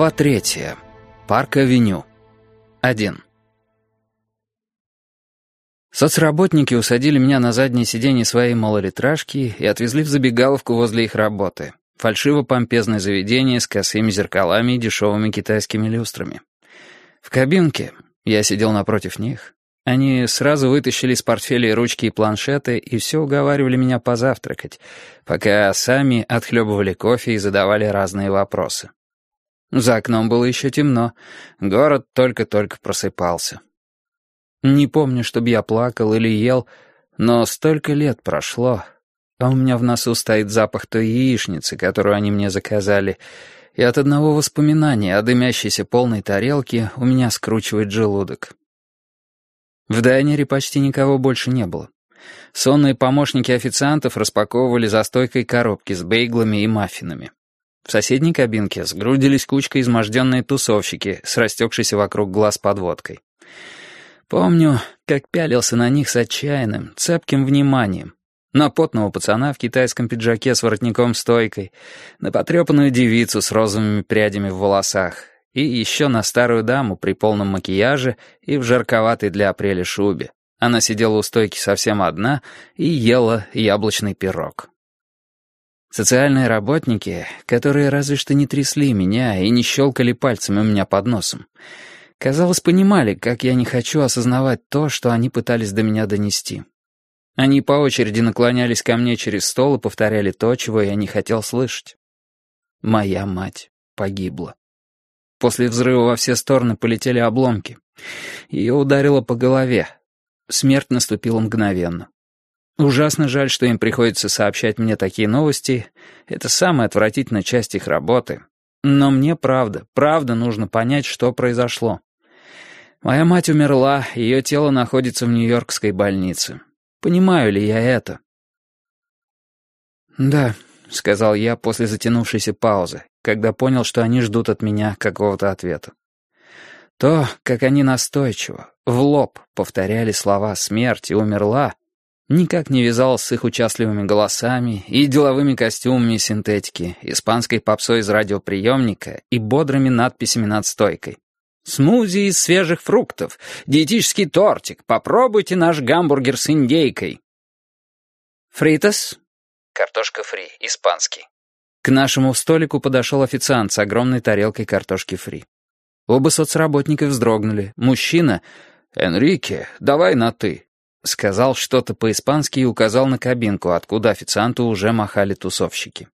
Глава 3. Парк-авеню. 1. Соцработники усадили меня на заднее сиденье своей малолитражки и отвезли в забегаловку возле их работы. Фальшиво-помпезное заведение с косыми зеркалами и дешевыми китайскими люстрами. В кабинке, я сидел напротив них, они сразу вытащили из портфелей ручки и планшеты и все уговаривали меня позавтракать, пока сами отхлебывали кофе и задавали разные вопросы. За окном было еще темно, город только-только просыпался. Не помню, чтобы я плакал или ел, но столько лет прошло, а у меня в носу стоит запах той яичницы, которую они мне заказали, и от одного воспоминания о дымящейся полной тарелке у меня скручивает желудок. В дайнере почти никого больше не было. Сонные помощники официантов распаковывали за стойкой коробки с бейглами и маффинами. В соседней кабинке сгрудились кучкой изможденные тусовщики с растекшейся вокруг глаз подводкой. Помню, как пялился на них с отчаянным, цепким вниманием. На потного пацана в китайском пиджаке с воротником-стойкой, на потрепанную девицу с розовыми прядями в волосах и еще на старую даму при полном макияже и в жарковатой для апреля шубе. Она сидела у стойки совсем одна и ела яблочный пирог. Социальные работники, которые разве что не трясли меня и не щелкали пальцами у меня под носом, казалось, понимали, как я не хочу осознавать то, что они пытались до меня донести. Они по очереди наклонялись ко мне через стол и повторяли то, чего я не хотел слышать. Моя мать погибла. После взрыва во все стороны полетели обломки. Ее ударило по голове. Смерть наступила мгновенно. Ужасно жаль, что им приходится сообщать мне такие новости. Это самая отвратительная часть их работы. Но мне правда нужно понять, что произошло. Моя мать умерла, ее тело находится в Нью-Йоркской больнице. Понимаю ли я это? «Да», — сказал я после затянувшейся паузы, когда понял, что они ждут от меня какого-то ответа. То, как они настойчиво, в лоб повторяли слова «смерть» и «умерла», никак не вязалось с их участливыми голосами и деловыми костюмами из синтетики, испанской попсой из радиоприемника и бодрыми надписями над стойкой. «Смузи из свежих фруктов, диетический тортик, попробуйте наш гамбургер с индейкой». «Фритос?» Картошка фри, испанский. К нашему столику подошел официант с огромной тарелкой картошки фри. Оба соцработника вздрогнули. Мужчина, «Энрике, давай на «ты», сказал что-то по-испански и указал на кабинку, откуда официанту уже махали тусовщики.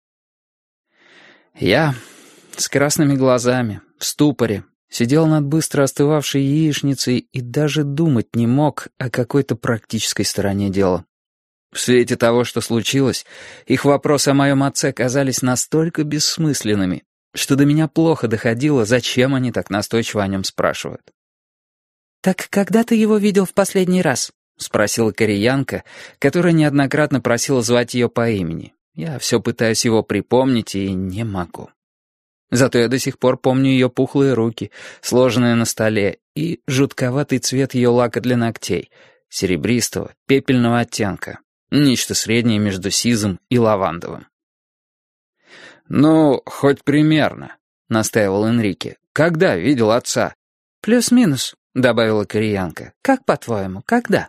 Я с красными глазами, в ступоре, сидел над быстро остывавшей яичницей и даже думать не мог о какой-то практической стороне дела. В свете того, что случилось, их вопросы о моем отце казались настолько бессмысленными, что до меня плохо доходило, зачем они так настойчиво о нем спрашивают. «Так когда ты его видел в последний раз?» — спросила кореянка, которая неоднократно просила звать ее по имени. Я все пытаюсь его припомнить и не могу. Зато я до сих пор помню ее пухлые руки, сложенные на столе, и жутковатый цвет ее лака для ногтей, серебристого, пепельного оттенка, нечто среднее между сизым и лавандовым. «Ну, хоть примерно», — настаивал Энрике. «Когда видел отца?» «Плюс-минус», — добавила кореянка. «Как по-твоему, когда?»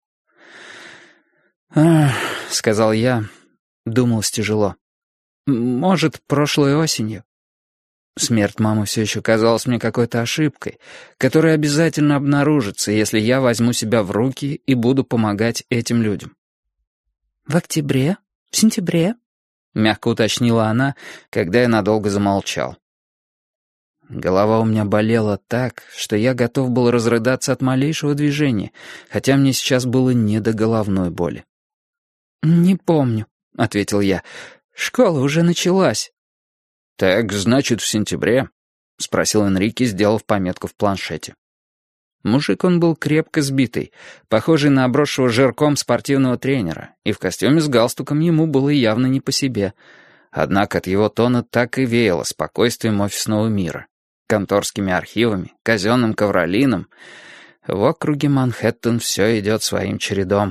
«Ах», — сказал я, думалось тяжело. «Может, прошлой осенью». Смерть мамы все еще казалась мне какой-то ошибкой, которая обязательно обнаружится, если я возьму себя в руки и буду помогать этим людям. «В октябре? В сентябре?» — мягко уточнила она, когда я надолго замолчал. Голова у меня болела так, что я готов был разрыдаться от малейшего движения, хотя мне сейчас было не до головной боли. «Не помню», — ответил я. «Школа уже началась». «Так, значит, в сентябре?» — спросил Энрике, сделав пометку в планшете. Мужик он был крепко сбитый, похожий на обросшего жирком спортивного тренера, и в костюме с галстуком ему было явно не по себе. Однако от его тона так и веяло спокойствием офисного мира, конторскими архивами, казенным ковролином. В округе Манхэттен все идет своим чередом.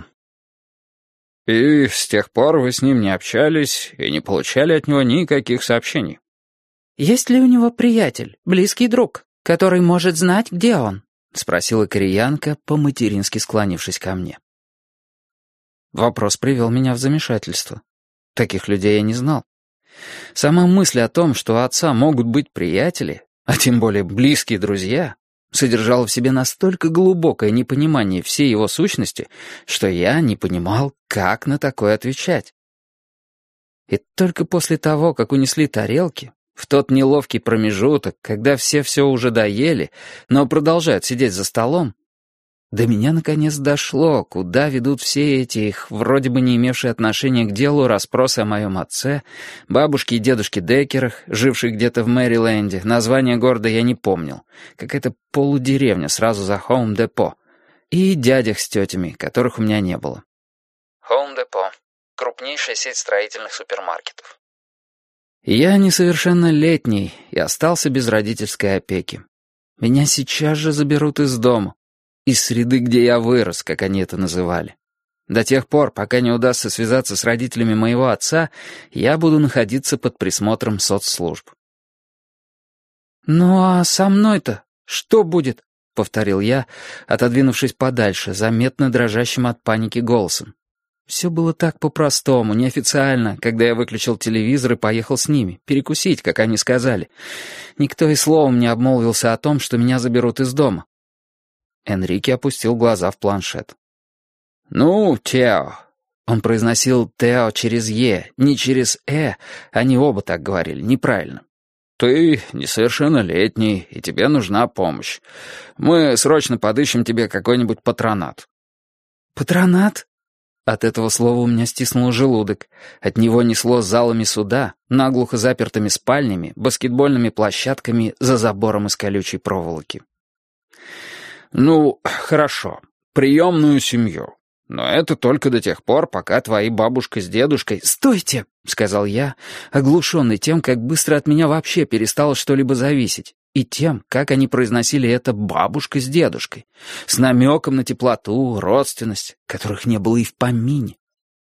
«И с тех пор вы с ним не общались и не получали от него никаких сообщений?» «Есть ли у него приятель, близкий друг, который может знать, где он?» — спросила кореянка, по-матерински склонившись ко мне. Вопрос привел меня в замешательство. Таких людей я не знал. Сама мысль о том, что у отца могут быть приятели, а тем более близкие друзья, содержала в себе настолько глубокое непонимание всей его сущности, что я не понимал, как на такое отвечать. И только после того, как унесли тарелки, в тот неловкий промежуток, когда все уже доели, но продолжают сидеть за столом, до меня наконец дошло, куда ведут все эти их, вроде бы не имевшие отношения к делу, расспросы о моем отце, бабушке и дедушке Деккерах, живших где-то в Мэриленде, название города я не помнил, какая-то полудеревня сразу за Хоум-Депо, и дядях с тетями, которых у меня не было. Хоум-Депо — крупнейшая сеть строительных супермаркетов. Я несовершеннолетний и остался без родительской опеки. Меня сейчас же заберут из дома. Из среды, где я вырос, как они это называли. До тех пор, пока не удастся связаться с родителями моего отца, я буду находиться под присмотром соцслужб. «Ну а со мной-то что будет?» — повторил я, отодвинувшись подальше, заметно дрожащим от паники голосом. Все было так по-простому, неофициально, когда я выключил телевизор и поехал с ними, перекусить, как они сказали. Никто и словом не обмолвился о том, что меня заберут из дома. Энрике опустил глаза в планшет. «Ну, Тео». Он произносил «Тео» через «е», не через «э». Они оба так говорили, неправильно. «Ты несовершеннолетний, и тебе нужна помощь. Мы срочно подыщем тебе какой-нибудь патронат». «Патронат?» От этого слова у меня стиснул желудок. От него несло залами суда, наглухо запертыми спальнями, баскетбольными площадками за забором из колючей проволоки. «Ну, хорошо, приемную семью. Но это только до тех пор, пока твои бабушка с дедушкой...» «Стойте!» — сказал я, оглушенный тем, как быстро от меня вообще перестало что-либо зависеть, и тем, как они произносили это «бабушка с дедушкой», с намеком на теплоту, родственность, которых не было и в помине.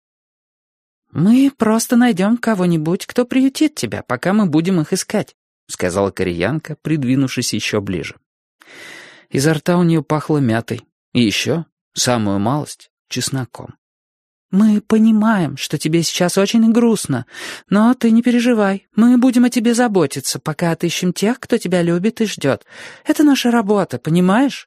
«Мы просто найдем кого-нибудь, кто приютит тебя, пока мы будем их искать», — сказала кореянка, придвинувшись еще ближе. Изо рта у нее пахло мятой. И еще, самую малость, чесноком. «Мы понимаем, что тебе сейчас очень грустно, но ты не переживай. Мы будем о тебе заботиться, пока отыщем тех, кто тебя любит и ждет. Это наша работа, понимаешь?»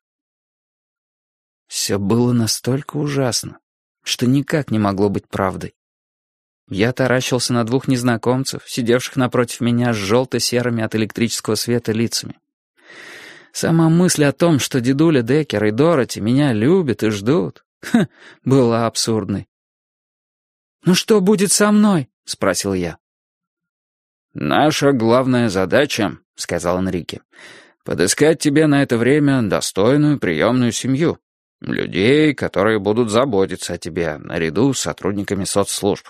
Все было настолько ужасно, что никак не могло быть правдой. Я таращился на двух незнакомцев, сидевших напротив меня с желто-серыми от электрического света лицами. Сама мысль о том, что дедуля Деккер и Дороти меня любят и ждут, была абсурдной. «Ну что будет со мной?» — спросил я. «Наша главная задача, — сказал Энрике, — подыскать тебе на это время достойную приемную семью, людей, которые будут заботиться о тебе, наряду с сотрудниками соцслужб».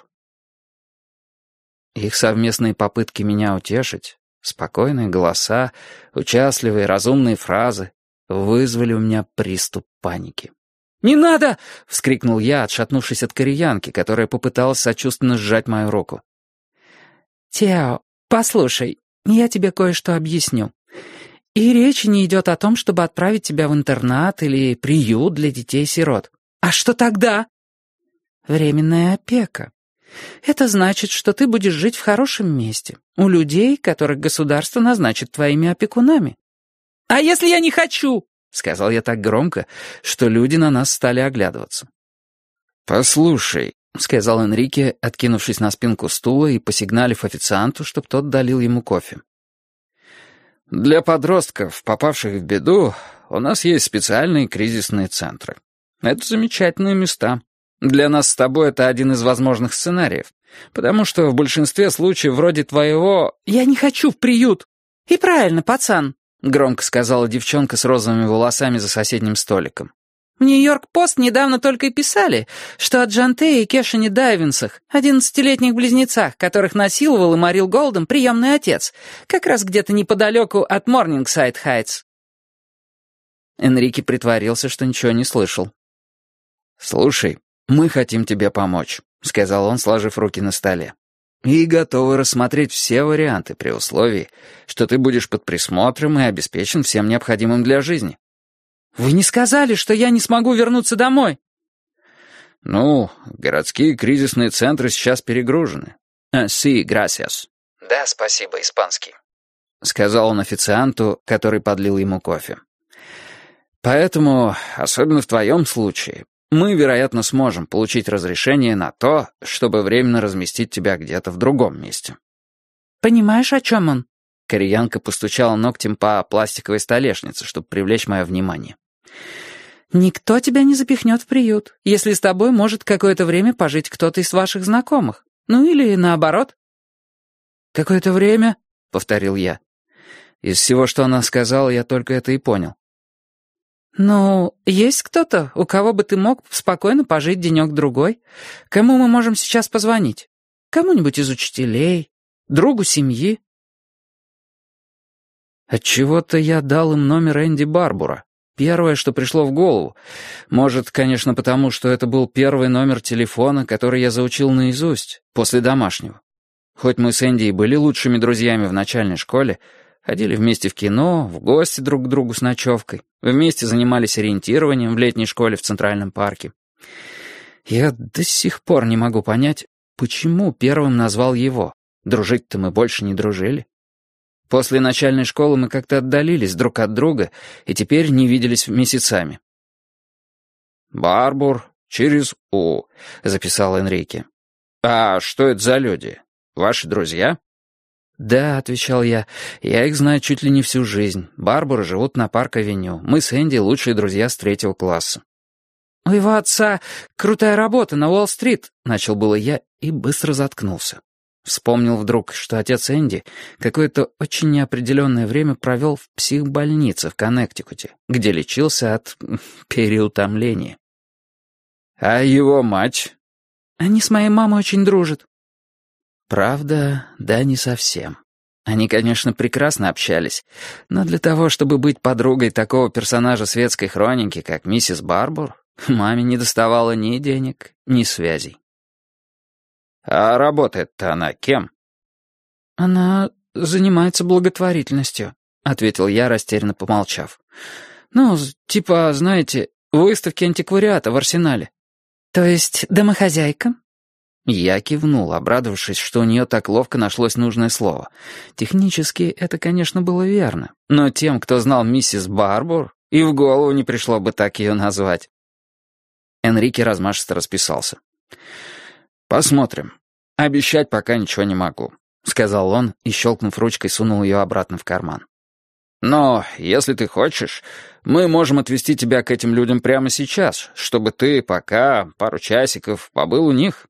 Их совместные попытки меня утешить, спокойные голоса, участливые, разумные фразы вызвали у меня приступ паники. «Не надо!» — вскрикнул я, отшатнувшись от кореянки, которая попыталась сочувственно сжать мою руку. «Тео, послушай, я тебе кое-что объясню. И речи не идет о том, чтобы отправить тебя в интернат или приют для детей-сирот. А что тогда?» «Временная опека. Это значит, что ты будешь жить в хорошем месте, у людей, которых государство назначит твоими опекунами». «А если я не хочу?» — сказал я так громко, что люди на нас стали оглядываться. «Послушай», — сказал Энрике, откинувшись на спинку стула и посигналив официанту, чтобы тот долил ему кофе. «Для подростков, попавших в беду, у нас есть специальные кризисные центры. Это замечательные места. Для нас с тобой это один из возможных сценариев, потому что в большинстве случаев вроде твоего...» «Я не хочу в приют!» «И правильно, пацан!» — громко сказала девчонка с розовыми волосами за соседним столиком. «В Нью-Йорк-Пост недавно только и писали, что о Джанте и Кешане Дайвинсах, 11-летних близнецах, которых насиловал и морил голодом приемный отец, как раз где-то неподалеку от Морнингсайд-Хайтс». Энрике притворился, что ничего не слышал. «Слушай, мы хотим тебе помочь», — сказал он, сложив руки на столе. И готовы рассмотреть все варианты при условии, что ты будешь под присмотром и обеспечен всем необходимым для жизни. Вы не сказали, что я не смогу вернуться домой? Ну, городские кризисные центры сейчас перегружены. Sí, gracias. Да, спасибо, испанский. Сказал он официанту, который подлил ему кофе. Поэтому, особенно в твоем случае, мы, вероятно, сможем получить разрешение на то, чтобы временно разместить тебя где-то в другом месте. Понимаешь, о чем он? Кореянка постучала ногтем по пластиковой столешнице, чтобы привлечь мое внимание. Никто тебя не запихнет в приют, если с тобой может какое-то время пожить кто-то из ваших знакомых. Ну или наоборот. «Какое-то время?» — повторил я. Из всего, что она сказала, я только это и понял. «Ну, есть кто-то, у кого бы ты мог спокойно пожить денек-другой? Кому мы можем сейчас позвонить? Кому-нибудь из учителей? Другу семьи?» Отчего-то я дал им номер Энди Барбура. Первое, что пришло в голову. Может, конечно, потому, что это был первый номер телефона, который я заучил наизусть, после домашнего. Хоть мы с Энди и были лучшими друзьями в начальной школе, ходили вместе в кино, в гости друг к другу с ночевкой, вместе занимались ориентированием в летней школе в Центральном парке. Я до сих пор не могу понять, почему первым назвал его. Дружить-то мы больше не дружили. После начальной школы мы как-то отдалились друг от друга и теперь не виделись месяцами. «Барбур через У», — записал Энрике. «А что это за люди? Ваши друзья?» «Да», — отвечал я, — «я их знаю чуть ли не всю жизнь. Барбуры живут на Парк-авеню. Мы с Энди лучшие друзья с 3-го класса». «У его отца крутая работа на Уолл-стрит», — начал было я и быстро заткнулся. Вспомнил вдруг, что отец Энди какое-то очень неопределенное время провел в психбольнице в Коннектикуте, где лечился от переутомления. «А его мать?» «Они с моей мамой очень дружат». Правда, да не совсем. Они, конечно, прекрасно общались, но для того, чтобы быть подругой такого персонажа светской хроники, как миссис Барбур, маме не доставало ни денег, ни связей. «А работает-то она кем?» «Она занимается благотворительностью», — ответил я, растерянно помолчав. «Ну, типа, знаете, выставки антиквариата в Арсенале». «То есть домохозяйка?» Я кивнул, обрадовавшись, что у нее так ловко нашлось нужное слово. Технически это, конечно, было верно, но тем, кто знал миссис Барбур, и в голову не пришло бы так ее назвать. Энрике размашисто расписался. «Посмотрим. Обещать пока ничего не могу», — сказал он и, щелкнув ручкой, сунул ее обратно в карман. «Но, если ты хочешь, мы можем отвезти тебя к этим людям прямо сейчас, чтобы ты пока пару часиков побыл у них».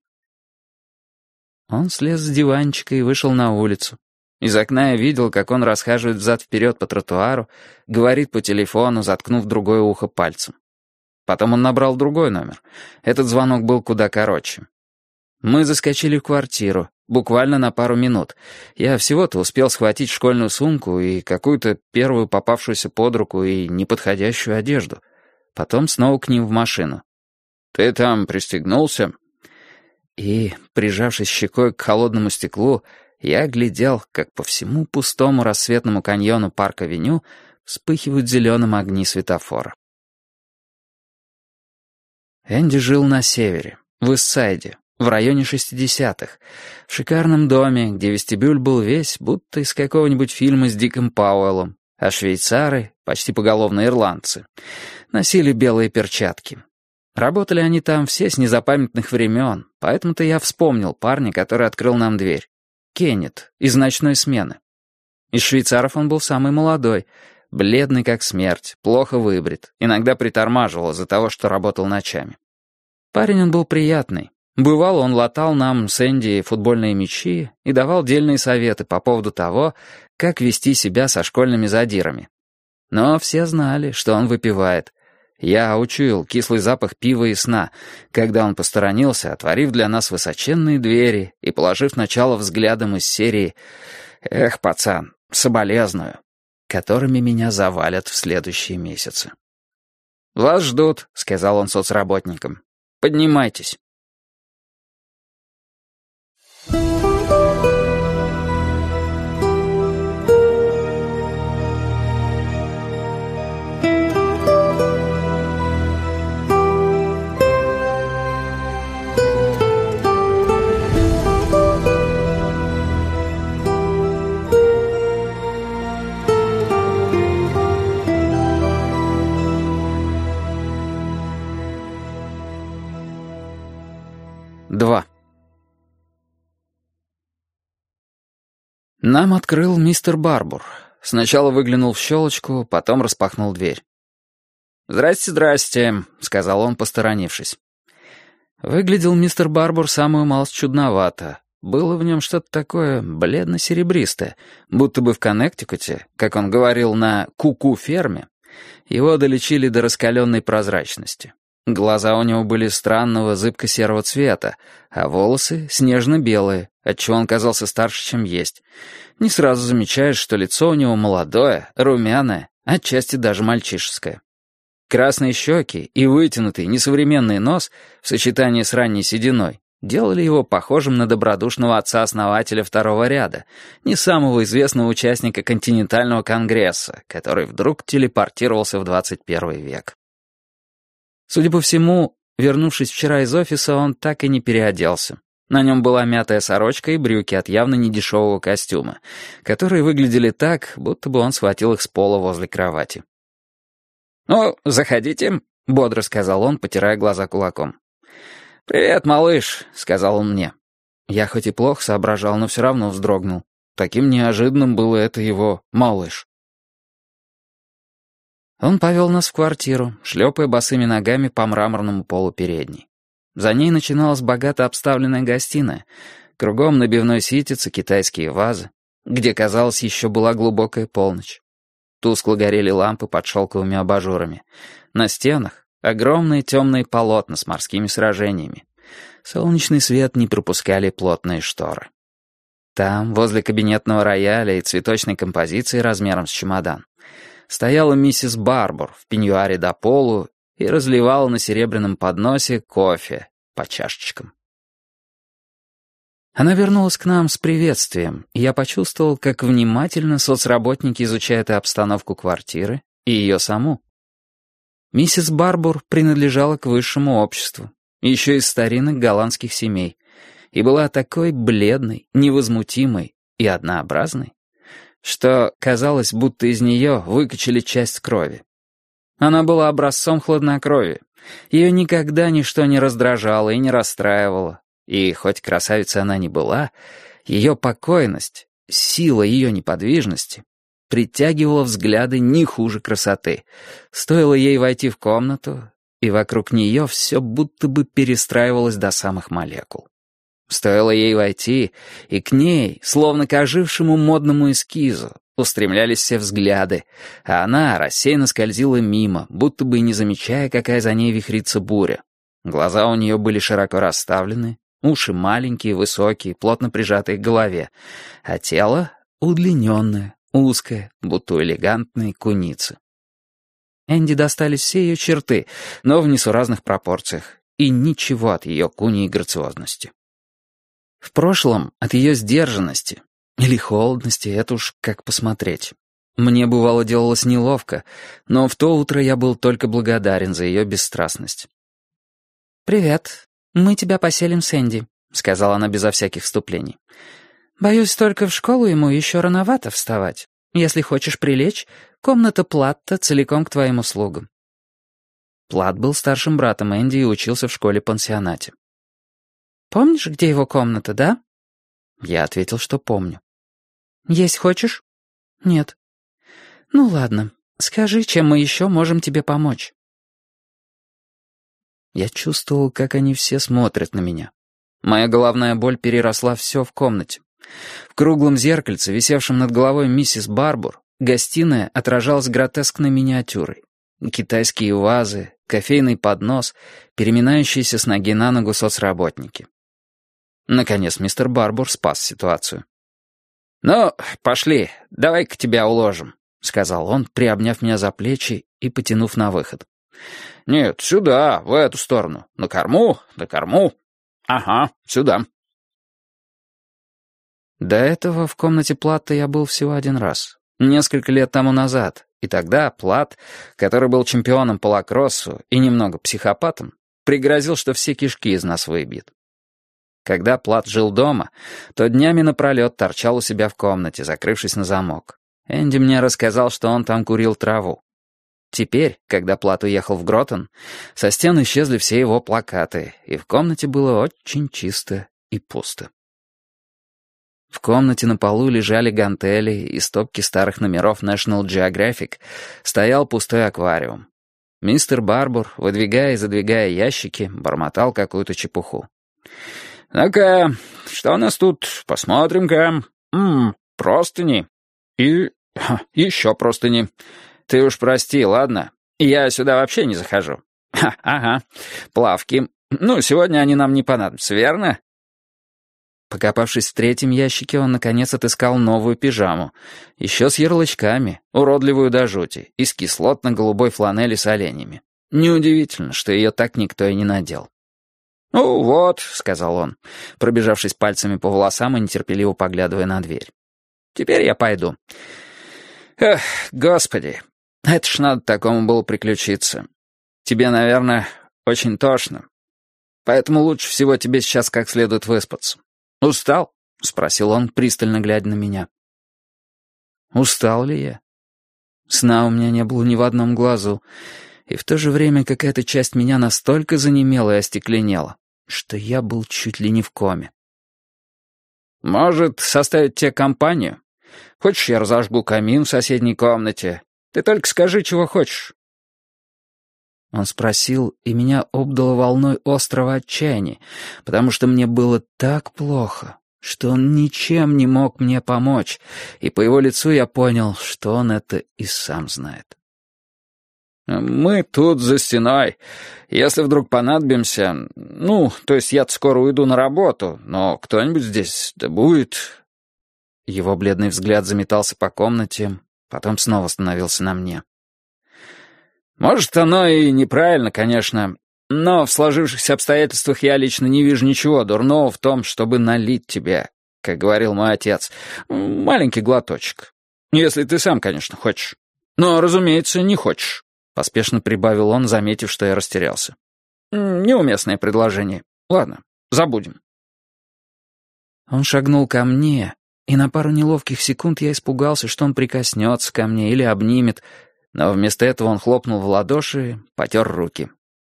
Он слез с диванчика и вышел на улицу. Из окна я видел, как он расхаживает взад-вперед по тротуару, говорит по телефону, заткнув другое ухо пальцем. Потом он набрал другой номер. Этот звонок был куда короче. Мы заскочили в квартиру, буквально на пару минут. Я всего-то успел схватить школьную сумку и какую-то первую попавшуюся под руку и неподходящую одежду. Потом снова к ним в машину. «Ты там пристегнулся?» И, прижавшись щекой к холодному стеклу, я глядел, как по всему пустому рассветному каньону Парк-авеню вспыхивают зеленым огни светофора. Энди жил на севере, в Иссайде, в районе 60-х, в шикарном доме, где вестибюль был весь, будто из какого-нибудь фильма с Диком Пауэллом, а швейцары, почти поголовно ирландцы, носили белые перчатки. Работали они там все с незапамятных времен, поэтому-то я вспомнил парня, который открыл нам дверь. Кеннет, из ночной смены. Из швейцаров он был самый молодой, бледный как смерть, плохо выбрит, иногда притормаживал из-за того, что работал ночами. Парень он был приятный. Бывало, он латал нам с Энди футбольные мячи и давал дельные советы по поводу того, как вести себя со школьными задирами. Но все знали, что он выпивает. Я учуял кислый запах пива и сна, когда он посторонился, отворив для нас высоченные двери и положив начало взглядом из серии «Эх, пацан, соболезную», которыми меня завалят в следующие месяцы. «Вас ждут», — сказал он соцработникам. «Поднимайтесь». 2. Нам открыл мистер Барбур. Сначала выглянул в щелочку, потом распахнул дверь. «Здрасте, здрасте», — сказал он, посторонившись. Выглядел мистер Барбур самую малость чудновато. Было в нем что-то такое бледно-серебристое, будто бы в Коннектикуте, как он говорил, на ку-ку-ферме, его долечили до раскаленной прозрачности. Глаза у него были странного зыбко-серого цвета, а волосы снежно-белые, отчего он казался старше, чем есть. Не сразу замечаешь, что лицо у него молодое, румяное, отчасти даже мальчишеское. Красные щеки и вытянутый несовременный нос в сочетании с ранней сединой делали его похожим на добродушного отца-основателя второго ряда, не самого известного участника континентального конгресса, который вдруг телепортировался в 21 век. Судя по всему, вернувшись вчера из офиса, он так и не переоделся. На нем была мятая сорочка и брюки от явно недешевого костюма, которые выглядели так, будто бы он схватил их с пола возле кровати. «Ну, заходите», — бодро сказал он, потирая глаза кулаком. «Привет, малыш», — сказал он мне. Я хоть и плохо соображал, но все равно вздрогнул. Таким неожиданным было это его «малыш». Он повел нас в квартиру, шлепая босыми ногами по мраморному полу передней. За ней начиналась богато обставленная гостиная. Кругом набивной ситец и китайские вазы, где, казалось, еще была глубокая полночь. Тускло горели лампы под шелковыми абажурами. На стенах огромные темные полотна с морскими сражениями. Солнечный свет не пропускали плотные шторы. Там, возле кабинетного рояля и цветочной композиции размером с чемодан, стояла миссис Барбур в пеньюаре до полу и разливала на серебряном подносе кофе по чашечкам. Она вернулась к нам с приветствием, и я почувствовал, как внимательно соцработники изучают и обстановку квартиры, и ее саму. Миссис Барбур принадлежала к высшему обществу, еще из старинных голландских семей, и была такой бледной, невозмутимой и однообразной, что казалось, будто из нее выкачали часть крови. Она была образцом хладнокровия. Ее никогда ничто не раздражало и не расстраивало. И хоть красавицей она не была, ее покойность, сила ее неподвижности притягивала взгляды не хуже красоты. Стоило ей войти в комнату, и вокруг нее все будто бы перестраивалось до самых молекул. Стоило ей войти, и к ней, словно к ожившему модному эскизу, устремлялись все взгляды, а она рассеянно скользила мимо, будто бы и не замечая, какая за ней вихрится буря. Глаза у нее были широко расставлены, уши маленькие, высокие, плотно прижатые к голове, а тело удлиненное, узкое, будто у элегантной куницы. Энди достались все ее черты, но в несуразных пропорциях, и ничего от ее куньей грациозности. В прошлом от ее сдержанности или холодности, это уж как посмотреть. Мне, бывало, делалось неловко, но в то утро я был только благодарен за ее бесстрастность. «Привет. Мы тебя поселим с Энди», — сказала она безо всяких вступлений. «Боюсь, только в школу ему еще рановато вставать. Если хочешь прилечь, комната Платта целиком к твоим услугам». Платт был старшим братом Энди и учился в школе-пансионате. «Помнишь, где его комната, да?» Я ответил, что помню. «Есть хочешь?» «Нет». «Ну ладно, скажи, чем мы еще можем тебе помочь?» Я чувствовал, как они все смотрят на меня. Моя головная боль переросла все в комнате. В круглом зеркальце, висевшем над головой миссис Барбур, гостиная отражалась гротескной миниатюрой. Китайские вазы, кофейный поднос, переминающиеся с ноги на ногу соцработники. Наконец мистер Барбур спас ситуацию. «Ну, пошли, давай-ка тебя уложим», — сказал он, приобняв меня за плечи и потянув на выход. «Нет, сюда, в эту сторону. На корму, на корму. Ага, сюда». До этого в комнате Платта я был всего один раз. Несколько лет тому назад. И тогда Платт, который был чемпионом по лакроссу и немного психопатом, пригрозил, что все кишки из нас выбьет. Когда Платт жил дома, то днями напролет торчал у себя в комнате, закрывшись на замок. Энди мне рассказал, что он там курил траву. Теперь, когда Плат уехал в Гротон, со стен исчезли все его плакаты, и в комнате было очень чисто и пусто. В комнате на полу лежали гантели и стопки старых номеров National Geographic. Стоял пустой аквариум. Мистер Барбур, выдвигая и задвигая ящики, бормотал какую-то чепуху. «Ну-ка, что у нас тут? Посмотрим-ка. Простыни. И еще простыни. Ты уж прости, ладно? Я сюда вообще не захожу. Ага, плавки. Ну, сегодня они нам не понадобятся, верно?» Покопавшись в третьем ящике, он, наконец, отыскал новую пижаму. Еще с ярлычками, уродливую до жути, из кислотно-голубой фланели с оленями. Неудивительно, что ее так никто и не надел. «Ну вот», — сказал он, пробежавшись пальцами по волосам и нетерпеливо поглядывая на дверь. «Теперь я пойду. Эх, господи, это ж надо такому было приключиться. Тебе, наверное, очень тошно. Поэтому лучше всего тебе сейчас как следует выспаться. «Устал?» — спросил он, пристально глядя на меня. Устал ли я? Сна у меня не было ни в одном глазу, и в то же время какая-то часть меня настолько занемела и остекленела, что я был чуть ли не в коме. «Может, составить тебе компанию? Хочешь, я разожгу камин в соседней комнате? Ты только скажи, чего хочешь». Он спросил, и меня обдало волной острого отчаяния, потому что мне было так плохо, что он ничем не мог мне помочь, и по его лицу я понял, что он это и сам знает. «Мы тут за стеной. Если вдруг понадобимся... то есть я-то скоро уйду на работу, но кто-нибудь здесь да будет...» Его бледный взгляд заметался по комнате, потом снова остановился на мне. «Может, оно и неправильно, конечно, но в сложившихся обстоятельствах я лично не вижу ничего дурного в том, чтобы налить тебе, как говорил мой отец, маленький глоточек. Если ты сам, конечно, хочешь. Но, разумеется, не хочешь», — поспешно прибавил он, заметив, что я растерялся. «Неуместное предложение. Ладно, забудем». Он шагнул ко мне, и на пару неловких секунд я испугался, что он прикоснется ко мне или обнимет, но вместо этого он хлопнул в ладоши, потер руки.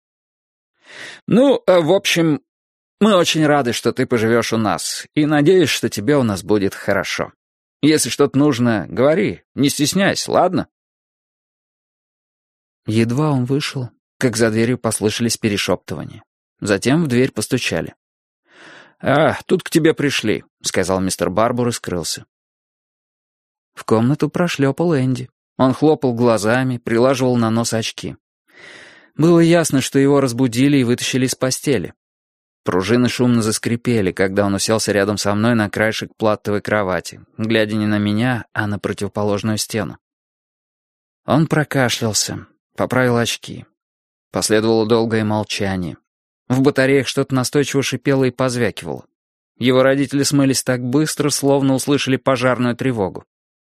«В общем, мы очень рады, что ты поживешь у нас, и надеюсь, что тебе у нас будет хорошо. Если что-то нужно, говори, не стесняйся, ладно?» Едва он вышел, как за дверью послышались перешептывания. Затем в дверь постучали. «Тут к тебе пришли», — сказал мистер Барбур и скрылся. В комнату прошлепал Энди. Он хлопал глазами, прилаживал на нос очки. Было ясно, что его разбудили и вытащили из постели. Пружины шумно заскрипели, когда он уселся рядом со мной на краешек платтовой кровати, глядя не на меня, а на противоположную стену. Он прокашлялся, поправил очки. Последовало долгое молчание. В батареях что-то настойчиво шипело и позвякивало. Его родители смылись так быстро, словно услышали пожарную тревогу.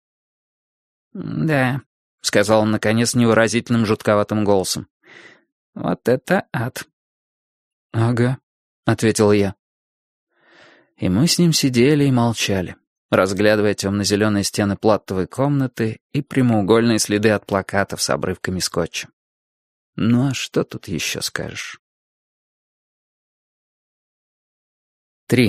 «Да», — сказал он, наконец, невыразительным жутковатым голосом. «Вот это ад». «Ага», — ответил я. И мы с ним сидели и молчали, разглядывая темно-зеленые стены платтовой комнаты и прямоугольные следы от плакатов с обрывками скотча. Ну а что тут еще скажешь? 3.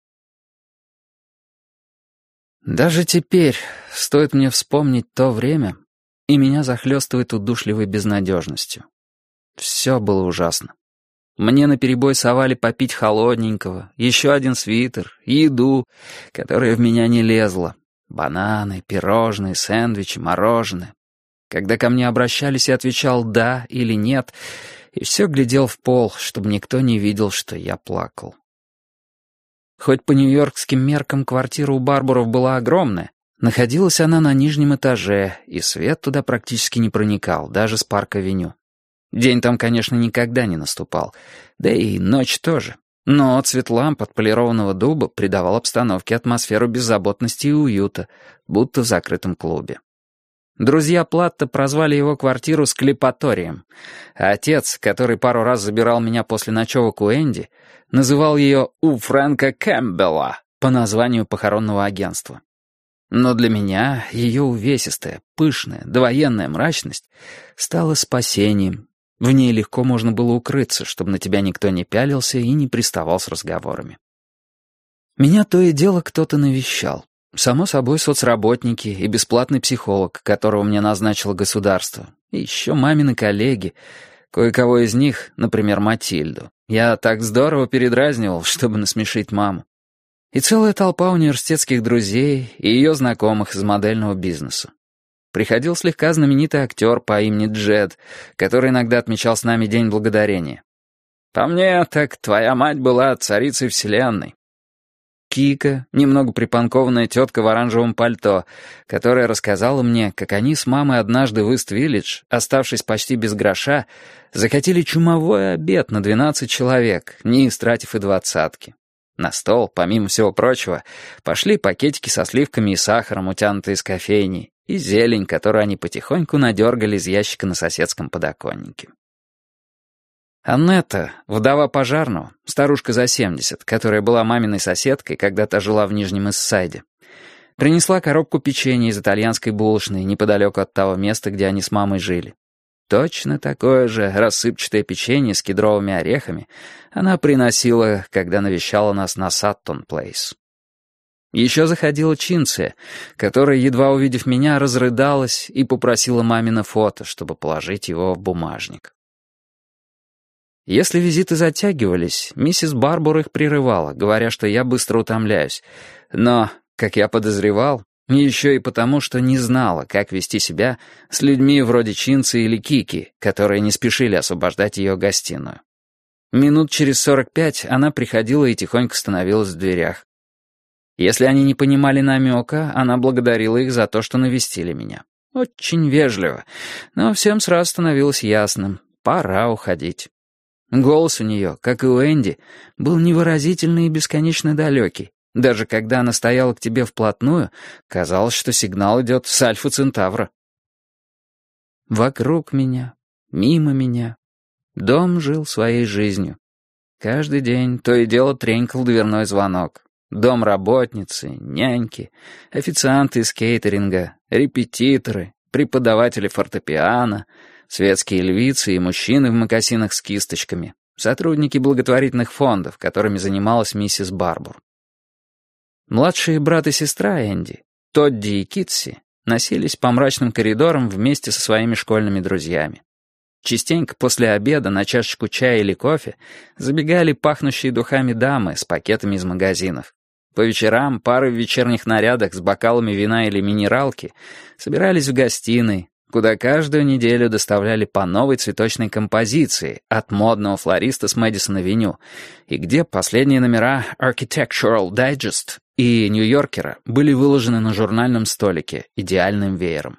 Даже теперь, стоит мне вспомнить то время, и меня захлестывает удушливой безнадежностью. Все было ужасно. Мне наперебой совали попить холодненького, еще один свитер, еду, которая в меня не лезла. Бананы, пирожные, сэндвичи, мороженое. Когда ко мне обращались, я отвечал «да» или «нет», и все глядел в пол, чтобы никто не видел, что я плакал. Хоть по нью-йоркским меркам квартира у Барбуров была огромная, находилась она на нижнем этаже, и свет туда практически не проникал, даже с Парк-авеню. День там, конечно, никогда не наступал, да и ночь тоже. Но цвет ламп от полированного дуба придавал обстановке атмосферу беззаботности и уюта, будто в закрытом клубе. Друзья Платта прозвали его квартиру «склепаторием», а отец, который пару раз забирал меня после ночевок у Энди, называл ее «у Фрэнка Кэмпбелла» по названию похоронного агентства. Но для меня ее увесистая, пышная, довоенная мрачность стала спасением. В ней легко можно было укрыться, чтобы на тебя никто не пялился и не приставал с разговорами. Меня то и дело кто-то навещал. Само собой, соцработники и бесплатный психолог, которого мне назначило государство. И еще мамины коллеги. Кое-кого из них, например, Матильду, я так здорово передразнивал, чтобы насмешить маму. И целая толпа университетских друзей и ее знакомых из модельного бизнеса. Приходил слегка знаменитый актер по имени Джед, который иногда отмечал с нами День Благодарения. «По мне, так твоя мать была царицей вселенной». Кика, немного припанкованная тетка в оранжевом пальто, которая рассказала мне, как они с мамой однажды в Ист-Виллидж, оставшись почти без гроша, закатили чумовой обед на 12 человек, не истратив и двадцатки. На стол, помимо всего прочего, пошли пакетики со сливками и сахаром, утянутые из кофейни, и зелень, которую они потихоньку надергали из ящика на соседском подоконнике. Аннетта, вдова пожарного, старушка за 70, которая была маминой соседкой, когда та жила в Нижнем Иссайде, принесла коробку печенья из итальянской булочной неподалеку от того места, где они с мамой жили. Точно такое же рассыпчатое печенье с кедровыми орехами она приносила, когда навещала нас на Саттон-Плейс. Еще заходила Чинция, которая, едва увидев меня, разрыдалась и попросила мамино фото, чтобы положить его в бумажник. Если визиты затягивались, миссис Барбур их прерывала, говоря, что я быстро утомляюсь. Но, как я подозревал, еще и потому, что не знала, как вести себя с людьми вроде Чинцы или Кики, которые не спешили освобождать ее гостиную. Минут через 45 она приходила и тихонько становилась в дверях. Если они не понимали намека, она благодарила их за то, что навестили меня. Очень вежливо, но всем сразу становилось ясным — пора уходить. Голос у нее, как и у Энди, был невыразительный и бесконечно далекий. Даже когда она стояла к тебе вплотную, казалось, что сигнал идет с Альфа Центавра. Вокруг меня, мимо меня. Дом жил своей жизнью. Каждый день то и дело тренькал дверной звонок. Домработницы, няньки, официанты из кейтеринга, репетиторы, преподаватели фортепиано, светские львицы и мужчины в мокасинах с кисточками, сотрудники благотворительных фондов, которыми занималась миссис Барбур. Младшие брат и сестра Энди, Тодди и Китси, носились по мрачным коридорам вместе со своими школьными друзьями. Частенько после обеда на чашечку чая или кофе забегали пахнущие духами дамы с пакетами из магазинов. По вечерам пары в вечерних нарядах с бокалами вина или минералки собирались в гостиной, куда каждую неделю доставляли по новой цветочной композиции от модного флориста с Мэдисон-авеню, и где последние номера Architectural Digest и Нью-Йоркера были выложены на журнальном столике идеальным веером.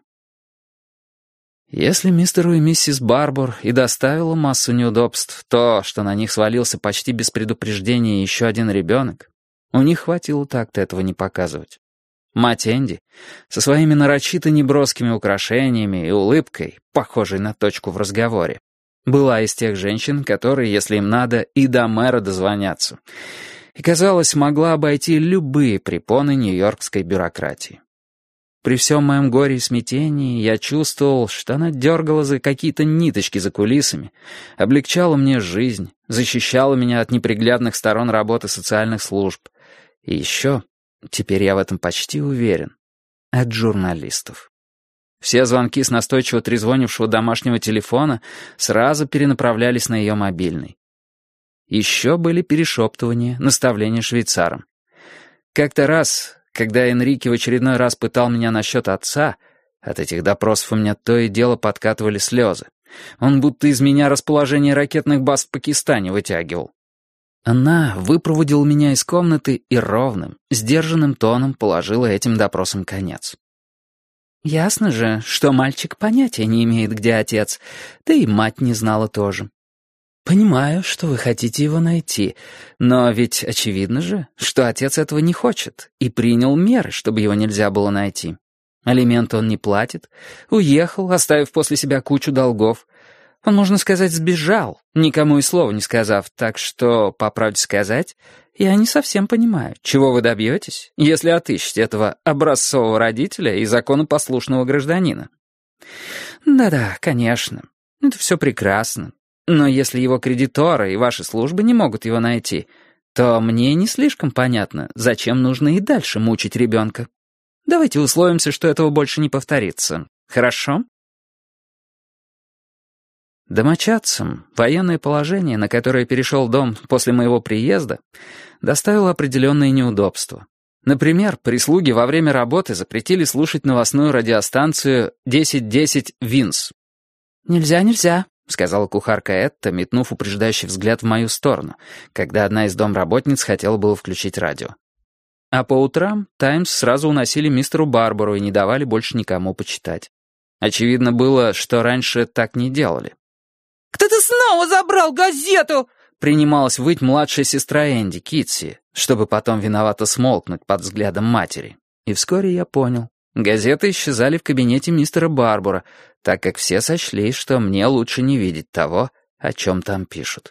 Если мистеру и миссис Барбур и доставило массу неудобств то, что на них свалился почти без предупреждения еще один ребенок, у них хватило так-то этого не показывать. Мать Энди, со своими нарочито неброскими украшениями и улыбкой, похожей на точку в разговоре, была из тех женщин, которые, если им надо, и до мэра дозвонятся, и, казалось, могла обойти любые препоны нью-йоркской бюрократии. При всем моем горе и смятении я чувствовал, что она дергала за какие-то ниточки за кулисами, облегчала мне жизнь, защищала меня от неприглядных сторон работы социальных служб. И еще, теперь я в этом почти уверен, от журналистов. Все звонки с настойчиво трезвонившего домашнего телефона сразу перенаправлялись на ее мобильный. Еще были перешептывания, наставления швейцарам. Как-то раз, когда Энрике в очередной раз пытал меня насчет отца, от этих допросов у меня то и дело подкатывали слезы. Он будто из меня расположение ракетных баз в Пакистане вытягивал. Она выпроводила меня из комнаты и ровным, сдержанным тоном положила этим допросам конец. «Ясно же, что мальчик понятия не имеет, где отец, да и мать не знала тоже. Понимаю, что вы хотите его найти, но ведь очевидно же, что отец этого не хочет и принял меры, чтобы его нельзя было найти. Алименты он не платит, уехал, оставив после себя кучу долгов. Он, можно сказать, сбежал, никому и слова не сказав, так что, по правде сказать, я не совсем понимаю, чего вы добьетесь, если отыщете этого образцового родителя и законопослушного гражданина. Да-да, конечно, это все прекрасно, но если его кредиторы и ваши службы не могут его найти, то мне не слишком понятно, зачем нужно и дальше мучить ребенка. Давайте условимся, что этого больше не повторится. Хорошо? Домочадцам военное положение, на которое перешел дом после моего приезда, доставило определенные неудобства. Например, прислуги во время работы запретили слушать новостную радиостанцию 1010 «Винс». «Нельзя, нельзя», — сказала кухарка Этта, метнув упреждающий взгляд в мою сторону, когда одна из домработниц хотела было включить радио. А по утрам «Таймс» сразу уносили мистеру Барбару и не давали больше никому почитать. Очевидно было, что раньше так не делали. «Кто-то снова забрал газету!» Принималась выть младшая сестра Энди, Китси, чтобы потом виновато смолкнуть под взглядом матери. И вскоре я понял. Газеты исчезали в кабинете мистера Барбара, так как все сочли, что мне лучше не видеть того, о чем там пишут.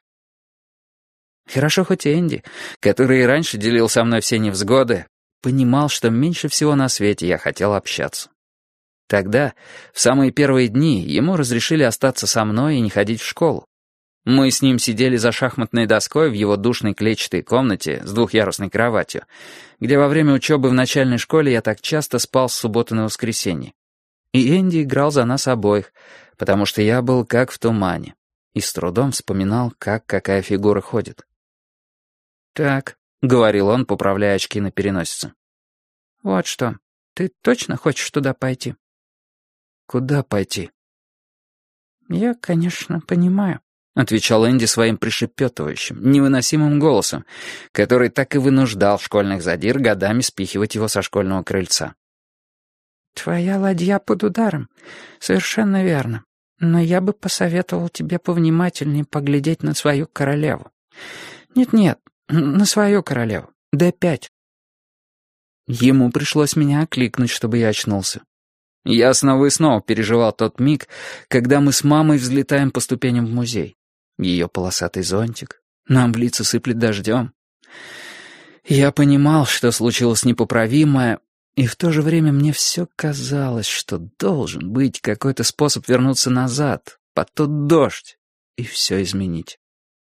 Хорошо хоть Энди, который и раньше делил со мной все невзгоды, понимал, что меньше всего на свете я хотел общаться. Тогда, в самые первые дни, ему разрешили остаться со мной и не ходить в школу. Мы с ним сидели за шахматной доской в его душной клетчатой комнате с двухъярусной кроватью, где во время учебы в начальной школе я так часто спал с субботы на воскресенье. И Энди играл за нас обоих, потому что я был как в тумане, и с трудом вспоминал, как какая фигура ходит. «Так», — говорил он, поправляя очки на переносице. «Вот что, ты точно хочешь туда пойти?» «Куда пойти?» «Я, конечно, понимаю», — отвечал Энди своим пришепетывающим, невыносимым голосом, который так и вынуждал школьных задир годами спихивать его со школьного крыльца. «Твоя ладья под ударом, совершенно верно, но я бы посоветовал тебе повнимательнее поглядеть на свою королеву. Нет-нет, на свою королеву, D5». Ему пришлось меня окликнуть, чтобы я очнулся. Я снова и снова переживал тот миг, когда мы с мамой взлетаем по ступеням в музей. Ее полосатый зонтик, нам в лица сыплет дождем. Я понимал, что случилось непоправимое, и в то же время мне все казалось, что должен быть какой-то способ вернуться назад, под тот дождь, и все изменить.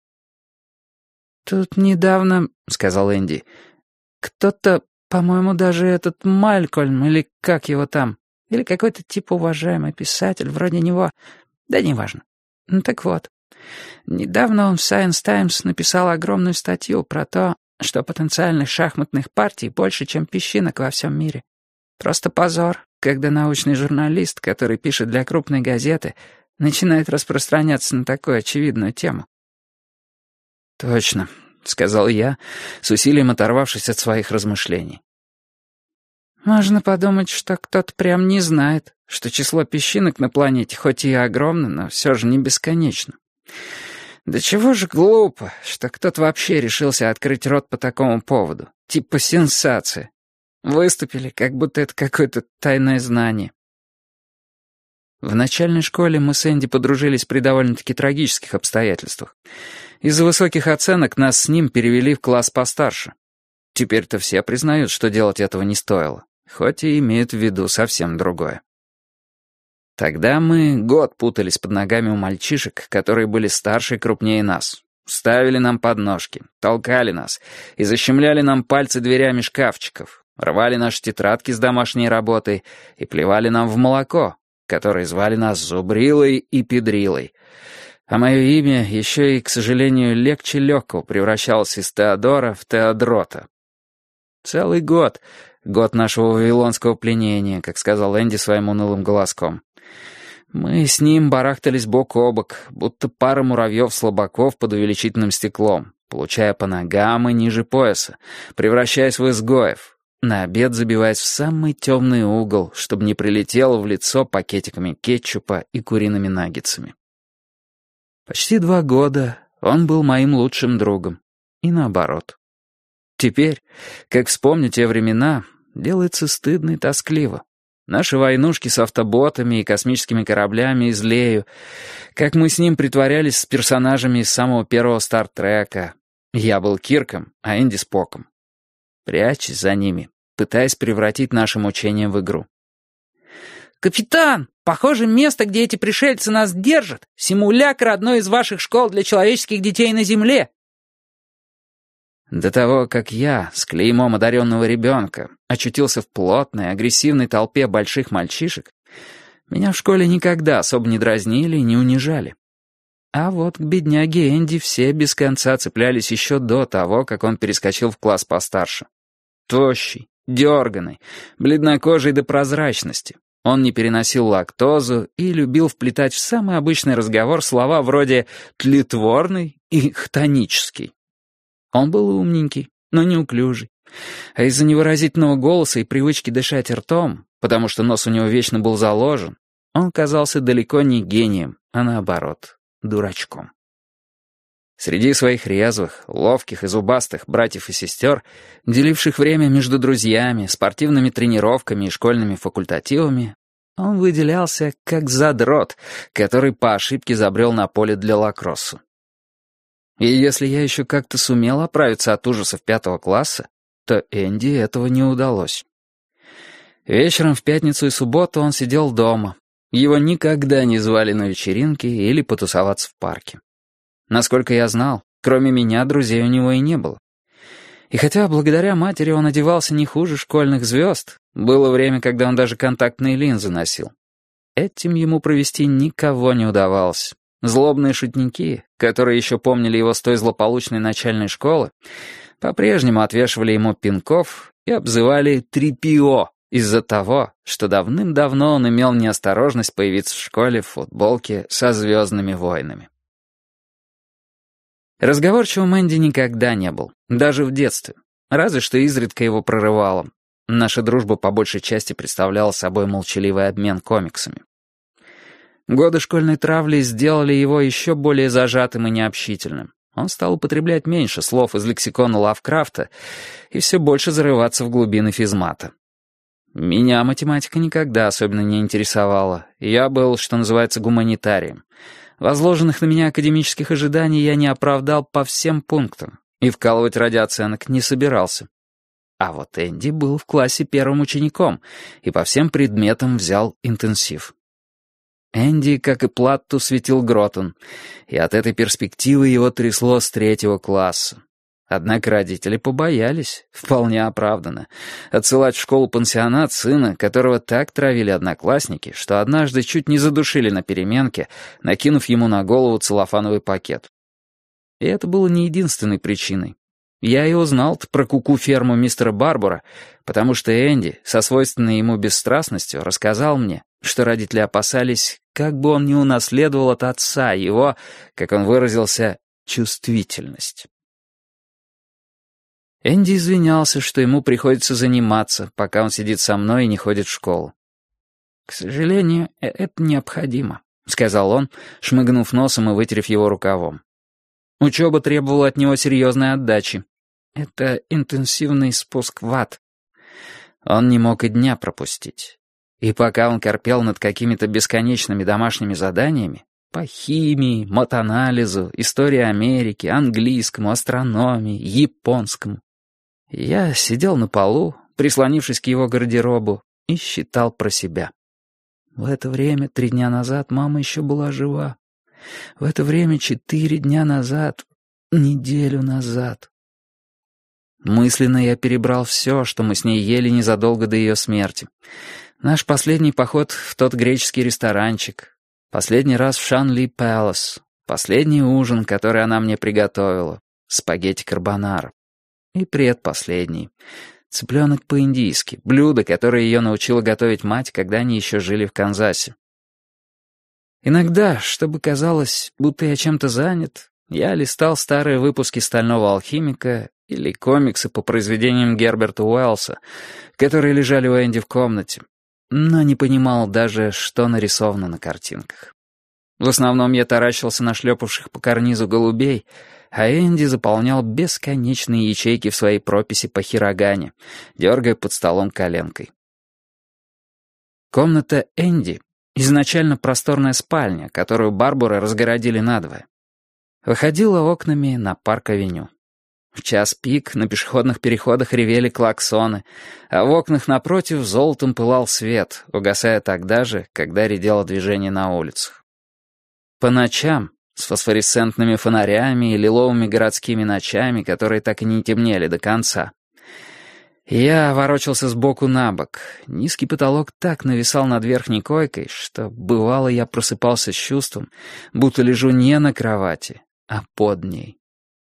«Тут недавно, — сказал Энди, — кто-то, по-моему, даже этот Малькольм, или как его там, или какой-то типа уважаемый писатель, вроде него, да неважно. Ну так вот, недавно он в Science Times написал огромную статью про то, что потенциальных шахматных партий больше, чем песчинок во всем мире. Просто позор, когда научный журналист, который пишет для крупной газеты, начинает распространяться на такую очевидную тему. «Точно», — сказал я, с усилием оторвавшись от своих размышлений. «Можно подумать, что кто-то прям не знает, что число песчинок на планете хоть и огромно, но все же не бесконечно. Да чего же глупо, что кто-то вообще решился открыть рот по такому поводу. Типа сенсация. Выступили, как будто это какое-то тайное знание». В начальной школе мы с Энди подружились при довольно-таки трагических обстоятельствах. Из-за высоких оценок нас с ним перевели в класс постарше. Теперь-то все признают, что делать этого не стоило, хоть и имеют в виду совсем другое. Тогда мы год путались под ногами у мальчишек, которые были старше и крупнее нас. Ставили нам подножки, толкали нас и защемляли нам пальцы дверями шкафчиков, рвали наши тетрадки с домашней работой и плевали нам в молоко, которые звали нас Зубрилой и Педрилой. А мое имя еще и, к сожалению, легче легкого превращалось из Теодора в Теодрота. Целый год нашего вавилонского пленения, как сказал Энди своим унылым голоском. Мы с ним барахтались бок о бок, будто пара муравьев-слабаков под увеличительным стеклом, получая по ногам и ниже пояса, превращаясь в изгоев, на обед забиваясь в самый темный угол, чтобы не прилетело в лицо пакетиками кетчупа и куриными наггетсами. Почти 2 года он был моим лучшим другом, и наоборот. Теперь, как вспомню те времена, делается стыдно и тоскливо. Наши войнушки с автоботами и космическими кораблями из Лею, как мы с ним притворялись с персонажами из самого первого Стартрека. Я был Кирком, а Энди Споком. Прячась за ними, пытаясь превратить наше мучение в игру. «Капитан, похоже, место, где эти пришельцы нас держат, симулякр одной из ваших школ для человеческих детей на Земле». До того, как я, с клеймом одаренного ребенка, очутился в плотной, агрессивной толпе больших мальчишек, меня в школе никогда особо не дразнили и не унижали. А вот к бедняге Энди все без конца цеплялись еще до того, как он перескочил в класс постарше. Тощий, дерганый, бледнокожий до прозрачности. Он не переносил лактозу и любил вплетать в самый обычный разговор слова вроде «тлетворный» и «хтонический». Он был умненький, но неуклюжий. А из-за невыразительного голоса и привычки дышать ртом, потому что нос у него вечно был заложен, он казался далеко не гением, а наоборот, дурачком. Среди своих резвых, ловких и зубастых братьев и сестер, деливших время между друзьями, спортивными тренировками и школьными факультативами, он выделялся как задрот, который по ошибке забрел на поле для лакроссу. И если я еще как-то сумел оправиться от ужасов 5 класса, то Энди этого не удалось. Вечером в пятницу и субботу он сидел дома. Его никогда не звали на вечеринки или потусоваться в парке. Насколько я знал, кроме меня друзей у него и не было. И хотя благодаря матери он одевался не хуже школьных звезд, было время, когда он даже контактные линзы носил. Этим ему провести никого не удавалось. Злобные шутники, которые еще помнили его с той злополучной начальной школы, по-прежнему отвешивали ему пинков и обзывали «трипио» из-за того, что давным-давно он имел неосторожность появиться в школе в футболке со «Звездными войнами». Разговорчивым Энди никогда не был, даже в детстве. Разве что изредка его прорывало. Наша дружба по большей части представляла собой молчаливый обмен комиксами. Годы школьной травли сделали его еще более зажатым и необщительным. Он стал употреблять меньше слов из лексикона Лавкрафта и все больше зарываться в глубины физмата. Меня математика никогда особенно не интересовала. Я был, что называется, гуманитарием. Возложенных на меня академических ожиданий я не оправдал по всем пунктам и вкалывать ради оценок не собирался. А вот Энди был в классе первым учеником и по всем предметам взял интенсив. Энди, как и Платту, светил Гротон, и от этой перспективы его трясло с 3 класса. Однако родители побоялись, вполне оправданно, отсылать в школу-пансионат сына, которого так травили одноклассники, что однажды чуть не задушили на переменке, накинув ему на голову целлофановый пакет. И это было не единственной причиной. Я и узнал про куку-ферму мистера Барбора, потому что Энди, со свойственной ему бесстрастностью, рассказал мне, что родители опасались, как бы он не унаследовал от отца его, как он выразился, чувствительность. Энди извинялся, что ему приходится заниматься, пока он сидит со мной и не ходит в школу. «К сожалению, это необходимо», — сказал он, шмыгнув носом и вытерев его рукавом. Учеба требовала от него серьезной отдачи. Это интенсивный спуск в ад. Он не мог и дня пропустить. И пока он корпел над какими-то бесконечными домашними заданиями, по химии, матанализу, истории Америки, английскому, астрономии, японскому, я сидел на полу, прислонившись к его гардеробу, и считал про себя. В это время 3 дня назад мама еще была жива. В это время 4 дня назад, неделю назад. Мысленно я перебрал все, что мы с ней ели незадолго до ее смерти. Наш последний поход в тот греческий ресторанчик, последний раз в Шанли Пэлас, последний ужин, который она мне приготовила, спагетти карбонара. И предпоследний. Цыпленок по-индийски, блюдо, которое ее научила готовить мать, когда они еще жили в Канзасе. Иногда, чтобы казалось, будто я чем-то занят, я листал старые выпуски «Стального алхимика» или комиксы по произведениям Герберта Уэллса, которые лежали у Энди в комнате, но не понимал даже, что нарисовано на картинках. В основном я таращился на шлепавших по карнизу голубей, а Энди заполнял бесконечные ячейки в своей прописи по хирогане, дергая под столом коленкой. Комната Энди — изначально просторная спальня, которую Барбары разгородили надвое. Выходила окнами на Парк-авеню. В час пик на пешеходных переходах ревели клаксоны, а в окнах напротив золотом пылал свет, угасая тогда же, когда редело движение на улицах. По ночам, с фосфоресцентными фонарями и лиловыми городскими ночами, которые так и не темнели до конца, я ворочался сбоку на бок. Низкий потолок так нависал над верхней койкой, что, бывало, я просыпался с чувством, будто лежу не на кровати, а под ней.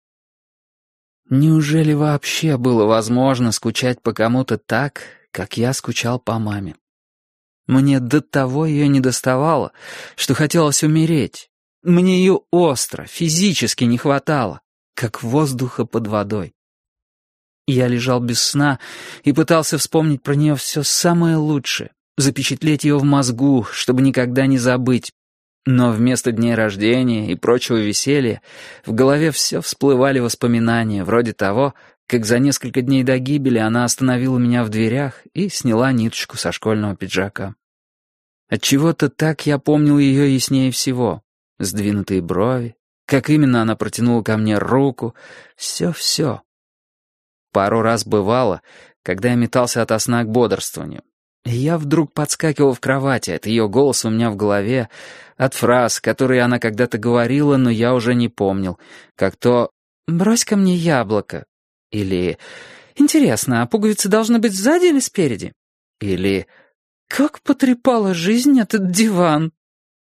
Неужели вообще было возможно скучать по кому-то так, как я скучал по маме? Мне до того ее недоставало, что хотелось умереть. Мне ее остро, физически не хватало, как воздуха под водой. Я лежал без сна и пытался вспомнить про нее все самое лучшее, запечатлеть ее в мозгу, чтобы никогда не забыть. Но вместо дней рождения и прочего веселья в голове все всплывали воспоминания, вроде того, как за несколько дней до гибели она остановила меня в дверях и сняла ниточку со школьного пиджака. Отчего-то так я помнил ее яснее всего. Сдвинутые брови, как именно она протянула ко мне руку, все-все. Пару раз бывало, когда я метался ото сна к бодрствованию. И я вдруг подскакивал в кровати от ее голоса у меня в голове, от фраз, которые она когда-то говорила, но я уже не помнил, как то «брось ко мне яблоко» или «интересно, а пуговицы должны быть сзади или спереди?» или «как потрепала жизнь этот диван».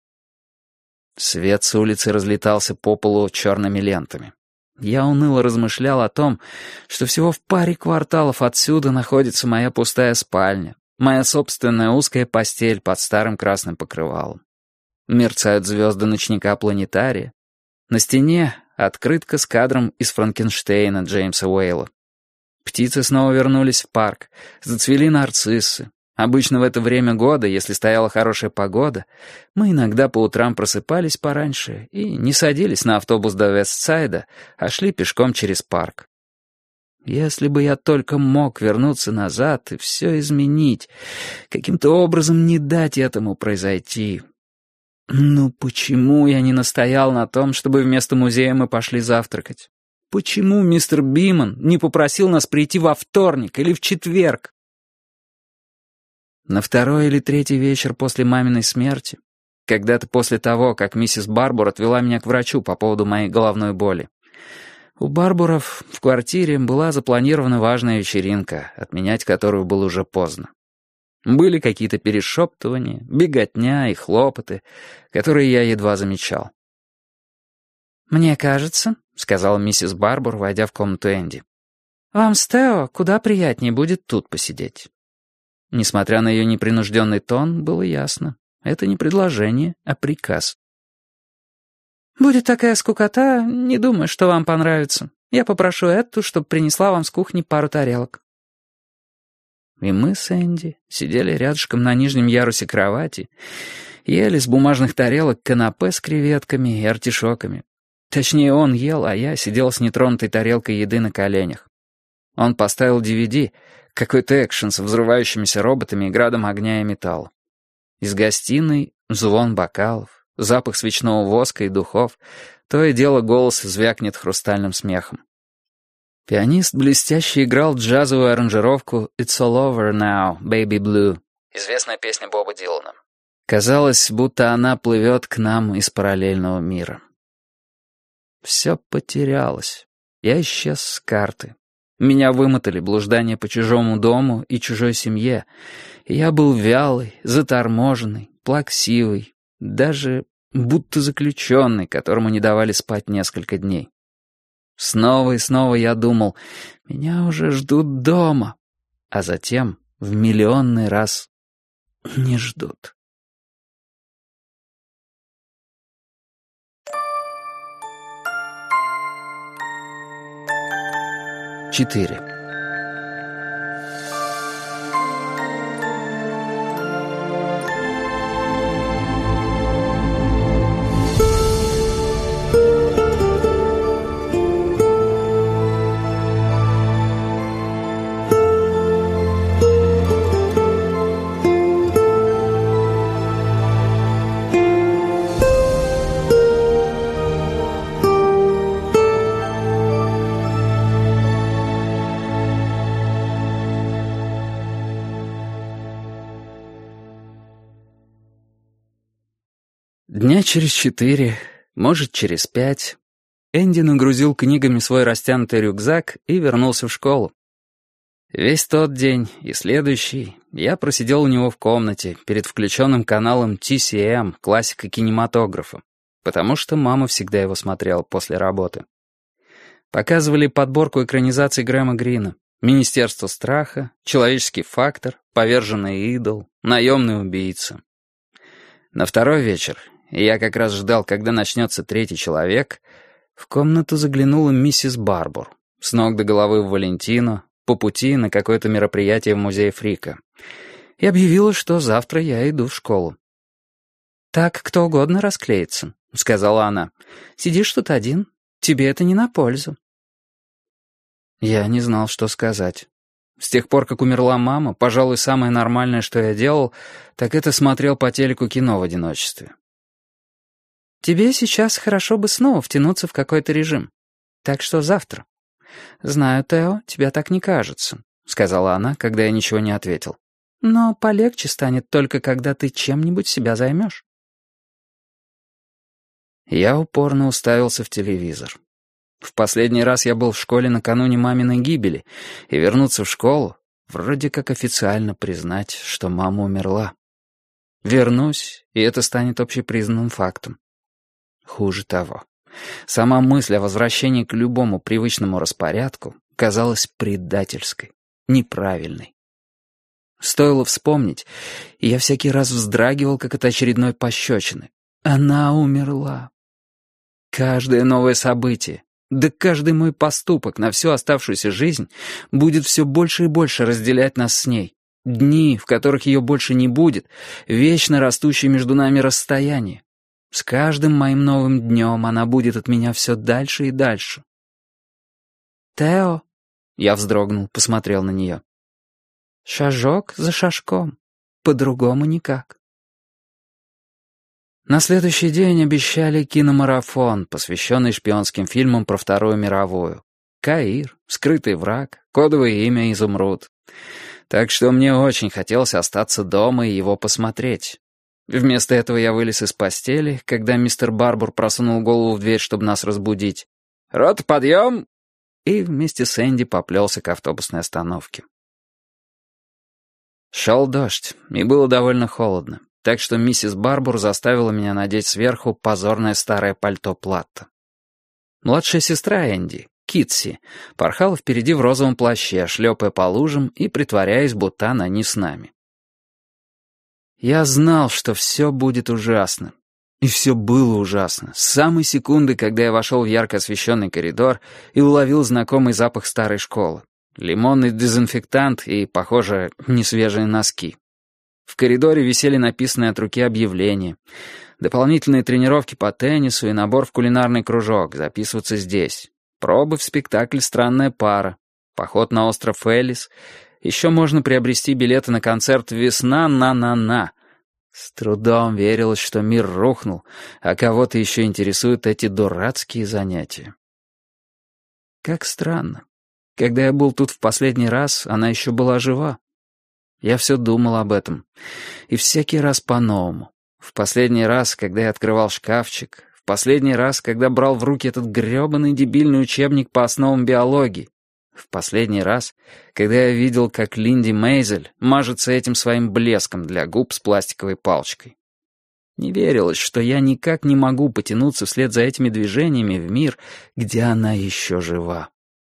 Свет с улицы разлетался по полу черными лентами. Я уныло размышлял о том, что всего в паре кварталов отсюда находится моя пустая спальня, моя собственная узкая постель под старым красным покрывалом. Мерцают звезды ночника планетария. На стене открытка с кадром из «Франкенштейна» Джеймса Уэйла. Птицы снова вернулись в парк, зацвели нарциссы. Обычно в это время года, если стояла хорошая погода, мы иногда по утрам просыпались пораньше и не садились на автобус до Вестсайда, а шли пешком через парк. Если бы я только мог вернуться назад и все изменить, каким-то образом не дать этому произойти. Ну почему я не настоял на том, чтобы вместо музея мы пошли завтракать? Почему мистер Биман не попросил нас прийти во вторник или в четверг? На второй или третий вечер после маминой смерти, когда-то после того, как миссис Барбур отвела меня к врачу по поводу моей головной боли, у Барбуров в квартире была запланирована важная вечеринка, отменять которую было уже поздно. Были какие-то перешептывания, беготня и хлопоты, которые я едва замечал. «Мне кажется», — сказала миссис Барбур, войдя в комнату Энди, «вам с Тео куда приятнее будет тут посидеть». Несмотря на ее непринужденный тон, было ясно. Это не предложение, а приказ. «Будет такая скукота, не думаю, что вам понравится. Я попрошу Этту, чтобы принесла вам с кухни пару тарелок». И мы с Энди сидели рядышком на нижнем ярусе кровати, ели с бумажных тарелок канапе с креветками и артишоками. Точнее, он ел, а я сидел с нетронутой тарелкой еды на коленях. Он поставил DVD, какой-то экшен с взрывающимися роботами и градом огня и металла. Из гостиной звон бокалов, запах свечного воска и духов, то и дело голос звякнет хрустальным смехом. Пианист блестяще играл джазовую аранжировку «It's all over now, baby blue», известная песня Боба Дилана. Казалось, будто она плывет к нам из параллельного мира. Все потерялось. Я исчез с карты. Меня вымотали блуждания по чужому дому и чужой семье, и я был вялый, заторможенный, плаксивый, даже будто заключенный, которому не давали спать несколько дней. Снова и снова я думал, меня уже ждут дома, а затем в миллионный раз не ждут. Четыре. Дня через 4, может, через 5, Энди нагрузил книгами свой растянутый рюкзак и вернулся в школу. Весь тот день и следующий я просидел у него в комнате перед включенным каналом TCM, классика кинематографа, потому что мама всегда его смотрела после работы. Показывали подборку экранизаций Грэма Грина, «Министерство страха», «Человеческий фактор», «Поверженный идол», «Наемный убийца». На второй вечер, и я как раз ждал, когда начнется третий человек, в комнату заглянула миссис Барбур, с ног до головы в Валентино, по пути на какое-то мероприятие в музее Фрика, и объявила, что завтра я иду в школу. «Так кто угодно расклеится», — сказала она. «Сидишь тут один, тебе это не на пользу». Я не знал, что сказать. С тех пор, как умерла мама, пожалуй, самое нормальное, что я делал, так это смотрел по телеку кино в одиночестве. «Тебе сейчас хорошо бы снова втянуться в какой-то режим. Так что завтра». «Знаю, Тео, тебе так не кажется», — сказала она, когда я ничего не ответил. «Но полегче станет только, когда ты чем-нибудь себя займешь». Я упорно уставился в телевизор. В последний раз я был в школе накануне маминой гибели, и вернуться в школу, вроде как официально признать, что мама умерла. Вернусь, и это станет общепризнанным фактом. Хуже того. Сама мысль о возвращении к любому привычному распорядку казалась предательской, неправильной. Стоило вспомнить, и я всякий раз вздрагивал, как от очередной пощечины. Она умерла. Каждое новое событие, да каждый мой поступок на всю оставшуюся жизнь будет все больше и больше разделять нас с ней. Дни, в которых ее больше не будет, вечно растущее между нами расстояние. С каждым моим новым днем она будет от меня все дальше и дальше. «Тео», — я вздрогнул, посмотрел на нее. «Шажок за шажком, по-другому никак». На следующий день обещали киномарафон, посвященный шпионским фильмам про Вторую мировую. «Каир», «Скрытый враг», «Кодовое имя Изумруд». Так что мне очень хотелось остаться дома и его посмотреть. Вместо этого я вылез из постели, когда мистер Барбур просунул голову в дверь, чтобы нас разбудить. «Рота, подъем!» И вместе с Энди поплелся к автобусной остановке. Шел дождь, и было довольно холодно, так что миссис Барбур заставила меня надеть сверху позорное старое пальто Платта. Младшая сестра Энди, Китси, порхала впереди в розовом плаще, шлепая по лужам и притворяясь, будто она не с нами. Я знал, что все будет ужасно. И все было ужасно. С самой секунды, когда я вошел в ярко освещенный коридор и уловил знакомый запах старой школы. Лимонный дезинфектант и, похоже, несвежие носки. В коридоре висели написанные от руки объявления. Дополнительные тренировки по теннису и набор в кулинарный кружок. Записываться здесь. Пробы в спектакль «Странная пара». Поход на остров Эллис. Еще можно приобрести билеты на концерт «Весна на-на-на». С трудом верилось, что мир рухнул, а кого-то еще интересуют эти дурацкие занятия. Как странно. Когда я был тут в последний раз, она еще была жива. Я все думал об этом. И всякий раз по-новому. В последний раз, когда я открывал шкафчик. В последний раз, когда брал в руки этот гребаный дебильный учебник по основам биологии. В последний раз, когда я видел, как Линди Мейзель мажется этим своим блеском для губ с пластиковой палочкой. Не верилось, что я никак не могу потянуться вслед за этими движениями в мир, где она еще жива.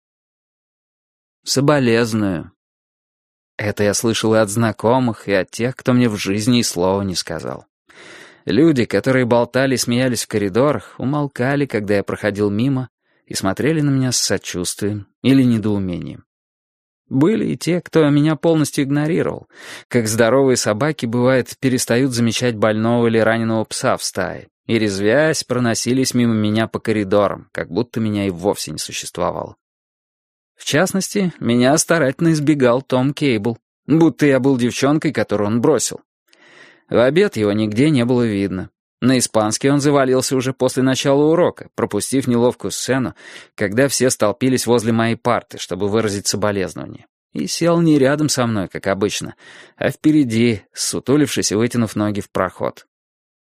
Соболезную. Это я слышал и от знакомых, и от тех, кто мне в жизни и слова не сказал. Люди, которые болтали и смеялись в коридорах, умолкали, когда я проходил мимо, и смотрели на меня с сочувствием или недоумением. Были и те, кто меня полностью игнорировал, как здоровые собаки, бывает, перестают замечать больного или раненого пса в стае, и, резвясь, проносились мимо меня по коридорам, как будто меня и вовсе не существовало. В частности, меня старательно избегал Том Кейбл, будто я был девчонкой, которую он бросил. В обед его нигде не было видно. На испанский он завалился уже после начала урока, пропустив неловкую сцену, когда все столпились возле моей парты, чтобы выразить соболезнование. И сел не рядом со мной, как обычно, а впереди, ссутулившись и вытянув ноги в проход.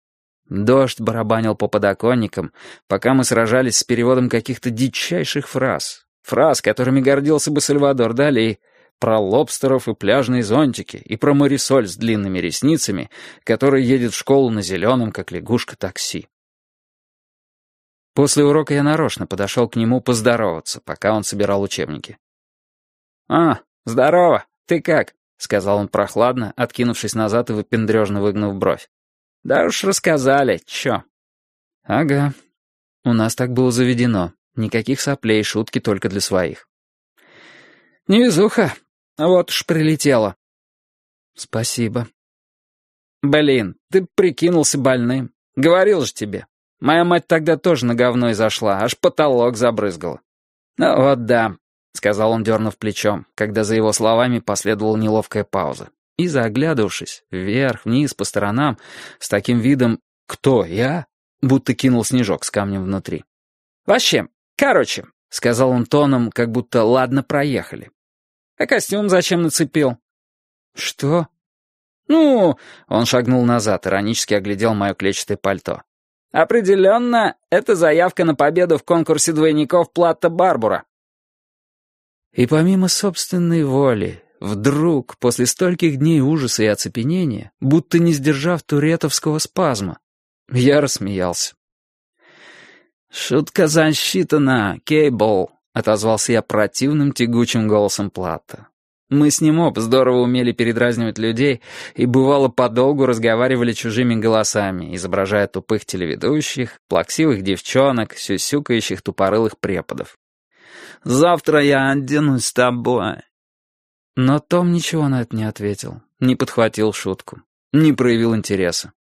Дождь барабанил по подоконникам, пока мы сражались с переводом каких-то дичайших фраз. Фраз, которыми гордился бы Сальвадор Дали. Про лобстеров и пляжные зонтики, и про Марисоль с длинными ресницами, которая едет в школу на зеленом, как лягушка, такси. После урока я нарочно подошел к нему поздороваться, пока он собирал учебники. «А, здорово, ты как?» — сказал он прохладно, откинувшись назад и выпендрежно выгнув бровь. «Да уж рассказали, чё?» «Ага. У нас так было заведено. Никаких соплей, шутки только для своих». «Невезуха. Вот уж прилетела». «Спасибо». «Блин, ты прикинулся больным. Говорил же тебе. Моя мать тогда тоже на говно зашла, аж потолок забрызгала». «Ну вот да», — сказал он, дернув плечом, когда за его словами последовала неловкая пауза. И, заоглядывавшись вверх, вниз, по сторонам, с таким видом «Кто, я?» будто кинул снежок с камнем внутри. «Вообще, короче», — сказал он тоном, как будто «ладно, проехали». «А костюм зачем нацепил?» «Что?» «Ну...» — он шагнул назад, иронически оглядел мое клетчатое пальто. «Определенно, это заявка на победу в конкурсе двойников Платта-Барбура». И помимо собственной воли, вдруг, после стольких дней ужаса и оцепенения, будто не сдержав туретовского спазма, я рассмеялся. «Шутка засчитана, Кейбл», — отозвался я противным тягучим голосом Платта. Мы с ним оба здорово умели передразнивать людей и, бывало, подолгу разговаривали чужими голосами, изображая тупых телеведущих, плаксивых девчонок, сюсюкающих тупорылых преподов. «Завтра я оденусь с тобой». Но Том ничего на это не ответил, не подхватил шутку, не проявил интереса.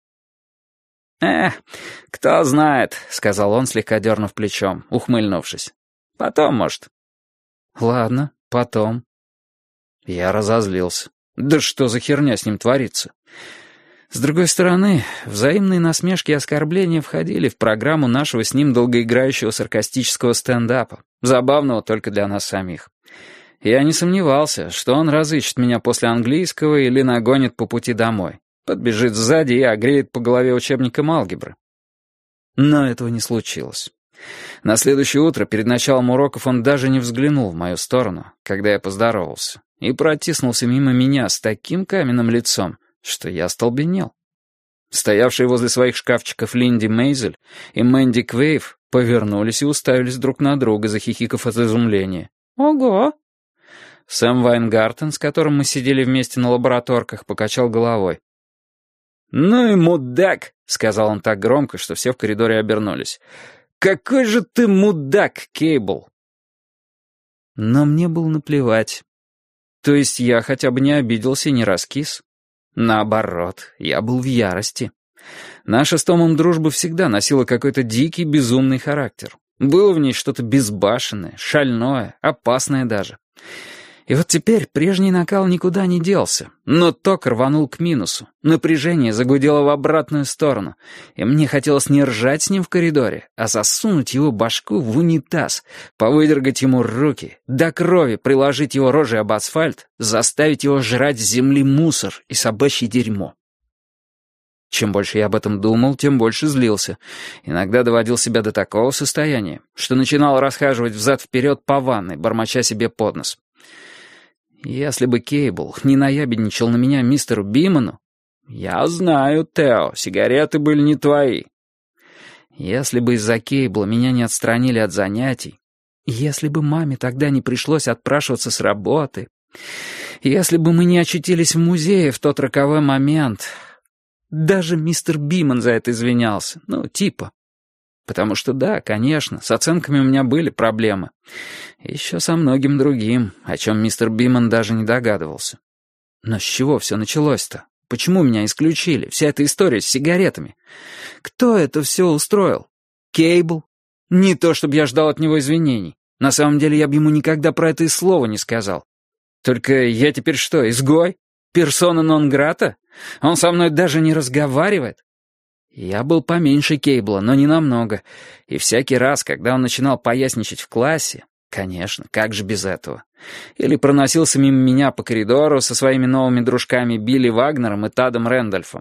«Кто знает», — сказал он, слегка дернув плечом, ухмыльнувшись. «Потом, может». «Ладно, потом». Я разозлился. Да что за херня с ним творится? С другой стороны, взаимные насмешки и оскорбления входили в программу нашего с ним долгоиграющего саркастического стендапа, забавного только для нас самих. Я не сомневался, что он разыщет меня после английского или нагонит по пути домой, подбежит сзади и огреет по голове учебником алгебры. Но этого не случилось. На следующее утро, перед началом уроков, он даже не взглянул в мою сторону, когда я поздоровался, и протиснулся мимо меня с таким каменным лицом, что я остолбенел. Стоявшие возле своих шкафчиков Линди Мейзель и Мэнди Квейв повернулись и уставились друг на друга, захихикав от изумления. «Ого!» Сэм Вайнгартен, с которым мы сидели вместе на лабораторках, покачал головой. «Ну и мудак!» — сказал он так громко, что все в коридоре обернулись. «Какой же ты мудак, Кейбл!» Но мне было наплевать. То есть я хотя бы не обиделся и не раскис. Наоборот, я был в ярости. Наша с Томом дружба всегда носила какой-то дикий, безумный характер. Было в ней что-то безбашенное, шальное, опасное даже. И вот теперь прежний накал никуда не делся, но ток рванул к минусу, напряжение загудело в обратную сторону, и мне хотелось не ржать с ним в коридоре, а засунуть его башку в унитаз, повыдергать ему руки, до крови приложить его рожей об асфальт, заставить его жрать с земли мусор и собачье дерьмо. Чем больше я об этом думал, тем больше злился. Иногда доводил себя до такого состояния, что начинал расхаживать взад-вперед по ванной, бормоча себе под нос. Если бы Кейбл не наябедничал на меня мистеру Биману... Я знаю, Тео, сигареты были не твои. Если бы из-за Кейбла меня не отстранили от занятий, если бы маме тогда не пришлось отпрашиваться с работы, если бы мы не очутились в музее в тот роковой момент... Даже мистер Биман за это извинялся, ну, типа... Потому что да, конечно, с оценками у меня были проблемы. Еще со многим другим, о чем мистер Биман даже не догадывался. Но с чего все началось-то? Почему меня исключили? Вся эта история с сигаретами. Кто это все устроил? Кейбл? Не то, чтобы я ждал от него извинений. На самом деле я бы ему никогда про это и слова не сказал. Только я теперь что, изгой? Персона нон-грата? Он со мной даже не разговаривает? Я был поменьше Кейбла, но не намного. И всякий раз, когда он начинал поясничать в классе, конечно, как же без этого, или проносился мимо меня по коридору со своими новыми дружками Билли Вагнером и Тадом Рэндольфом,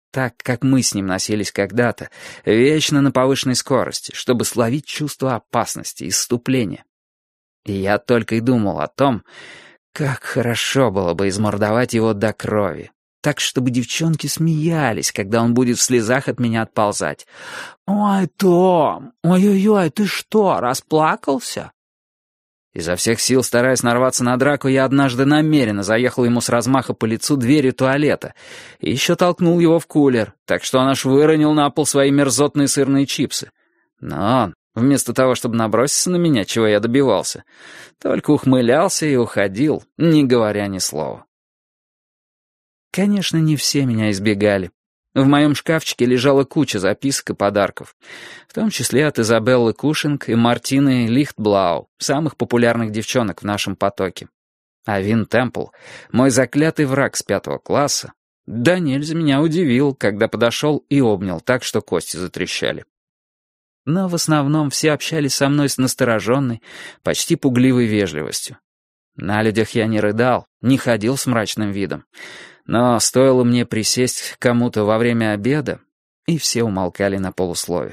так, как мы с ним носились когда-то, вечно на повышенной скорости, чтобы словить чувство опасности, исступления. И я только и думал о том, как хорошо было бы измордовать его до крови, так, чтобы девчонки смеялись, когда он будет в слезах от меня отползать. «Ой, Том! Ой-ой-ой, ты что, расплакался?» Изо всех сил, стараясь нарваться на драку, я однажды намеренно заехал ему с размаха по лицу дверью туалета и еще толкнул его в кулер, так что он аж выронил на пол свои мерзотные сырные чипсы. Но он, вместо того, чтобы наброситься на меня, чего я добивался, только ухмылялся и уходил, не говоря ни слова. Конечно, не все меня избегали. В моем шкафчике лежала куча записок и подарков, в том числе от Изабеллы Кушинг и Мартины Лихтблау, самых популярных девчонок в нашем потоке. А Вин Темпл, мой заклятый враг с 5 класса, да нельзя меня удивил, когда подошел и обнял так, что кости затрещали. Но в основном все общались со мной с настороженной, почти пугливой вежливостью. На людях я не рыдал, не ходил с мрачным видом. Но стоило мне присесть к кому-то во время обеда, и все умолкали на полуслове.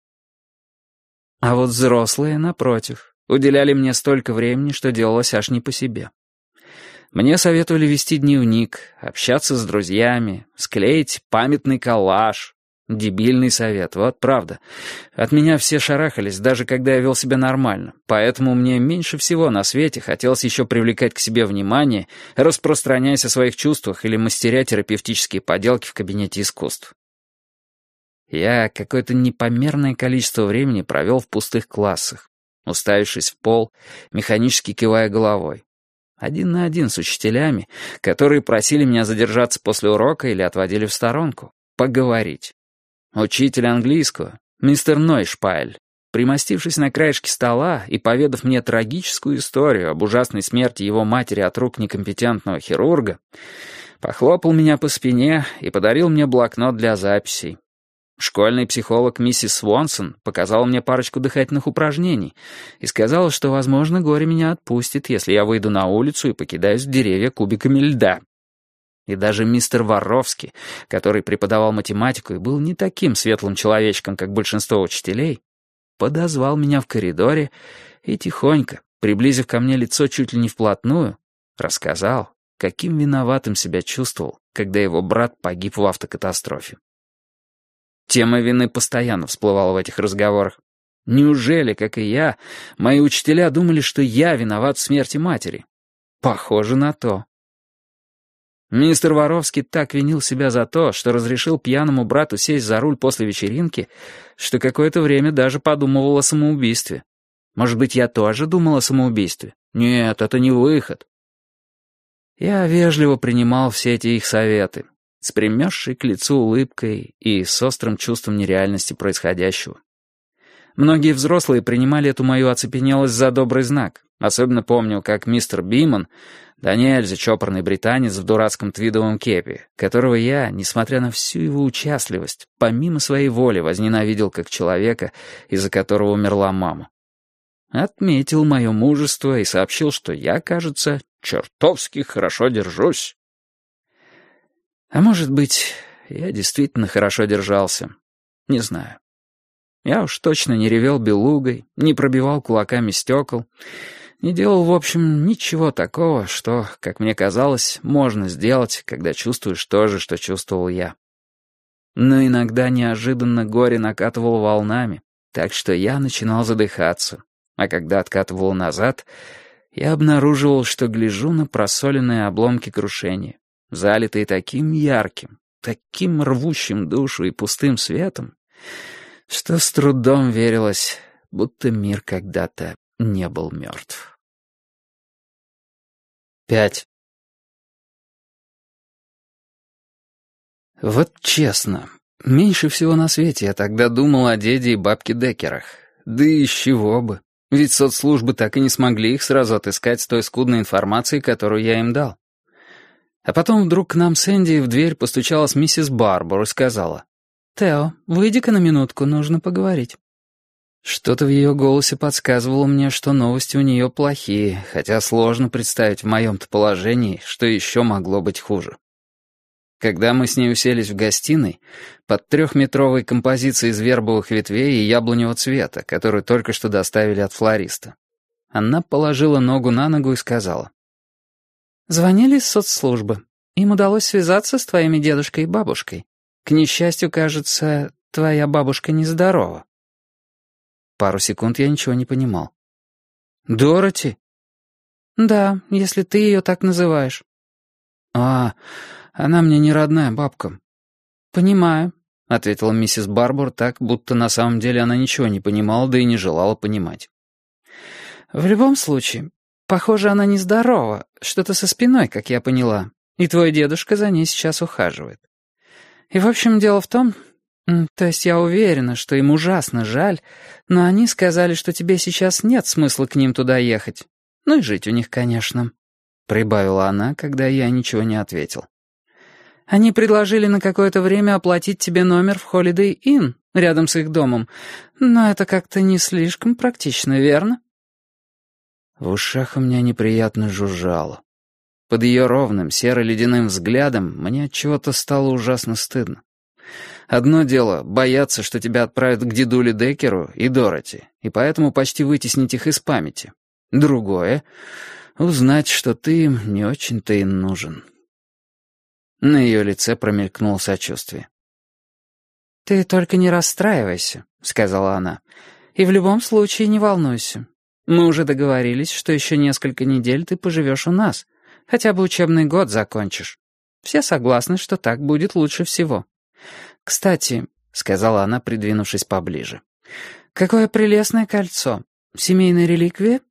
А вот взрослые, напротив, уделяли мне столько времени, что делалось аж не по себе. Мне советовали вести дневник, общаться с друзьями, склеить памятный коллаж. Дебильный совет, вот правда. От меня все шарахались, даже когда я вел себя нормально, поэтому мне меньше всего на свете хотелось еще привлекать к себе внимание, распространяясь о своих чувствах или мастеря терапевтические поделки в кабинете искусств. Я какое-то непомерное количество времени провел в пустых классах, уставившись в пол, механически кивая головой. Один на один с учителями, которые просили меня задержаться после урока или отводили в сторонку, поговорить. Учитель английского, мистер Нойшпайль, примостившись на краешке стола и поведав мне трагическую историю об ужасной смерти его матери от рук некомпетентного хирурга, похлопал меня по спине и подарил мне блокнот для записей. Школьный психолог миссис Свонсон показала мне парочку дыхательных упражнений и сказала, что, возможно, горе меня отпустит, если я выйду на улицу и покидаюсь в деревья кубиками льда. И даже мистер Воровский, который преподавал математику и был не таким светлым человечком, как большинство учителей, подозвал меня в коридоре и тихонько, приблизив ко мне лицо чуть ли не вплотную, рассказал, каким виноватым себя чувствовал, когда его брат погиб в автокатастрофе. Тема вины постоянно всплывала в этих разговорах. Неужели, как и я, мои учителя думали, что я виноват в смерти матери? Похоже на то. Мистер Воровский так винил себя за то, что разрешил пьяному брату сесть за руль после вечеринки, что какое-то время даже подумывал о самоубийстве. Может быть, я тоже думал о самоубийстве? Нет, это не выход. Я вежливо принимал все эти их советы, с примерзшей к лицу улыбкой и с острым чувством нереальности происходящего. Многие взрослые принимали эту мою оцепенелость за добрый знак. Особенно помню, как мистер Биман, да нельзя чопорный британец в дурацком твидовом кепе, которого я, несмотря на всю его участливость, помимо своей воли возненавидел как человека, из-за которого умерла мама. Отметил мое мужество и сообщил, что я, кажется, чертовски хорошо держусь. А может быть, я действительно хорошо держался. Не знаю. Я уж точно не ревел белугой, не пробивал кулаками стекол, не делал, в общем, ничего такого, что, как мне казалось, можно сделать, когда чувствуешь то же, что чувствовал я. Но иногда неожиданно горе накатывало волнами, так что я начинал задыхаться, а когда откатывало назад, я обнаруживал, что гляжу на просоленные обломки крушения, залитые таким ярким, таким рвущим душу и пустым светом, что с трудом верилось, будто мир когда-то не был мертв. 5. Вот честно, меньше всего на свете я тогда думал о деде и бабке Деккерах. Да и с чего бы, ведь соцслужбы так и не смогли их сразу отыскать с той скудной информацией, которую я им дал. А потом вдруг к нам с Энди в дверь постучалась миссис Барбар и сказала: «Тео, выйди-ка на минутку, нужно поговорить». Что-то в ее голосе подсказывало мне, что новости у нее плохие, хотя сложно представить в моем-то положении, что еще могло быть хуже. Когда мы с ней уселись в гостиной, под 3-метровой композицией из вербовых ветвей и яблоневого цвета, которую только что доставили от флориста, она положила ногу на ногу и сказала: «Звонили из соцслужбы. Им удалось связаться с твоими дедушкой и бабушкой. К несчастью, кажется, твоя бабушка нездорова». Пару секунд я ничего не понимал. «Дороти?» «Да, если ты ее так называешь». «А, она мне не родная бабка». «Понимаю», — ответила миссис Барбор так, будто на самом деле она ничего не понимала, да и не желала понимать. «В любом случае, похоже, она нездорова, что-то со спиной, как я поняла, и твой дедушка за ней сейчас ухаживает. И, в общем, дело в том, то есть я уверена, что им ужасно жаль, но они сказали, что тебе сейчас нет смысла к ним туда ехать. Ну и жить у них, конечно», — прибавила она, когда я ничего не ответил. «Они предложили на какое-то время оплатить тебе номер в Holiday Inn рядом с их домом, но это как-то не слишком практично, верно?» В ушах у меня неприятно жужжало. Под ее ровным серо-ледяным взглядом мне от чего-то стало ужасно стыдно. Одно дело — бояться, что тебя отправят к дедуле Деккеру и Дороти, и поэтому почти вытеснить их из памяти. Другое — узнать, что ты им не очень-то и нужен. На ее лице промелькнуло сочувствие. «Ты только не расстраивайся», — сказала она, — «и в любом случае не волнуйся. Мы уже договорились, что еще несколько недель ты поживешь у нас, хотя бы учебный год закончишь. Все согласны, что так будет лучше всего. Кстати», — сказала она, придвинувшись поближе, — «какое прелестное кольцо. Семейная реликвия?»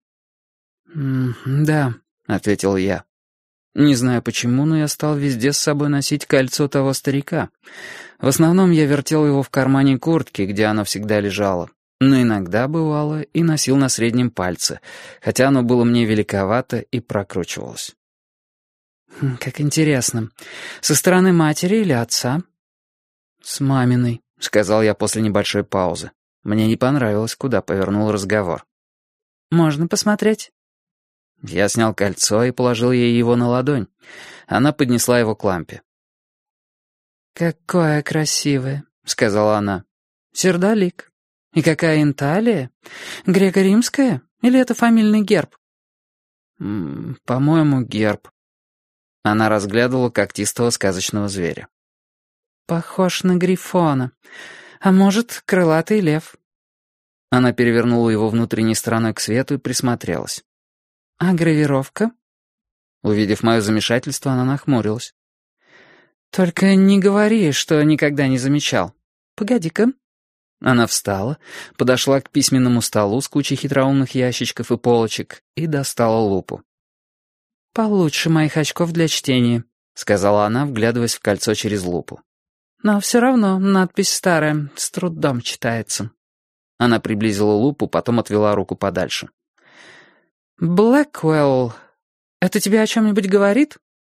«Да», — ответил я. Не знаю почему, но я стал везде с собой носить кольцо того старика. В основном я вертел его в кармане куртки, где оно всегда лежало. Но иногда, бывало, и носил на среднем пальце, хотя оно было мне великовато и прокручивалось. «Как интересно. Со стороны матери или отца?» «С маминой», — сказал я после небольшой паузы. Мне не понравилось, куда повернул разговор. «Можно посмотреть?» Я снял кольцо и положил ей его на ладонь. Она поднесла его к лампе. «Какое красивое», — сказала она. «Сердолик. И какая инталия? Греко-римская? Или это фамильный герб?» «По-моему, герб». Она разглядывала когтистого сказочного зверя. «Похож на грифона. А может, крылатый лев?» Она перевернула его внутренней стороной к свету и присмотрелась. «А гравировка?» Увидев мое замешательство, она нахмурилась. «Только не говори, что никогда не замечал. Погоди-ка». Она встала, подошла к письменному столу с кучей хитроумных ящичков и полочек и достала лупу. «Получше моих очков для чтения», — сказала она, вглядываясь в кольцо через лупу. «Но все равно надпись старая, с трудом читается». Она приблизила лупу, потом отвела руку подальше. «Блэквелл. Это тебе о чем-нибудь говорит?»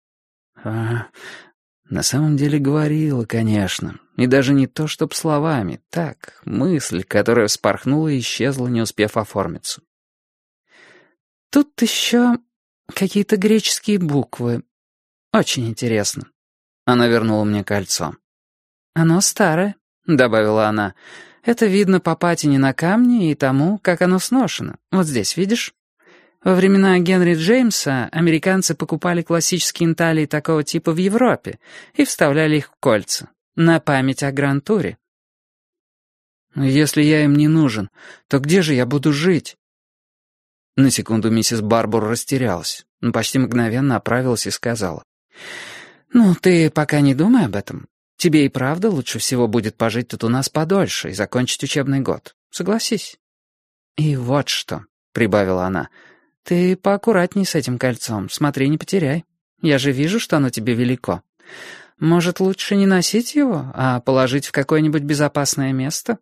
На самом деле говорила, конечно. И даже не то, чтоб словами. Так, мысль, которая вспорхнула и исчезла, не успев оформиться. «Тут еще какие-то греческие буквы. Очень интересно». Она вернула мне кольцо. «Оно старое», — добавила она. «Это видно по патине на камне и тому, как оно сношено. Вот здесь, видишь? Во времена Генри Джеймса американцы покупали классические инталии такого типа в Европе и вставляли их в кольца. На память о Гранд-туре». «Если я им не нужен, то где же я буду жить?» На секунду миссис Барбор растерялась, но почти мгновенно оправилась и сказала. «Ну, ты пока не думай об этом. Тебе и правда лучше всего будет пожить тут у нас подольше и закончить учебный год. Согласись». «И вот что», — прибавила она, — «ты поаккуратней с этим кольцом, смотри, не потеряй. Я же вижу, что оно тебе велико. Может, лучше не носить его, а положить в какое-нибудь безопасное место?»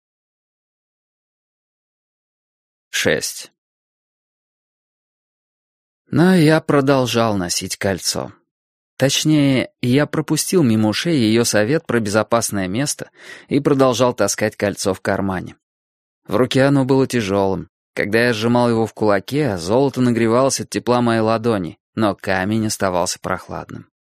6. Но я продолжал носить кольцо. Точнее, я пропустил мимо ушей ее совет про безопасное место и продолжал таскать кольцо в кармане. В руке оно было тяжелым. Когда я сжимал его в кулаке, золото нагревалось от тепла моей ладони, но камень оставался прохладным.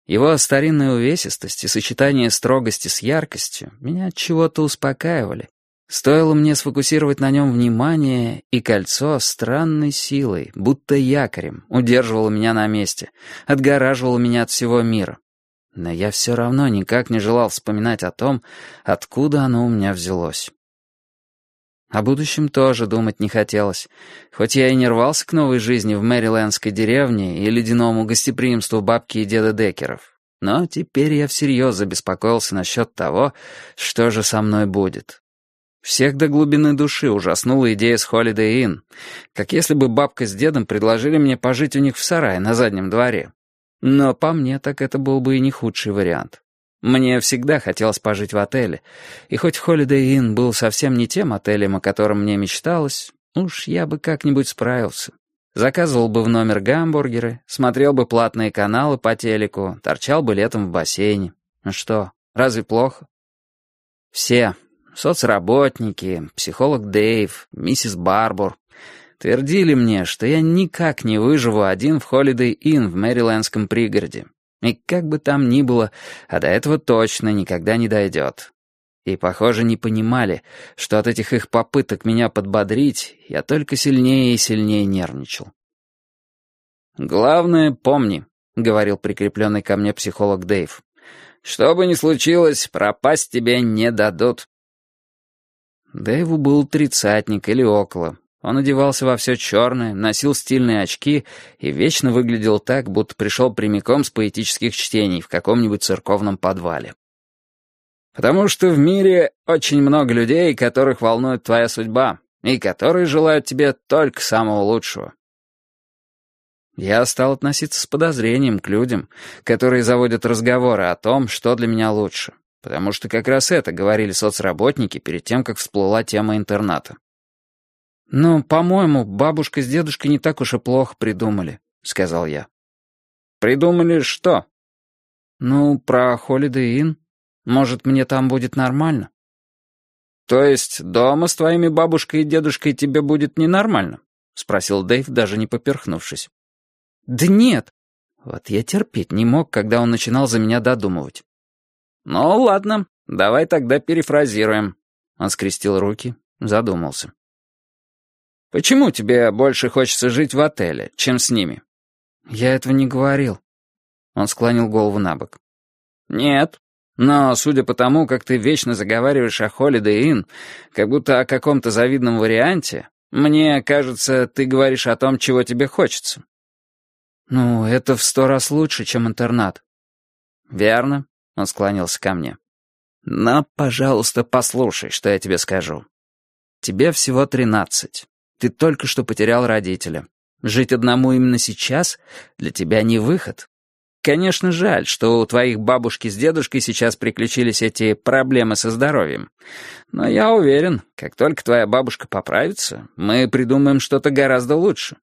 Его старинная увесистость и сочетание строгости с яркостью меня от чего-то успокаивали. Стоило мне сфокусировать на нем внимание, и кольцо странной силой, будто якорем, удерживало меня на месте, отгораживало меня от всего мира. Но я все равно никак не желал вспоминать о том, откуда оно у меня взялось. О будущем тоже думать не хотелось, хоть я и не рвался к новой жизни в мэрилендской деревне и ледяному гостеприимству бабки и деда Деккеров. Но теперь я всерьез забеспокоился насчет того, что же со мной будет. Всех до глубины души ужаснула идея с Holiday Inn, как если бы бабка с дедом предложили мне пожить у них в сарае на заднем дворе. Но по мне так это был бы и не худший вариант. Мне всегда хотелось пожить в отеле, и хоть Holiday Inn был совсем не тем отелем, о котором мне мечталось, уж я бы как-нибудь справился. Заказывал бы в номер гамбургеры, смотрел бы платные каналы по телеку, торчал бы летом в бассейне. Ну что, разве плохо? Все, соцработники, психолог Дэйв, миссис Барбур, твердили мне, что я никак не выживу один в Holiday Inn в мэрилендском пригороде. И как бы там ни было, а до этого точно никогда не дойдет. И, похоже, не понимали, что от этих их попыток меня подбодрить я только сильнее и сильнее нервничал. «Главное, помни», — говорил прикрепленный ко мне психолог Дэйв, «что бы ни случилось, пропасть тебе не дадут». Дэйву был тридцатник или около. Он одевался во все черное, носил стильные очки и вечно выглядел так, будто пришел прямиком с поэтических чтений в каком-нибудь церковном подвале. «Потому что в мире очень много людей, которых волнует твоя судьба, и которые желают тебе только самого лучшего». Я стал относиться с подозрением к людям, которые заводят разговоры о том, что для меня лучше, потому что как раз это говорили соцработники перед тем, как всплыла тема интерната. «Ну, по-моему, бабушка с дедушкой не так уж и плохо придумали», — сказал я. «Придумали что?» «Ну, про Holiday Inn. Может, мне там будет нормально?» «То есть дома с твоими бабушкой и дедушкой тебе будет ненормально?» — спросил Дэйв, даже не поперхнувшись. «Да нет». Вот я терпеть не мог, когда он начинал за меня додумывать. «Ну, ладно, давай тогда перефразируем». Он скрестил руки, задумался. «Почему тебе больше хочется жить в отеле, чем с ними?» «Я этого не говорил». Он склонил голову набок. «Нет, но судя по тому, как ты вечно заговариваешь о Holiday Inn, как будто о каком-то завидном варианте, мне кажется, ты говоришь о том, чего тебе хочется». «Ну, это в 100 раз лучше, чем интернат». «Верно», — он склонился ко мне. «Но, пожалуйста, послушай, что я тебе скажу. Тебе всего 13. Ты только что потерял родителя. Жить одному именно сейчас для тебя не выход. Конечно, жаль, что у твоих бабушки с дедушкой сейчас приключились эти проблемы со здоровьем. Но я уверен, как только твоя бабушка поправится, мы придумаем что-то гораздо лучше».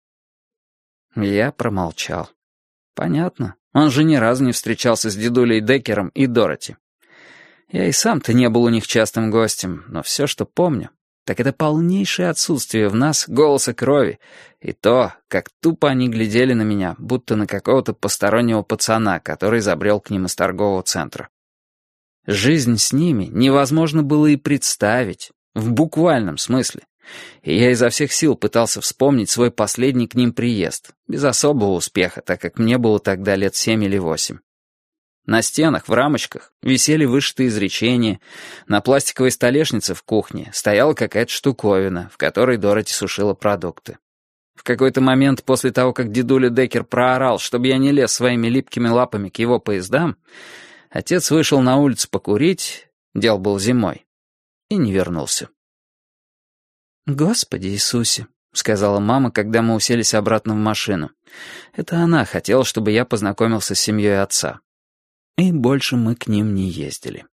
Я промолчал. Понятно, он же ни разу не встречался с дедулей Деккером и Дороти. Я и сам-то не был у них частым гостем, но все, что помню, так это полнейшее отсутствие в нас голоса крови и то, как тупо они глядели на меня, будто на какого-то постороннего пацана, который забрел к ним из торгового центра. Жизнь с ними невозможно было и представить, в буквальном смысле. И я изо всех сил пытался вспомнить свой последний к ним приезд, без особого успеха, так как мне было тогда лет 7 или 8. На стенах, в рамочках, висели вышитые изречения, на пластиковой столешнице в кухне стояла какая-то штуковина, в которой Дороти сушила продукты. В какой-то момент после того, как дедуля Деккер проорал, чтобы я не лез своими липкими лапами к его поездам, отец вышел на улицу покурить, дело было зимой, и не вернулся. «Господи Иисусе», — сказала мама, когда мы уселись обратно в машину. Это она хотела, чтобы я познакомился с семьей отца. И больше мы к ним не ездили.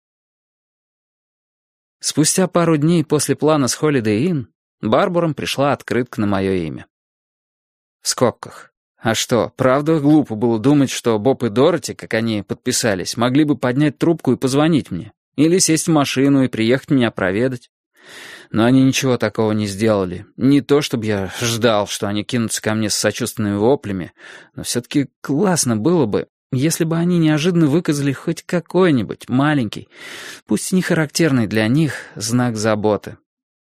Спустя пару дней после плана с Holiday Inn Барбарам пришла открытка на мое имя. В скобках. А что, правда глупо было думать, что Боб и Дороти, как они подписались, могли бы поднять трубку и позвонить мне? Или сесть в машину и приехать меня проведать? Но они ничего такого не сделали. Не то, чтобы я ждал, что они кинутся ко мне с сочувственными воплями, но все-таки классно было бы, если бы они неожиданно выказали хоть какой-нибудь маленький, пусть и не характерный для них, знак заботы.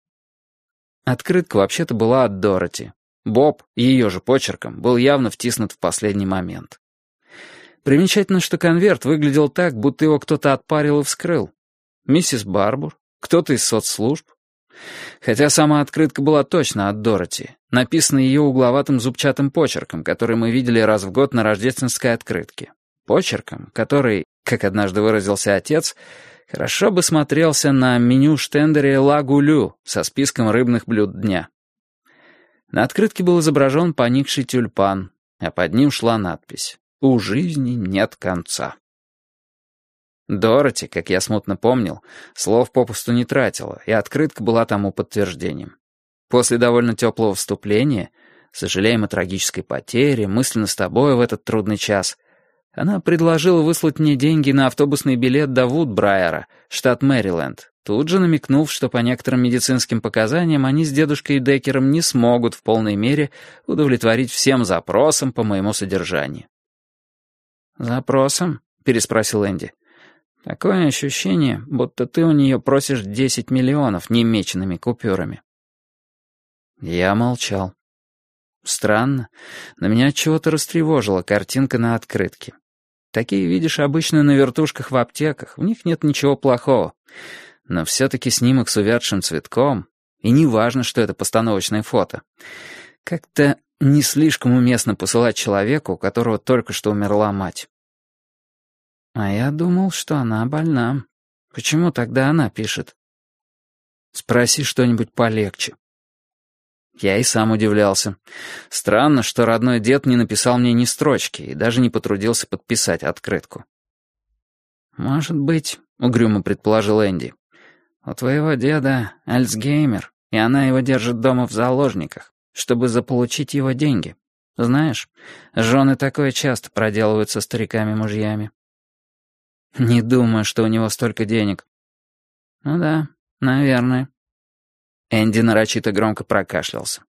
Открытка вообще-то была от Дороти. Боб, ее же почерком, был явно втиснут в последний момент. Примечательно, что конверт выглядел так, будто его кто-то отпарил и вскрыл. Миссис Барбур, кто-то из соцслужб. Хотя сама открытка была точно от Дороти, написана ее угловатым зубчатым почерком, который мы видели раз в год на рождественской открытке. Почерком, который, как однажды выразился отец, хорошо бы смотрелся на меню-штендере «Ла Гулю» со списком рыбных блюд дня. На открытке был изображен поникший тюльпан, а под ним шла надпись «У жизни нет конца». Дороти, как я смутно помнил, слов попусту не тратила, и открытка была тому подтверждением. После довольно теплого вступления, сожалеем о трагической потере, мысленно с тобой в этот трудный час, она предложила выслать мне деньги на автобусный билет до Вудбрайера, штат Мэриленд, тут же намекнув, что по некоторым медицинским показаниям они с дедушкой Деккером не смогут в полной мере удовлетворить всем запросам по моему содержанию. «Запросом?» — переспросил Энди. «Такое ощущение, будто ты у нее просишь 10 миллионов немеченными купюрами». Я молчал. Странно, но меня чего-то растревожила картинка на открытке. Такие видишь обычно на вертушках в аптеках, в них нет ничего плохого. Но все-таки снимок с увядшим цветком, и не важно, что это постановочное фото. Как-то не слишком уместно посылать человеку, у которого только что умерла мать. А я думал, что она больна. Почему тогда она пишет? Спроси что-нибудь полегче. Я и сам удивлялся. Странно, что родной дед не написал мне ни строчки и даже не потрудился подписать открытку. «Может быть», — угрюмо предположил Энди, «у твоего деда Альцгеймер, и она его держит дома в заложниках, чтобы заполучить его деньги. Знаешь, жены такое часто проделывают со стариками-мужьями». «Не думаю, что у него столько денег». «Ну да, наверное». Энди нарочито громко прокашлялся.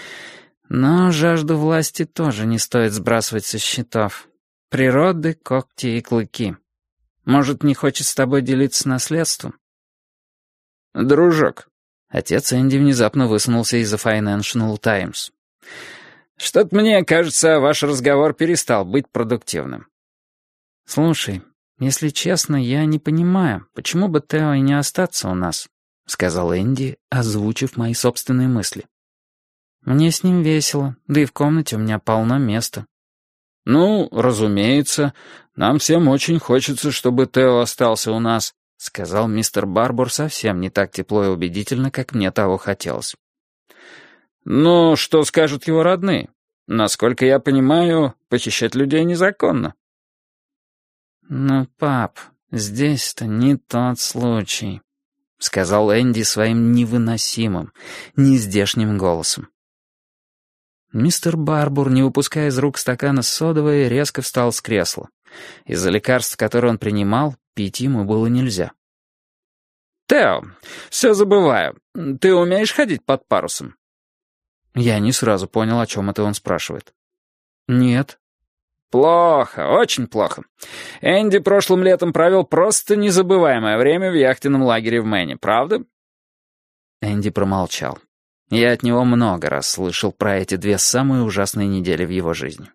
«Но жажду власти тоже не стоит сбрасывать со счетов. Природы, когти и клыки. Может, не хочет с тобой делиться наследством?» «Дружок», — отец Энди внезапно высунулся из-за Financial Times. «Что-то мне кажется, ваш разговор перестал быть продуктивным». «Слушай, если честно, я не понимаю, почему бы Тео и не остаться у нас», — сказал Энди, озвучив мои собственные мысли. «Мне с ним весело, да и в комнате у меня полно места». «Ну, разумеется, нам всем очень хочется, чтобы Тео остался у нас», — сказал мистер Барбур совсем не так тепло и убедительно, как мне того хотелось. «Но что скажут его родные? Насколько я понимаю, похищать людей незаконно». «Ну, пап, здесь-то не тот случай», — сказал Энди своим невыносимым, нездешним голосом. Мистер Барбур, не выпуская из рук стакана с содовой, резко встал с кресла. Из-за лекарств, которые он принимал, пить ему было нельзя. «Тео, все забываю. Ты умеешь ходить под парусом?» Я не сразу понял, о чем это он спрашивает. «Нет». «Плохо, очень плохо. Энди прошлым летом провел просто незабываемое время в яхтенном лагере в Мэне, правда?» Энди промолчал. Я от него много раз слышал про эти 2 самые ужасные недели в его жизни.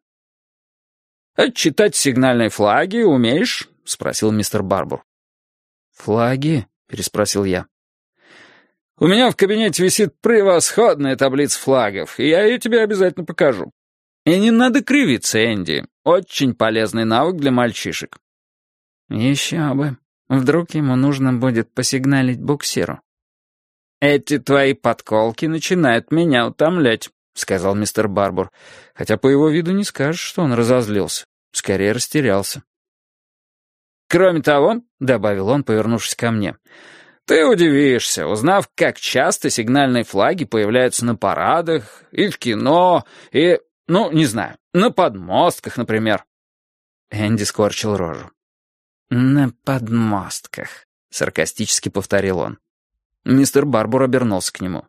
«А читать сигнальные флаги умеешь?» — спросил мистер Барбур. «Флаги?» — переспросил я. «У меня в кабинете висит превосходная таблица флагов, и я ее тебе обязательно покажу. И не надо кривиться, Энди. Очень полезный навык для мальчишек». «Еще бы. Вдруг ему нужно будет посигналить буксиру». «Эти твои подколки начинают меня утомлять», — сказал мистер Барбур, хотя по его виду не скажешь, что он разозлился. Скорее растерялся. «Кроме того», — добавил он, повернувшись ко мне, «ты удивишься, узнав, как часто сигнальные флаги появляются на парадах, и в кино, и, ну, не знаю, на подмостках, например». Энди скорчил рожу. «На подмостках», — саркастически повторил он. Мистер Барбур обернулся к нему.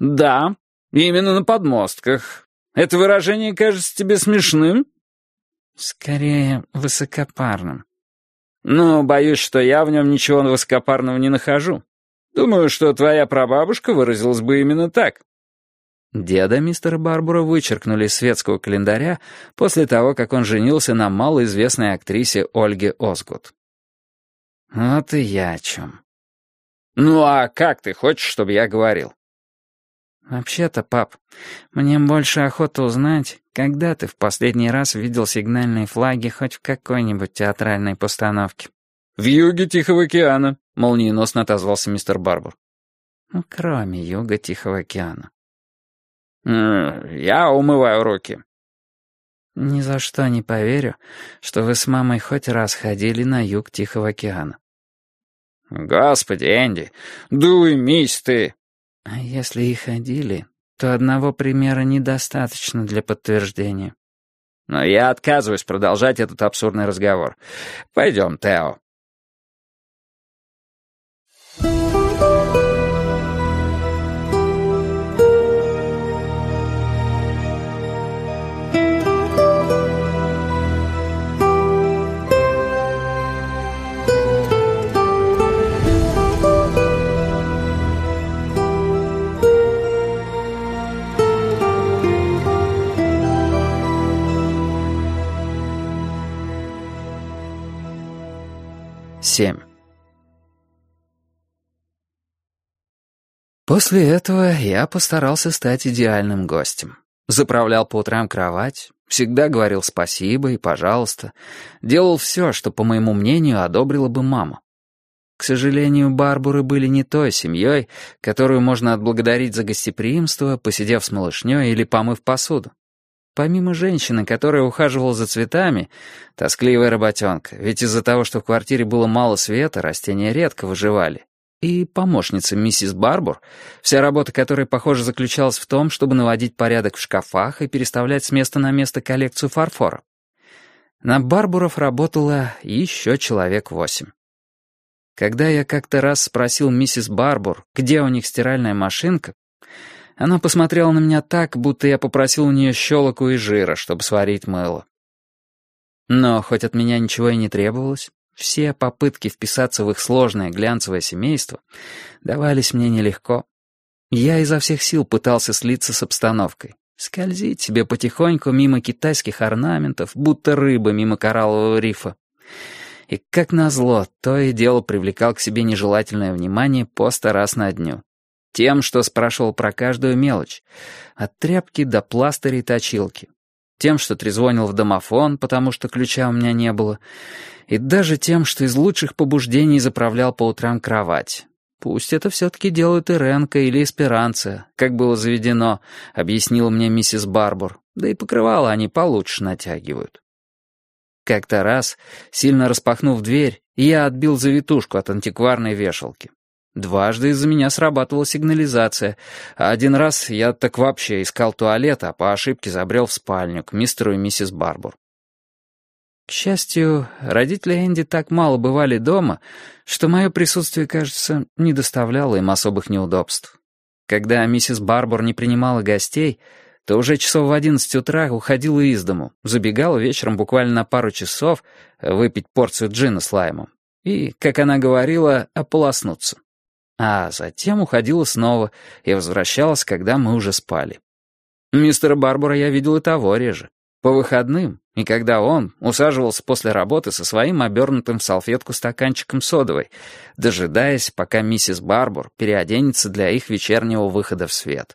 «Да, именно на подмостках. Это выражение кажется тебе смешным?» Скорее, высокопарным. Ну, боюсь, что я в нем ничего высокопарного не нахожу. Думаю, что твоя прабабушка выразилась бы именно так. Деда мистера Барбура вычеркнули из светского календаря после того, как он женился на малоизвестной актрисе Ольге Озгуд. Вот и я о чем. Ну, а как ты хочешь, чтобы я говорил? Вообще-то, пап, мне больше охота узнать, когда ты в последний раз видел сигнальные флаги хоть в какой-нибудь театральной постановке. «В юге Тихого океана», — молниеносно отозвался мистер Барбур. Ну, кроме юга Тихого океана. «Я умываю руки». Ни за что не поверю, что вы с мамой хоть раз ходили на юг Тихого океана. «Господи, Энди, да уймись ты!» А если и ходили, то одного примера недостаточно для подтверждения. Но я отказываюсь продолжать этот абсурдный разговор. Пойдем, Тео. После этого я постарался стать идеальным гостем. Заправлял по утрам кровать, всегда говорил спасибо и пожалуйста, делал все, что, по моему мнению, одобрила бы мама. К сожалению, Барбуры были не той семьей, которую можно отблагодарить за гостеприимство, посидев с малышней или помыв посуду. Помимо женщины, которая ухаживала за цветами, тоскливая работенка, ведь из-за того, что в квартире было мало света, растения редко выживали, и помощница миссис Барбур, вся работа которой, похоже, заключалась в том, чтобы наводить порядок в шкафах и переставлять с места на место коллекцию фарфора. На Барбуров работало еще человек 8. Когда я как-то раз спросил миссис Барбур, где у них стиральная машинка, она посмотрела на меня так, будто я попросил у нее щелоку и жира, чтобы сварить мыло. Но хоть от меня ничего и не требовалось, все попытки вписаться в их сложное глянцевое семейство давались мне нелегко. Я изо всех сил пытался слиться с обстановкой, скользить себе потихоньку мимо китайских орнаментов, будто рыба мимо кораллового рифа. И, как назло, то и дело привлекал к себе нежелательное внимание по 100 раз на дню. Тем, что спрашивал про каждую мелочь, от тряпки до пластыря и точилки. Тем, что трезвонил в домофон, потому что ключа у меня не было, и даже тем, что из лучших побуждений заправлял по утрам кровать. Пусть это все-таки делают Иренка или Эсперанца, как было заведено, объяснила мне миссис Барбур, да и покрывало они получше натягивают. Как-то раз, сильно распахнув дверь, я отбил завитушку от антикварной вешалки. Дважды из-за меня срабатывала сигнализация, а один раз я так вообще искал туалет, а по ошибке забрел в спальню к мистеру и миссис Барбур. К счастью, родители Энди так мало бывали дома, что мое присутствие, кажется, не доставляло им особых неудобств. Когда миссис Барбур не принимала гостей, то уже часов в 11 утра уходила из дому, забегала вечером буквально на пару часов выпить порцию джина с лаймом и, как она говорила, ополоснуться. А затем уходила снова и возвращалась, когда мы уже спали. Мистера Барбура я видел и того реже. По выходным, и когда он усаживался после работы со своим обернутым в салфетку стаканчиком содовой, дожидаясь, пока миссис Барбур переоденется для их вечернего выхода в свет.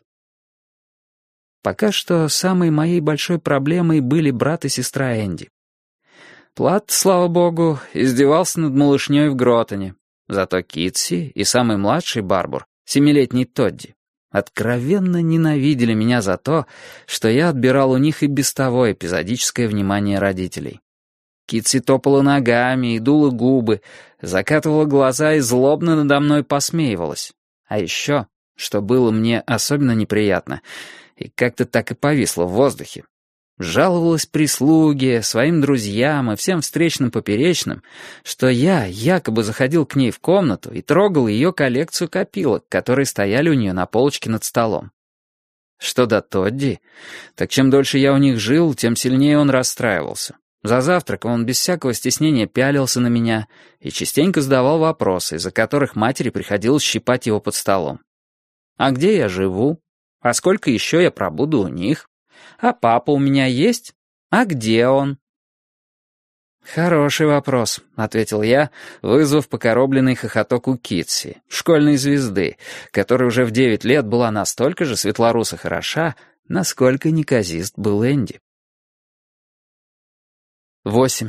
Пока что самой моей большой проблемой были брат и сестра Энди. Плат, слава богу, издевался над малышней в Гротоне. Зато Китси и самый младший Барбур, 7-летний Тодди, откровенно ненавидели меня за то, что я отбирал у них и без того эпизодическое внимание родителей. Китси топала ногами и дула губы, закатывала глаза и злобно надо мной посмеивалась. А еще, что было мне особенно неприятно, и как-то так и повисло в воздухе, жаловалась прислуге, своим друзьям и всем встречным поперечным, что я якобы заходил к ней в комнату и трогал ее коллекцию копилок, которые стояли у нее на полочке над столом. Что до Тодди, так чем дольше я у них жил, тем сильнее он расстраивался. За завтраком он без всякого стеснения пялился на меня и частенько задавал вопросы, из-за которых матери приходилось щипать его под столом. А где я живу? А сколько еще я пробуду у них? А папа у меня есть? А где он? «Хороший вопрос», — ответил я, вызвав покоробленный хохоток у Китси, школьной звезды, которая уже в 9 лет была настолько же светлорусо хороша, насколько неказист был Энди. 8.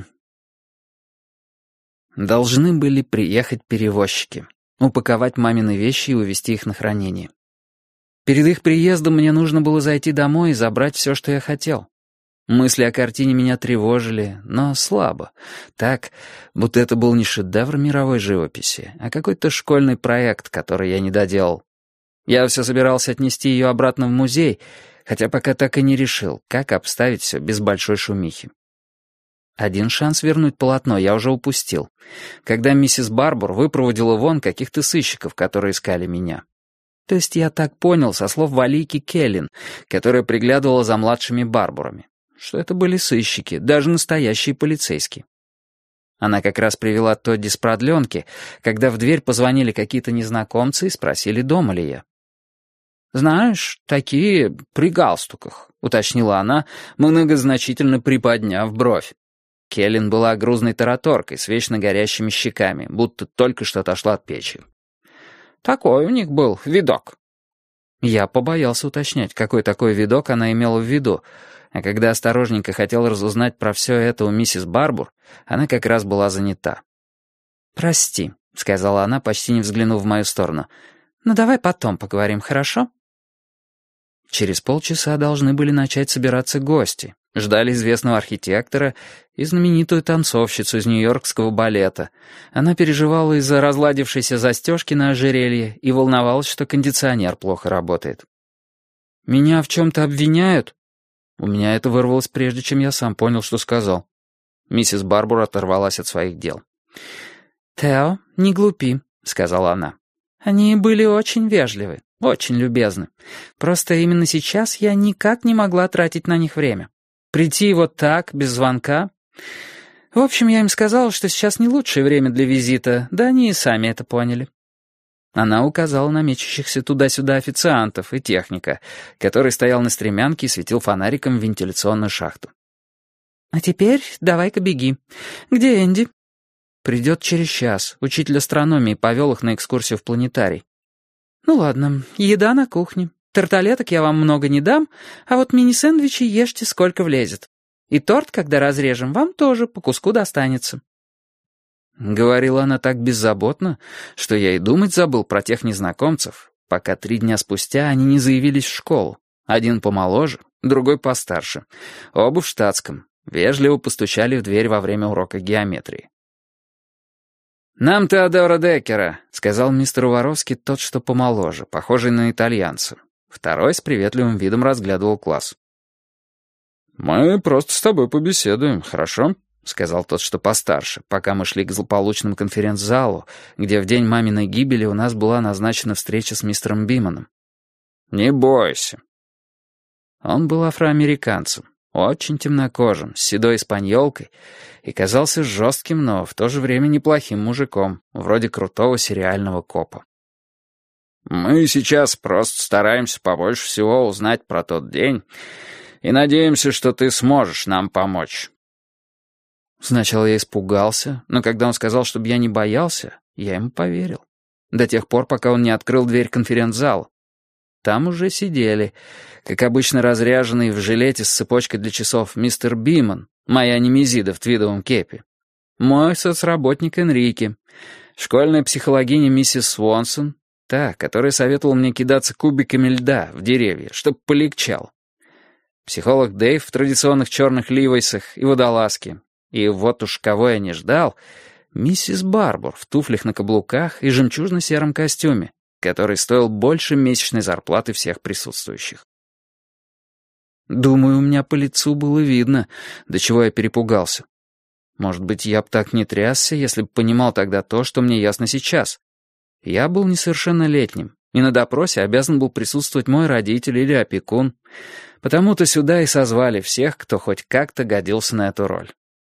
Должны были приехать перевозчики, упаковать мамины вещи и увезти их на хранение. Перед их приездом мне нужно было зайти домой и забрать все, что я хотел. Мысли о картине меня тревожили, но слабо. Так, будто это был не шедевр мировой живописи, а какой-то школьный проект, который я не доделал. Я все собирался отнести ее обратно в музей, хотя пока так и не решил, как обставить все без большой шумихи. Один шанс вернуть полотно я уже упустил, когда миссис Барбур выпроводила вон каких-то сыщиков, которые искали меня. То есть я так понял со слов Валийки Келлин, которая приглядывала за младшими Барбурами, что это были сыщики, даже настоящие полицейские. Она как раз привела Тодди с продленки, когда в дверь позвонили какие-то незнакомцы и спросили, дома ли я. «Знаешь, такие при галстуках», — уточнила она, многозначительно приподняв бровь. Келлин была грузной тараторкой с вечно горящими щеками, будто только что отошла от печи. «Такой у них был видок». Я побоялся уточнять, какой такой видок она имела в виду, а когда осторожненько хотел разузнать про все это у миссис Барбур, она как раз была занята. «Прости», — сказала она, почти не взглянув в мою сторону. «Но давай потом поговорим, хорошо?» Через полчаса должны были начать собираться гости. Ждали известного архитектора и знаменитую танцовщицу из нью-йоркского балета. Она переживала из-за разладившейся застежки на ожерелье и волновалась, что кондиционер плохо работает. «Меня в чем-то обвиняют?» У меня это вырвалось прежде, чем я сам понял, что сказал. Миссис Барбур оторвалась от своих дел. «Тео, не глупи», — сказала она. «Они были очень вежливы, очень любезны. Просто именно сейчас я никак не могла тратить на них время. Прийти вот так, без звонка. В общем, я им сказала, что сейчас не лучшее время для визита, да они и сами это поняли». Она указала на мечущихся туда-сюда официантов и техника, который стоял на стремянке и светил фонариком в вентиляционную шахту. «А теперь давай-ка беги. Где Энди?» «Придет через час. Учитель астрономии повел их на экскурсию в планетарий». «Ну ладно, еда на кухне. Тарталеток я вам много не дам, а вот мини-сэндвичи ешьте сколько влезет. И торт, когда разрежем, вам тоже по куску достанется». Говорила она так беззаботно, что я и думать забыл про тех незнакомцев, пока 3 дня спустя они не заявились в школу. Один помоложе, другой постарше. Оба в штатском. Вежливо постучали в дверь во время урока геометрии. «Нам Теодора Деккера», — сказал мистер Воровский, тот, что помоложе, похожий на итальянца. Второй с приветливым видом разглядывал класс. «Мы просто с тобой побеседуем, хорошо?» — сказал тот, что постарше, пока мы шли к злополучному конференц-залу, где в день маминой гибели у нас была назначена встреча с мистером Биманом. «Не бойся». Он был афроамериканцем, очень темнокожим, с седой испаньолкой, и казался жестким, но в то же время неплохим мужиком, вроде крутого сериального копа. «Мы сейчас просто стараемся побольше всего узнать про тот день и надеемся, что ты сможешь нам помочь». Сначала я испугался, но когда он сказал, чтобы я не боялся, я ему поверил. До тех пор, пока он не открыл дверь конференц-зала. Там уже сидели, как обычно разряженный в жилете с цепочкой для часов мистер Биман, моя немезида в твидовом кепе, мой соцработник Энрике, школьная психологиня миссис Свонсон, та, которая советовала мне кидаться кубиками льда в деревья, чтоб полегчало, психолог Дэйв в традиционных черных ливейсах и водолазке. И вот уж кого я не ждал, миссис Барбур в туфлях на каблуках и жемчужно-сером костюме, который стоил больше месячной зарплаты всех присутствующих. Думаю, у меня по лицу было видно, до чего я перепугался. Может быть, я б так не трясся, если бы понимал тогда то, что мне ясно сейчас. Я был несовершеннолетним, и на допросе обязан был присутствовать мой родитель или опекун, потому-то сюда и созвали всех, кто хоть как-то годился на эту роль.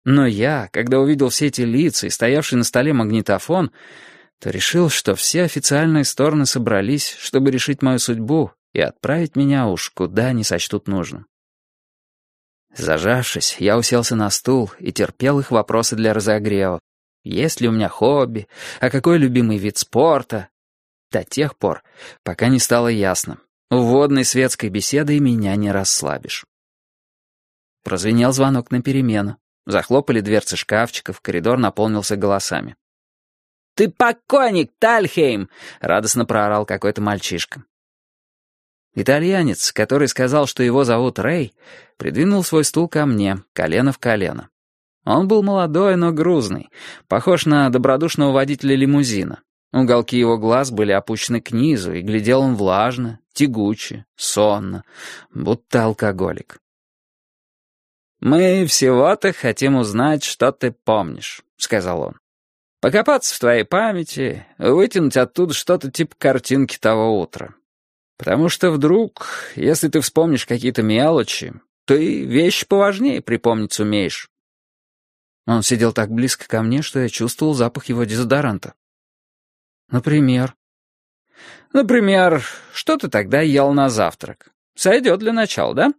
Но я, когда увидел все эти лица и стоявший на столе магнитофон, то решил, что все официальные стороны собрались, чтобы решить мою судьбу и отправить меня уж куда не сочтут нужным. Зажавшись, я уселся на стул и терпел их вопросы для разогрева. Есть ли у меня хобби, а какой любимый вид спорта? До тех пор, пока не стало ясно. Вводной светской беседой меня не расслабишь. Прозвенел звонок на перемену. Захлопали дверцы шкафчиков, коридор наполнился голосами. «Ты покойник, Тальхейм!» — радостно проорал какой-то мальчишка. Итальянец, который сказал, что его зовут Рэй, придвинул свой стул ко мне, колено в колено. Он был молодой, но грузный, похож на добродушного водителя лимузина. Уголки его глаз были опущены к низу, и глядел он влажно, тягуче, сонно, будто алкоголик. «Мы всего-то хотим узнать, что ты помнишь», — сказал он. «Покопаться в твоей памяти, вытянуть оттуда что-то типа картинки того утра. Потому что вдруг, если ты вспомнишь какие-то мелочи, то и вещи поважнее припомнить сумеешь». Он сидел так близко ко мне, что я чувствовал запах его дезодоранта. «Например?» «Например, что ты тогда ел на завтрак? Сойдет для начала, да?»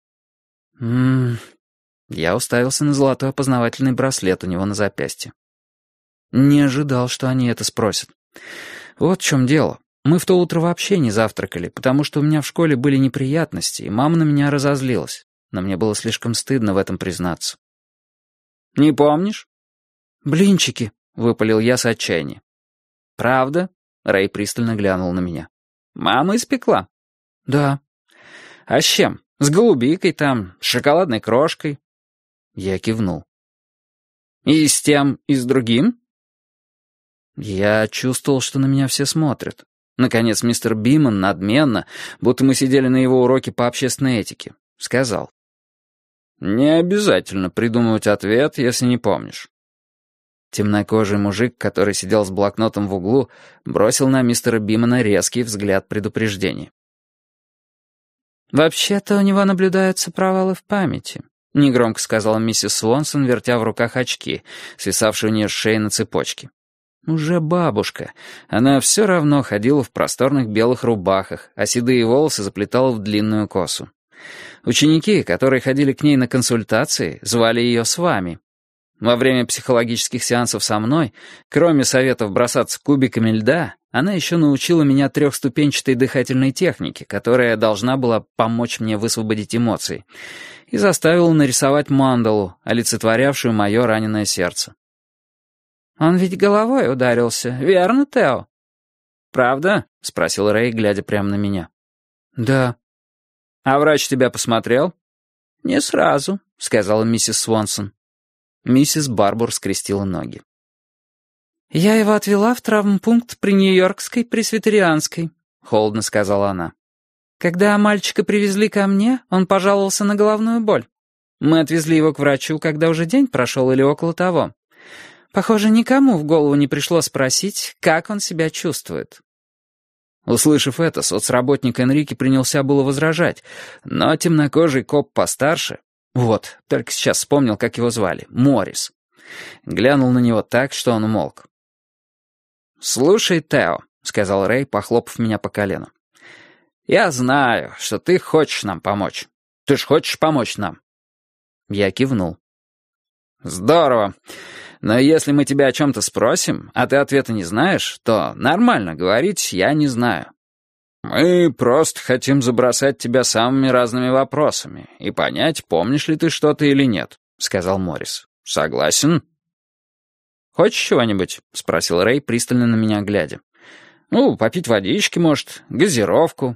Я уставился на золотой опознавательный браслет у него на запястье. Не ожидал, что они это спросят. Вот в чем дело. Мы в то утро вообще не завтракали, потому что у меня в школе были неприятности, и мама на меня разозлилась. Но мне было слишком стыдно в этом признаться. «Не помнишь?» «Блинчики», — выпалил я с отчаяния. «Правда?» — Рэй пристально глянул на меня. «Мама испекла?» «Да». «А с чем? С голубикой там, с шоколадной крошкой?» Я кивнул. «И с тем, и с другим?» Я чувствовал, что на меня все смотрят. Наконец мистер Биман надменно, будто мы сидели на его уроке по общественной этике, сказал. «Не обязательно придумывать ответ, если не помнишь». Темнокожий мужик, который сидел с блокнотом в углу, бросил на мистера Бимана резкий взгляд предупреждения. «Вообще-то у него наблюдаются провалы в памяти», — негромко сказала миссис Свонсон, вертя в руках очки, свисавшие у нее с шеи на цепочке. Уже бабушка. Она все равно ходила в просторных белых рубахах, а седые волосы заплетала в длинную косу. Ученики, которые ходили к ней на консультации, звали ее с вами. Во время психологических сеансов со мной, кроме советов бросаться кубиками льда, она еще научила меня трехступенчатой дыхательной технике, которая должна была помочь мне высвободить эмоции, и заставила нарисовать мандалу, олицетворявшую мое раненое сердце. «Он ведь головой ударился, верно, Тео?» «Правда?» — спросил Рэй, глядя прямо на меня. «Да». «А врач тебя посмотрел?» «Не сразу», — сказала миссис Свонсон. Миссис Барбур скрестила ноги. «Я его отвела в травмпункт при Нью-Йоркской пресвитерианской», — холодно сказала она. «Когда мальчика привезли ко мне, он пожаловался на головную боль. Мы отвезли его к врачу, когда уже день прошел или около того. Похоже, никому в голову не пришло спросить, как он себя чувствует». Услышав это, соцработник Энрике принялся было возражать, но темнокожий коп постарше, вот, только сейчас вспомнил, как его звали, Моррис, глянул на него так, что он умолк. «Слушай, Тео», — сказал Рэй, похлопав меня по колену, — «я знаю, что ты хочешь нам помочь. Ты ж хочешь помочь нам?» Я кивнул. «Здорово. Но если мы тебя о чем-то спросим, а ты ответа не знаешь, то нормально говорить «я не знаю». Мы просто хотим забросать тебя самыми разными вопросами и понять, помнишь ли ты что-то или нет», — сказал Моррис. «Согласен?» «Хочешь чего-нибудь?» — спросил Рэй, пристально на меня глядя. «Ну, попить водички, может, газировку».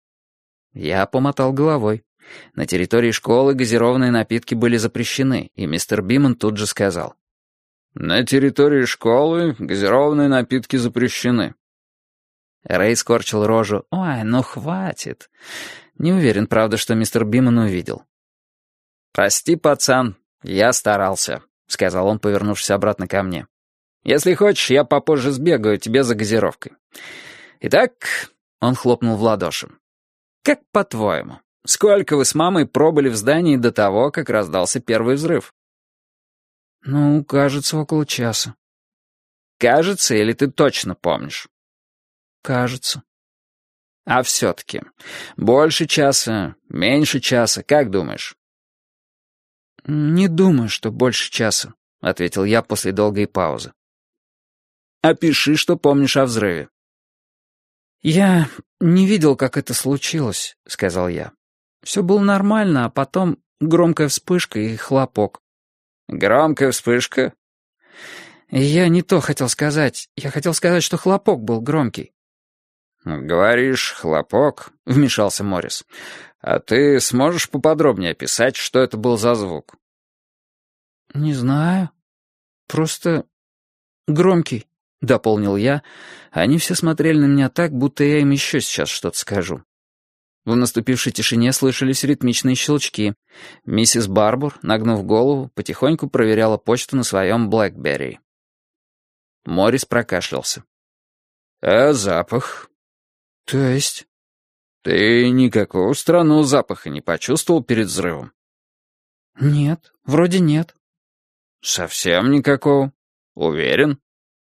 Я помотал головой. На территории школы газированные напитки были запрещены, и мистер Биман тут же сказал. «На территории школы газированные напитки запрещены». Рэй скорчил рожу. «Ой, ну хватит». Не уверен, правда, что мистер Биман увидел. «Прости, пацан, я старался», — сказал он, повернувшись обратно ко мне. «Если хочешь, я попозже сбегаю тебе за газировкой. Итак...» — он хлопнул в ладоши. «Как по-твоему, сколько вы с мамой пробыли в здании до того, как раздался первый взрыв?» Ну, кажется, около часа. Кажется, или ты точно помнишь? Кажется. А все-таки, больше часа, меньше часа, как думаешь? Не думаю, что больше часа, ответил я после долгой паузы. Опиши, что помнишь о взрыве. Я не видел, как это случилось, сказал я. Все было нормально, а потом громкая вспышка и хлопок. Громкая вспышка? Я не то хотел сказать. Я хотел сказать, что хлопок был громкий. «Говоришь, хлопок», — вмешался Моррис. «А ты сможешь поподробнее описать, что это был за звук?» «Не знаю. Просто громкий», — дополнил я. Они все смотрели на меня так, будто я им еще сейчас что-то скажу. В наступившей тишине слышались ритмичные щелчки. Миссис Барбур, нагнув голову, потихоньку проверяла почту на своем BlackBerry. Моррис прокашлялся. «А запах?» «То есть?» «Ты никакого странного запаха не почувствовал перед взрывом?» «Нет, вроде нет». «Совсем никакого? Уверен?»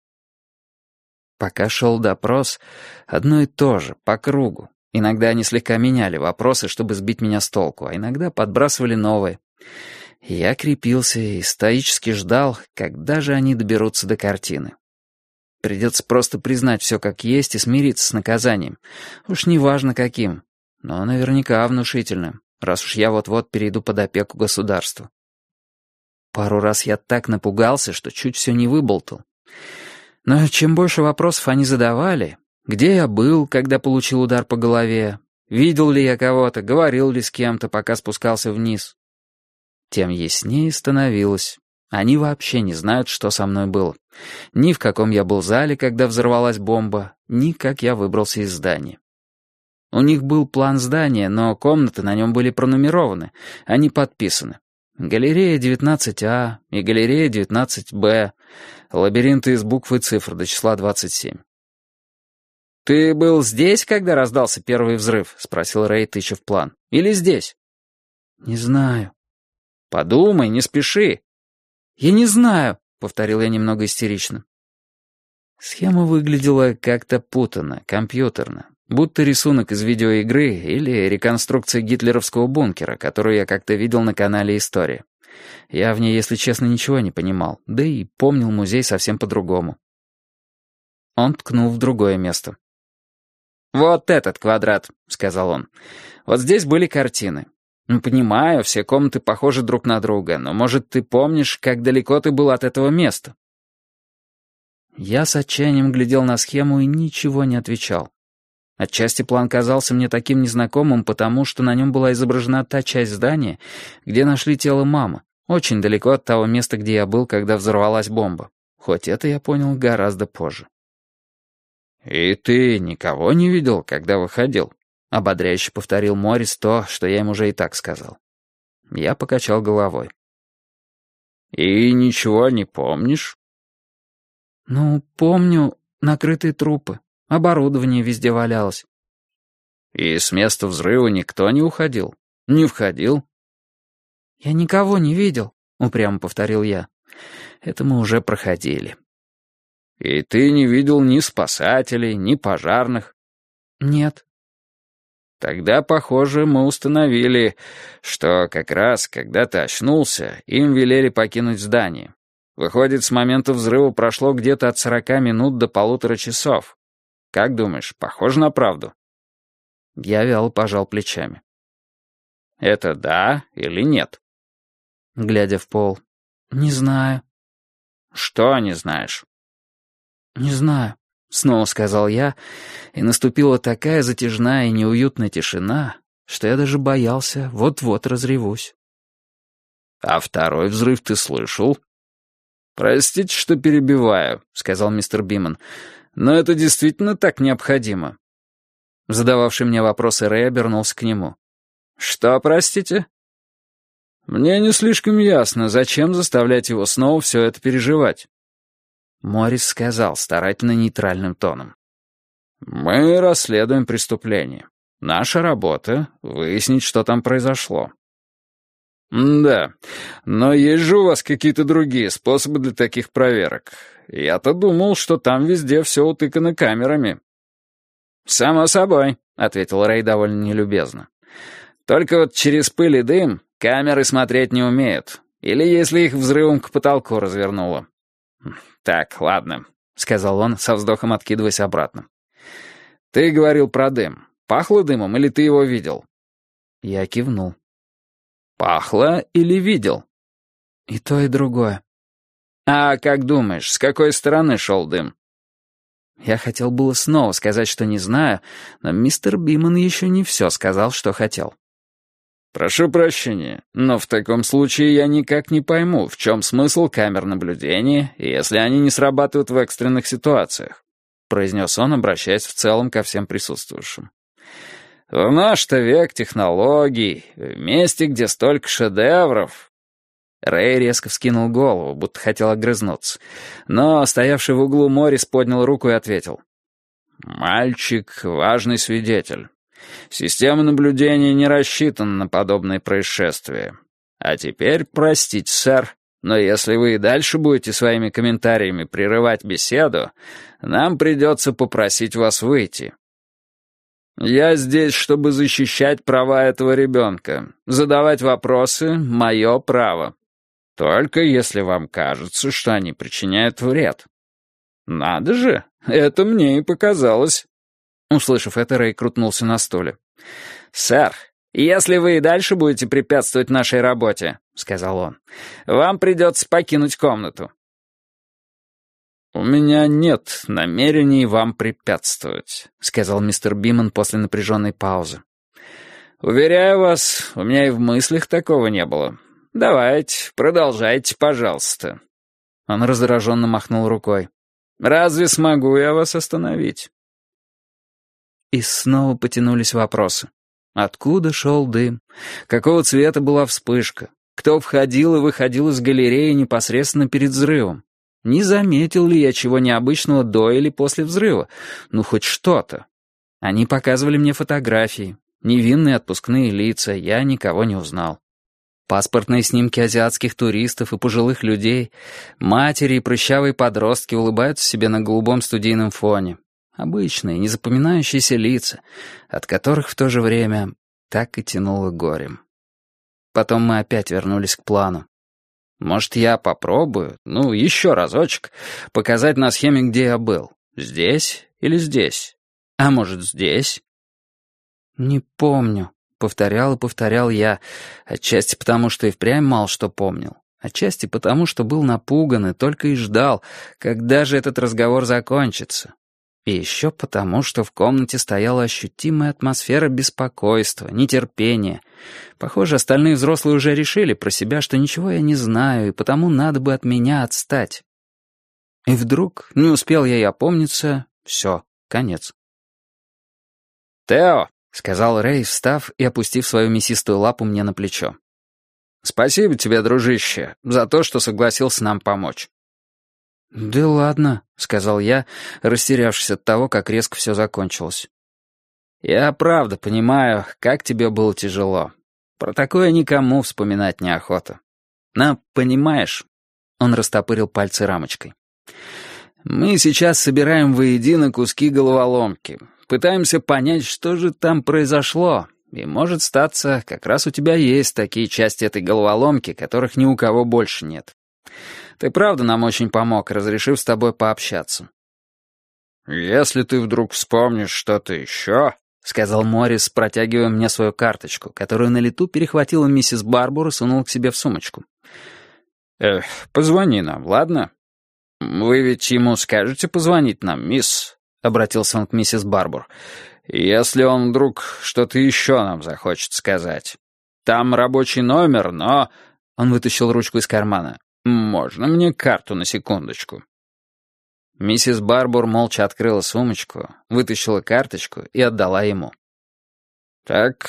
Пока шел допрос, одно и то же, по кругу. Иногда они слегка меняли вопросы, чтобы сбить меня с толку, а иногда подбрасывали новые. Я крепился и стоически ждал, когда же они доберутся до картины. Придется просто признать все как есть и смириться с наказанием. Уж не важно каким, но наверняка внушительным, раз уж я вот-вот перейду под опеку государства. Пару раз я так напугался, что чуть все не выболтал. Но чем больше вопросов они задавали, где я был, когда получил удар по голове, видел ли я кого-то, говорил ли с кем-то, пока спускался вниз, тем яснее становилось. Они вообще не знают, что со мной было. Ни в каком я был зале, когда взорвалась бомба, ни как я выбрался из здания. У них был план здания, но комнаты на нем были пронумерованы, они подписаны. Галерея 19А и галерея 19Б, лабиринты из букв и цифр до числа 27. «Ты был здесь, когда раздался первый взрыв?» — спросил Рэй, тыча в план. «Или здесь?» «Не знаю». «Подумай, не спеши». «Я не знаю», — повторил я немного истерично. Схема выглядела как-то путанно, компьютерно, будто рисунок из видеоигры или реконструкция гитлеровского бункера, которую я как-то видел на канале «История». Я в ней, если честно, ничего не понимал, да и помнил музей совсем по-другому. Он ткнул в другое место. «Вот этот квадрат», — сказал он. «Вот здесь были картины. Понимаю, все комнаты похожи друг на друга, но, может, ты помнишь, как далеко ты был от этого места?» Я с отчаянием глядел на схему и ничего не отвечал. Отчасти план казался мне таким незнакомым, потому что на нем была изображена та часть здания, где нашли тело мамы, очень далеко от того места, где я был, когда взорвалась бомба. Хоть это я понял гораздо позже. «И ты никого не видел, когда выходил?» — ободряюще повторил Моррис то, что я им уже и так сказал. Я покачал головой. «И ничего не помнишь?» «Ну, помню, накрытые трупы. Оборудование везде валялось». «И с места взрыва никто не уходил? Не входил?» «Я никого не видел», — упрямо повторил я. Это мы уже проходили. «И ты не видел ни спасателей, ни пожарных?» «Нет». «Тогда, похоже, мы установили, что как раз, когда ты очнулся, им велели покинуть здание. Выходит, с момента взрыва прошло где-то от 40 минут до 1,5 часов. Как думаешь, похоже на правду?» Я вяло пожал плечами. «Это да или нет?» Глядя в пол. «Не знаю». «Что не знаешь?» «Не знаю», — снова сказал я, и наступила такая затяжная и неуютная тишина, что я даже боялся, вот-вот разревусь. «А второй взрыв ты слышал?» «Простите, что перебиваю», — сказал мистер Биман, «но это действительно так необходимо». Задававший мне вопросы Рэй обернулся к нему. «Что, простите?» «Мне не слишком ясно, зачем заставлять его снова все это переживать». Моррис сказал старательно нейтральным тоном. «Мы расследуем преступление. Наша работа — выяснить, что там произошло». «Да, но есть же у вас какие-то другие способы для таких проверок. Я-то думал, что там везде все утыкано камерами». «Само собой», — ответил Рэй довольно нелюбезно. «Только вот через пыль и дым камеры смотреть не умеют. Или если их взрывом к потолку развернуло». «Так, ладно», — сказал он, со вздохом откидываясь обратно. «Ты говорил про дым. Пахло дымом или ты его видел?» Я кивнул. «Пахло или видел?» «И то, и другое». «А как думаешь, с какой стороны шел дым?» Я хотел было снова сказать, что не знаю, но мистер Биман еще не все сказал, что хотел. «Прошу прощения, но в таком случае я никак не пойму, в чем смысл камер наблюдения, если они не срабатывают в экстренных ситуациях», произнес он, обращаясь в целом ко всем присутствующим. «В наш-то век технологий, в месте, где столько шедевров...» Рэй резко вскинул голову, будто хотел огрызнуться, но стоявший в углу Моррис поднял руку и ответил. «Мальчик — важный свидетель. Система наблюдения не рассчитана на подобные происшествия. А теперь, простите, сэр, но если вы и дальше будете своими комментариями прерывать беседу, нам придется попросить вас выйти. Я здесь, чтобы защищать права этого ребенка. Задавать вопросы — мое право. Только если вам кажется, что они причиняют вред». «Надо же, это мне и показалось». Услышав это, Рэй крутнулся на стуле. «Сэр, если вы и дальше будете препятствовать нашей работе, — сказал он, — вам придется покинуть комнату». «У меня нет намерений вам препятствовать», — сказал мистер Биман после напряженной паузы. «Уверяю вас, у меня и в мыслях такого не было. Давайте, продолжайте, пожалуйста». Он раздраженно махнул рукой. «Разве смогу я вас остановить?» И снова потянулись вопросы. Откуда шел дым? Какого цвета была вспышка? Кто входил и выходил из галереи непосредственно перед взрывом? Не заметил ли я чего необычного до или после взрыва? Ну, хоть что-то. Они показывали мне фотографии. Невинные отпускные лица, я никого не узнал. Паспортные снимки азиатских туристов и пожилых людей. Матери и прыщавые подростки улыбаются себе на голубом студийном фоне. Обычные, незапоминающиеся лица, от которых в то же время так и тянуло горем. Потом мы опять вернулись к плану. Может, я попробую, еще разочек, показать на схеме, где я был. Здесь или здесь? А может, здесь? «Не помню», — повторял и повторял я, отчасти потому, что и впрямь мало что помнил, отчасти потому, что был напуган и только и ждал, когда же этот разговор закончится. И еще потому, что в комнате стояла ощутимая атмосфера беспокойства, нетерпения. Похоже, остальные взрослые уже решили про себя, что ничего я не знаю, и потому надо бы от меня отстать. И вдруг, не успел я и опомниться, все, конец. «Тео», — сказал Рэй, встав и опустив свою мясистую лапу мне на плечо. «Спасибо тебе, дружище, за то, что согласился нам помочь». «Да ладно», — сказал я, растерявшись от того, как резко все закончилось. «Я правда понимаю, как тебе было тяжело. Про такое никому вспоминать неохота. Но, понимаешь...» Он растопырил пальцы рамочкой. «Мы сейчас собираем воедино куски головоломки. Пытаемся понять, что же там произошло. И может статься, как раз у тебя есть такие части этой головоломки, которых ни у кого больше нет. Ты правда нам очень помог, разрешив с тобой пообщаться». «Если ты вдруг вспомнишь что-то еще», — сказал Моррис, протягивая мне свою карточку, которую на лету перехватила миссис Барбур и сунула к себе в сумочку. «Позвони нам, ладно? Вы ведь ему скажете позвонить нам, мисс?» — обратился он к миссис Барбур. «Если он вдруг что-то еще нам захочет сказать. Там рабочий номер, но...» Он вытащил ручку из кармана. «Можно мне карту на секундочку?» Миссис Барбур молча открыла сумочку, вытащила карточку и отдала ему. «Так.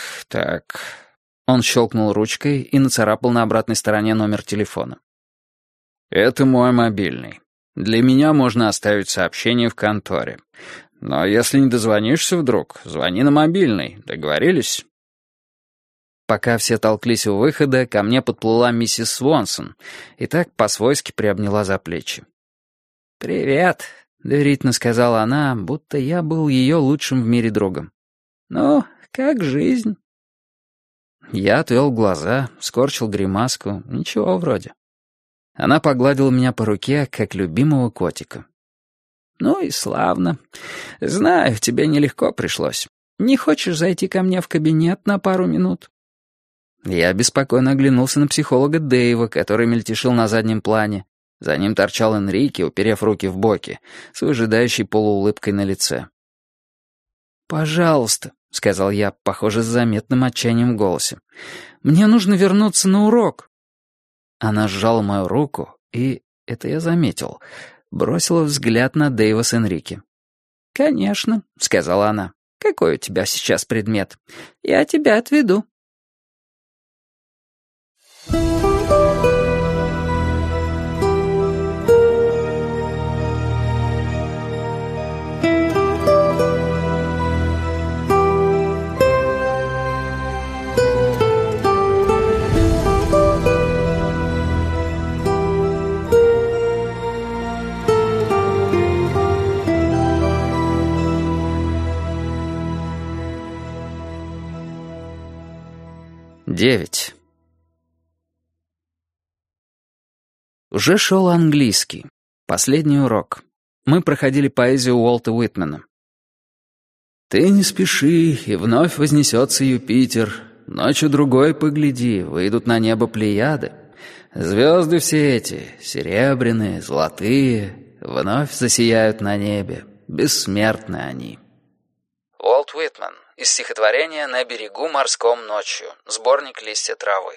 Он щелкнул ручкой и нацарапал на обратной стороне номер телефона. «Это мой мобильный. Для меня можно оставить сообщение в конторе. Но если не дозвонишься вдруг, звони на мобильный. Договорились?» Пока все толклись у выхода, ко мне подплыла миссис Свонсон и так по-свойски приобняла за плечи. «Привет», — доверительно сказала она, будто я был ее лучшим в мире другом. «Ну, как жизнь?» Я отвел глаза, скорчил гримаску, ничего вроде. Она погладила меня по руке, как любимого котика. «Ну и славно. Знаю, тебе нелегко пришлось. Не хочешь зайти ко мне в кабинет на пару минут?» Я беспокойно оглянулся на психолога Дэйва, который мельтешил на заднем плане. За ним торчал Энрике, уперев руки в боки, с выжидающей полуулыбкой на лице. «Пожалуйста», — сказал я, похоже, с заметным отчаянием в голосе. «Мне нужно вернуться на урок». Она сжала мою руку и, это я заметил, бросила взгляд на Дэйва с Энрике. «Конечно», — сказала она. «Какой у тебя сейчас предмет? Я тебя отведу». Девять. Уже шел английский. Последний урок. Мы проходили поэзию Уолта Уитмена. «Ты не спеши, и вновь вознесется Юпитер. Ночью другой погляди, выйдут на небо плеяды. Звезды все эти, серебряные, золотые, вновь засияют на небе. Бессмертны они». Уолт Уитмен. Из стихотворения «На берегу морском ночью». Сборник «Листья травы».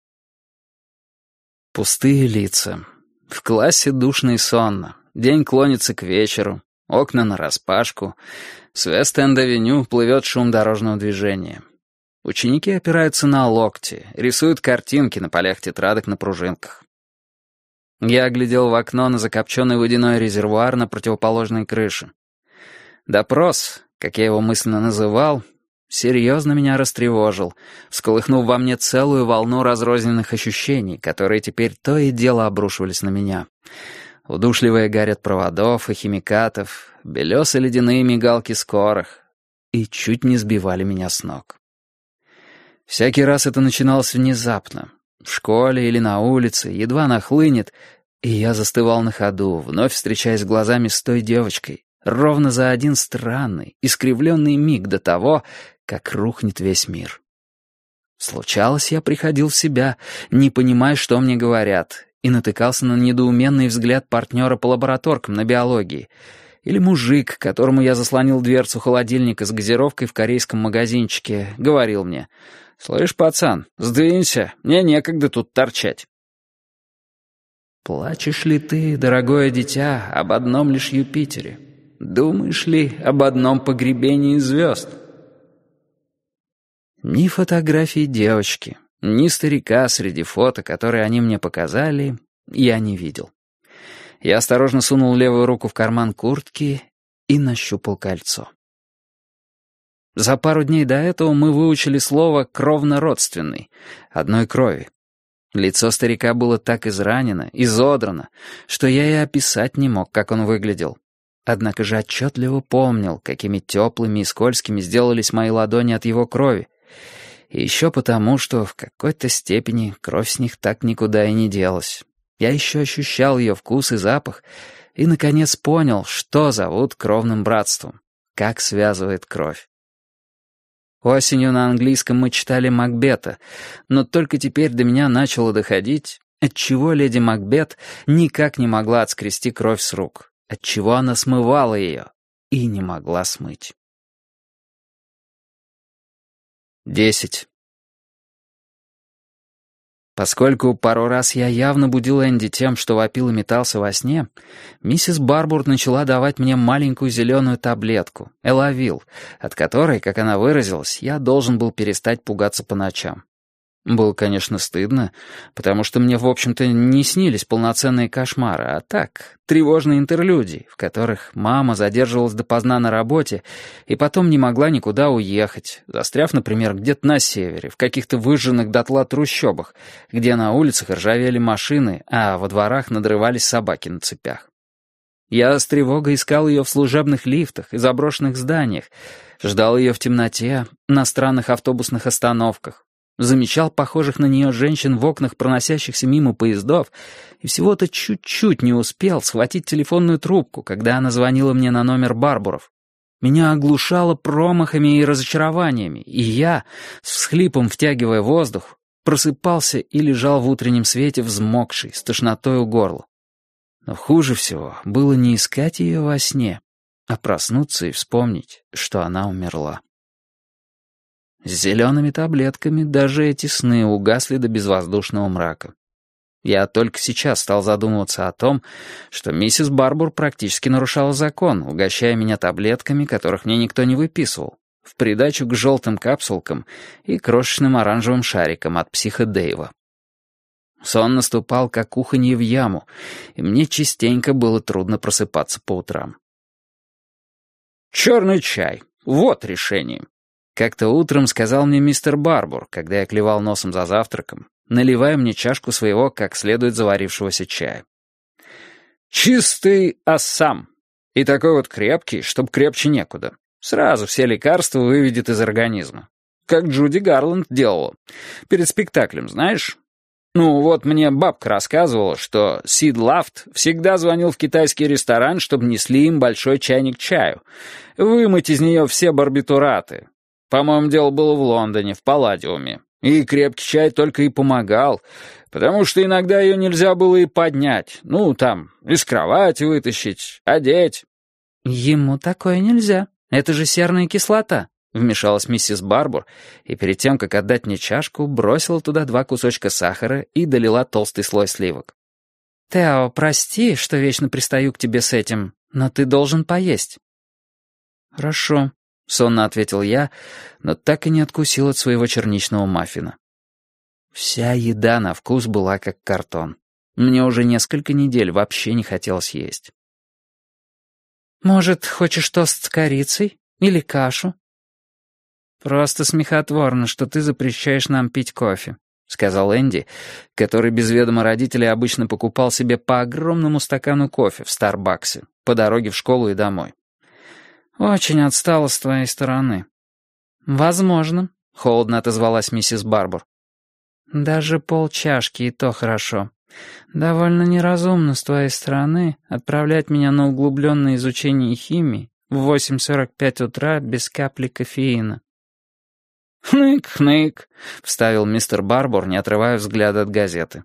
Пустые лица. В классе душно и сонно. День клонится к вечеру. Окна нараспашку. С Вест-Энд-авеню плывет шум дорожного движения. Ученики опираются на локти, рисуют картинки на полях тетрадок на пружинках. Я оглядел в окно на закопченный водяной резервуар на противоположной крыше. Допрос, как я его мысленно называл, серьезно меня растревожил, всколыхнув во мне целую волну разрозненных ощущений, которые теперь то и дело обрушивались на меня. Удушливая гарь от проводов и химикатов, белесо-ледяные мигалки скорых, и чуть не сбивали меня с ног. Всякий раз это начиналось внезапно. В школе или на улице едва нахлынет, и я застывал на ходу, вновь встречаясь глазами с той девочкой, ровно за один странный, искривленный миг до того, как рухнет весь мир. Случалось, я приходил в себя, не понимая, что мне говорят, и натыкался на недоуменный взгляд партнера по лабораторкам на биологии, или мужик, которому я заслонил дверцу холодильника с газировкой в корейском магазинчике, говорил мне: «Слышь, пацан, сдвинься, мне некогда тут торчать». Плачешь ли ты, дорогое дитя, об одном лишь Юпитере? Думаешь ли об одном погребении звезд? Ни фотографии девочки, ни старика среди фото, которые они мне показали, я не видел. Я осторожно сунул левую руку в карман куртки и нащупал кольцо. За пару дней до этого мы выучили слово «кровно-родственный», одной крови. Лицо старика было так изранено, изодрано, что я и описать не мог, как он выглядел. Однако же отчетливо помнил, какими теплыми и скользкими сделались мои ладони от его крови. И еще потому, что в какой-то степени кровь с них так никуда и не делась. Я еще ощущал ее вкус и запах, и, наконец, понял, что зовут кровным братством, как связывает кровь. Осенью на английском мы читали Макбета, но только теперь до меня начало доходить, отчего леди Макбет никак не могла отскрести кровь с рук, отчего она смывала ее и не могла смыть. 10. Поскольку пару раз я явно будил Энди тем, что вопил и метался во сне, миссис Барбур начала давать мне маленькую зеленую таблетку, Элавил, от которой, как она выразилась, я должен был перестать пугаться по ночам. Было, конечно, стыдно, потому что мне, в общем-то, не снились полноценные кошмары, а так, тревожные интерлюдии, в которых мама задерживалась допоздна на работе и потом не могла никуда уехать, застряв, например, где-то на севере, в каких-то выжженных дотла трущобах, где на улицах ржавели машины, а во дворах надрывались собаки на цепях. Я с тревогой искал ее в служебных лифтах и заброшенных зданиях, ждал ее в темноте, на странных автобусных остановках, замечал похожих на нее женщин в окнах проносящихся мимо поездов и всего-то чуть-чуть не успел схватить телефонную трубку, когда она звонила мне на номер Барбуров. Меня оглушало промахами и разочарованиями, и я, с всхлипом втягивая воздух, просыпался и лежал в утреннем свете взмокший, с тошнотой у горла. Но хуже всего было не искать ее во сне, а проснуться и вспомнить, что она умерла. С зелеными таблетками даже эти сны угасли до безвоздушного мрака. Я только сейчас стал задумываться о том, что миссис Барбур практически нарушала закон, угощая меня таблетками, которых мне никто не выписывал, в придачу к желтым капсулкам и крошечным оранжевым шарикам от психа Дэйва. Сон наступал, как уханье в яму, и мне частенько было трудно просыпаться по утрам. «Черный чай. Вот решение», — как-то утром сказал мне мистер Барбур, когда я клевал носом за завтраком, наливая мне чашку своего как следует заварившегося чая. «Чистый Ассам. И такой вот крепкий, чтоб крепче некуда. Сразу все лекарства выведет из организма. Как Джуди Гарланд делала. Перед спектаклем, знаешь? Ну, вот мне бабка рассказывала, что Сид Лафт всегда звонил в китайский ресторан, чтобы несли им большой чайник чаю. Вымыть из нее все барбитураты. По-моему, дело было в Лондоне, в Палладиуме. И крепкий чай только и помогал, потому что иногда ее нельзя было и поднять. Ну, там, из кровати вытащить, одеть. «Ему такое нельзя. Это же серная кислота», — вмешалась миссис Барбур, и перед тем, как отдать мне чашку, бросила туда 2 кусочка сахара и долила толстый слой сливок. «Тео, прости, что вечно пристаю к тебе с этим, но ты должен поесть». «Хорошо», — сонно ответил я, но так и не откусил от своего черничного маффина. Вся еда на вкус была как картон. Мне уже несколько недель вообще не хотелось есть. «Может, хочешь тост с корицей? Или кашу?» «Просто смехотворно, что ты запрещаешь нам пить кофе», — сказал Энди, который без ведома родителей обычно покупал себе по огромному стакану кофе в Старбаксе по дороге в школу и домой. «Очень отстало с твоей стороны». «Возможно», — холодно отозвалась миссис Барбур. «Даже полчашки и то хорошо. Довольно неразумно с твоей стороны отправлять меня на углубленное изучение химии в 8:45 утра без капли кофеина». «Хнык-хнык», — вставил мистер Барбур, не отрывая взгляда от газеты.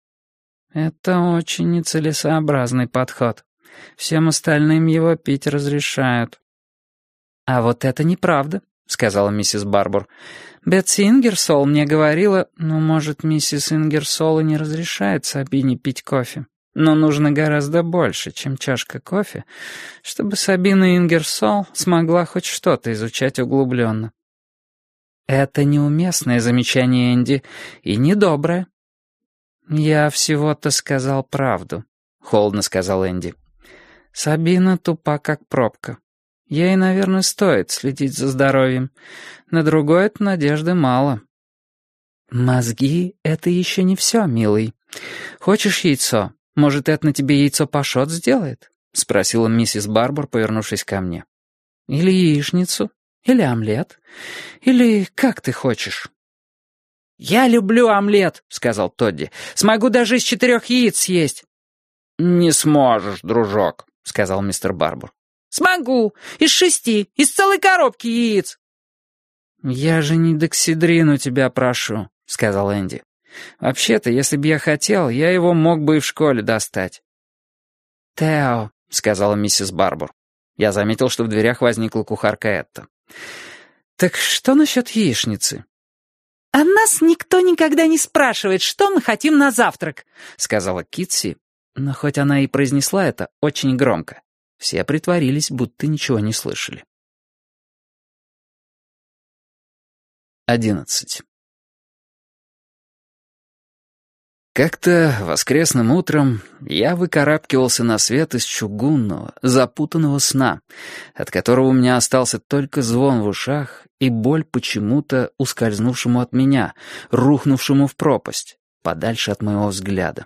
«Это очень нецелесообразный подход. Всем остальным его пить разрешают». «А вот это неправда», — сказала миссис Барбур. «Бетси Ингерсол мне говорила, ну, может, миссис Ингерсол и не разрешает Сабине пить кофе, но нужно гораздо больше, чем чашка кофе, чтобы Сабина Ингерсол смогла хоть что-то изучать углубленно». «Это неуместное замечание, Энди, и недоброе». «Я всего-то сказал правду», — холодно сказал Энди. «Сабина тупа, как пробка. Ей, наверное, стоит следить за здоровьем. На другое-то надежды мало». «Мозги — это еще не все, милый. Хочешь яйцо? Может, это на тебе яйцо пашот сделает?» — спросила миссис Барбур, повернувшись ко мне. «Или яичницу? Или омлет? Или как ты хочешь?» «Я люблю омлет», — сказал Тодди. «Смогу даже из 4 яиц съесть». «Не сможешь, дружок», — сказал мистер Барбур. «Смогу! Из 6, из целой коробки яиц!» «Я же не доксидрин у тебя прошу», — сказал Энди. «Вообще-то, если бы я хотел, я его мог бы и в школе достать». «Тео», — сказала миссис Барбур. Я заметил, что в дверях возникла кухарка Этта. «Так что насчет яичницы?» «А нас никто никогда не спрашивает, что мы хотим на завтрак», — сказала Китси, но хоть она и произнесла это очень громко, все притворились, будто ничего не слышали. 11. Как-то воскресным утром я выкарабкивался на свет из чугунного, запутанного сна, от которого у меня остался только звон в ушах и боль почему-то ускользнувшему от меня, рухнувшему в пропасть, подальше от моего взгляда.